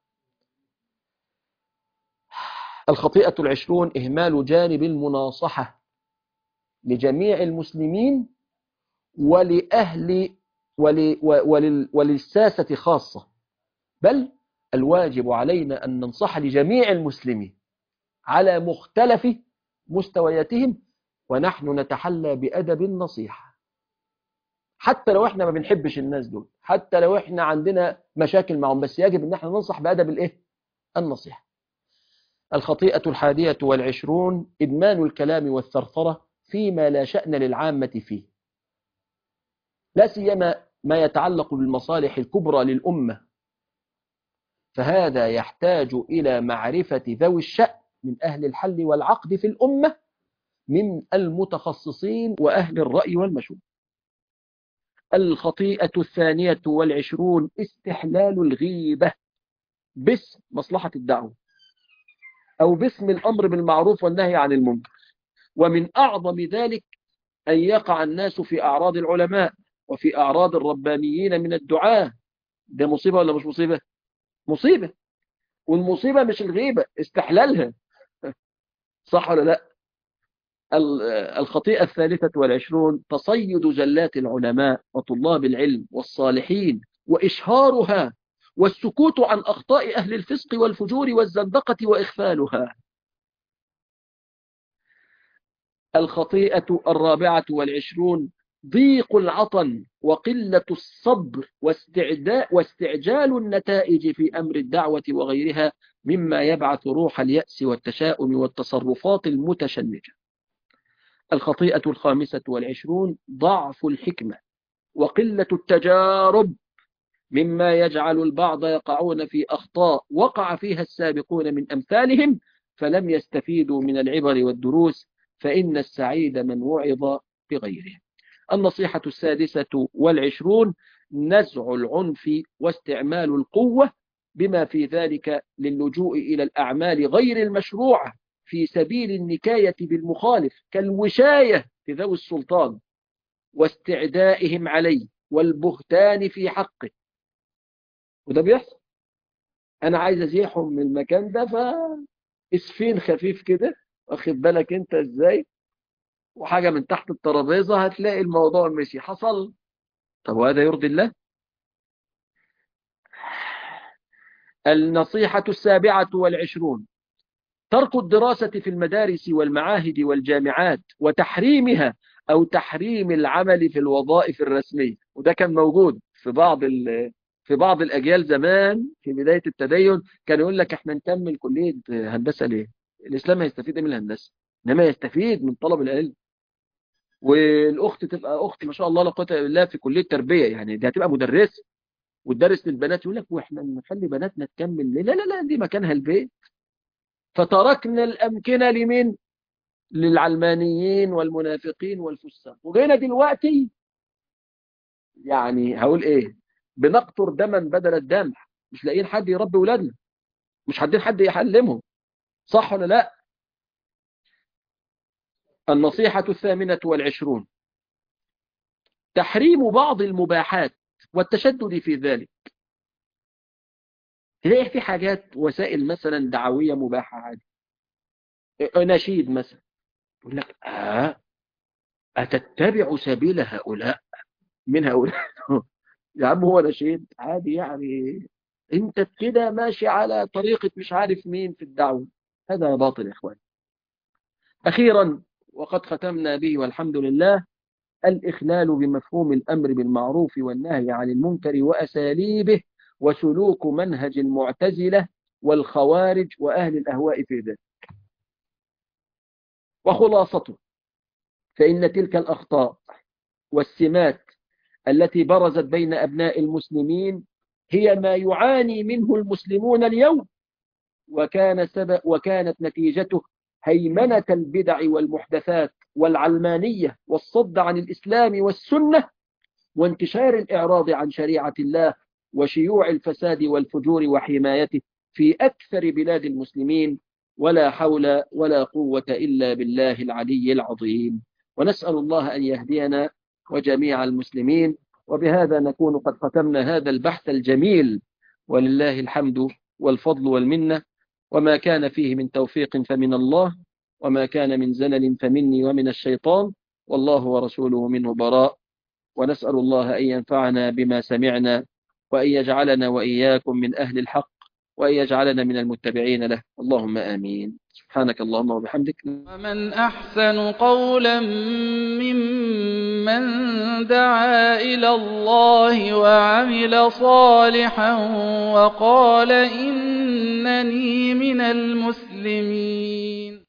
الخطيئة العشرون إهمال جانب المناصحة لجميع المسلمين ولأهل ول ول وللساسة خاصة، بل الواجب علينا أن ننصح لجميع المسلمين على مختلف مستوياتهم، ونحن نتحلى بأدب النصيحة حتى لو احنا ما بنحبش الناس دول، حتى لو احنا عندنا مشاكل معهم، بس يجب ان احنا ننصح بأدب الايه؟ النصيحة. الخطيئة الحادية والعشرون إدمان الكلام والثرثرة فيما لا شأن للعامة فيه، لا سيما ما يتعلق بالمصالح الكبرى للأمة، فهذا يحتاج إلى معرفة ذوي الشأن من أهل الحل والعقد في الأمة من المتخصصين وأهل الرأي والمشورة. الخطيئة الثانية والعشرون استحلال الغيبة باسم مصلحة الدعوة أو باسم الأمر بالمعروف والنهي عن المنكر، ومن أعظم ذلك أن يقع الناس في أعراض العلماء وفي أعراض الربانيين من الدعاة. ده مصيبة ولا مش مصيبة؟ مصيبة. والمصيبة مش الغيبة، استحلالها. صح ولا لا؟ الخطيئة الثالثة والعشرون تصيد زلات العلماء وطلاب العلم والصالحين وإشهارها والسكوت عن أخطاء أهل الفسق والفجور والزندقة وإخفالها. الخطيئة الرابعة والعشرون ضيق العطن وقلة الصبر واستعداء واستعجال النتائج في أمر الدعوة وغيرها مما يبعث روح اليأس والتشاؤم والتصرفات المتشنجة. الخطيئة الخامسة والعشرون ضعف الحكمة وقلة التجارب مما يجعل البعض يقعون في أخطاء وقع فيها السابقون من أمثالهم فلم يستفيدوا من العبر والدروس، فإن السعيد من وعظ بغيره. النصيحة السادسة والعشرون نزع العنف واستعمال القوة بما في ذلك للجوء إلى الأعمال غير المشروعة في سبيل النكاية بالمخالف كالوشاية في ذوي السلطان واستعدائهم عليه والبهتان في حقه. وده بيحصل. أنا عايز أزيحهم من المكان ده فإسفين خفيف كده، واخد بالك أنت إزاي، وحاجة من تحت الترابيزة هتلاقي الموضوع مشي. حصل. طب وهذا يرضي الله؟ النصيحة السابعة والعشرون ترك الدراسة في المدارس والمعاهد والجامعات وتحريمها أو تحريم العمل في الوظائف الرسمية. وده كان موجود في بعض في بعض الأجيال زمان في بداية التدين، كان يقول لك احنا نكمل كلية هندسة ليه؟ الإسلام هيستفيد من الهندسة، إنما يستفيد من طلب العلم. والأخت تبقى أخت ما شاء الله لا قوة إلا بالله في كلية تربية، يعني دي هتبقى مدرسة وتدرس للبنات، يقول لك واحنا نخلي بناتنا تكمل ليه؟ لا لا لا، دي مكانها البيت. فتركنا الأمكنة لمن؟ للعلمانيين والمنافقين والفساق. وجينا دلوقتي يعني هقول ايه، بنقطر دما بدل الدم، مش لاقيين حد يربي ولادنا، مش حدين حد يحلمهم. صح ولا لا؟ النصيحة الثامنة والعشرون تحريم بعض المباحات والتشدد في ذلك. تلاقي في حاجات وسائل مثلا دعوية مباحة عادي، نشيد مثلا، يقول لك آه أتتبع سبيل هؤلاء من هؤلاء يا عم هو نشيد عادي يعني، انت كده ماشي على طريقة مش عارف مين في الدعوة. هذا باطل يا اخوان. اخيرا وقد ختمنا به والحمد لله، الاخلال بمفهوم الامر بالمعروف والنهي عن المنكر واساليبه وسلوك منهج المعتزلة والخوارج واهل الاهواء في ذلك. وخلاصته فان تلك الاخطاء والسمات التي برزت بين أبناء المسلمين هي ما يعاني منه المسلمون اليوم، وكان سبب وكانت نتيجته هيمنة البدع والمحدثات والعلمانية والصد عن الإسلام والسنة وانتشار الإعراض عن شريعة الله وشيوع الفساد والفجور وحمايته في أكثر بلاد المسلمين، ولا حول ولا قوة إلا بالله العلي العظيم. ونسأل الله أن يهدينا وجميع المسلمين. وبهذا نكون قد ختمنا هذا البحث الجميل، ولله الحمد والفضل والمنة. وما كان فيه من توفيق فمن الله، وما كان من زلل فمني ومن الشيطان، والله ورسوله منه براء. ونسأل الله أن ينفعنا بما سمعنا، وأن يجعلنا وإياكم من أهل الحق، وأن يجعلنا من المتبعين له. اللهم آمين. سبحانك اللهم وبحمدك. ومن أحسن قولا ممن دعا إلى الله وعمل صالحا وقال إنني من المسلمين.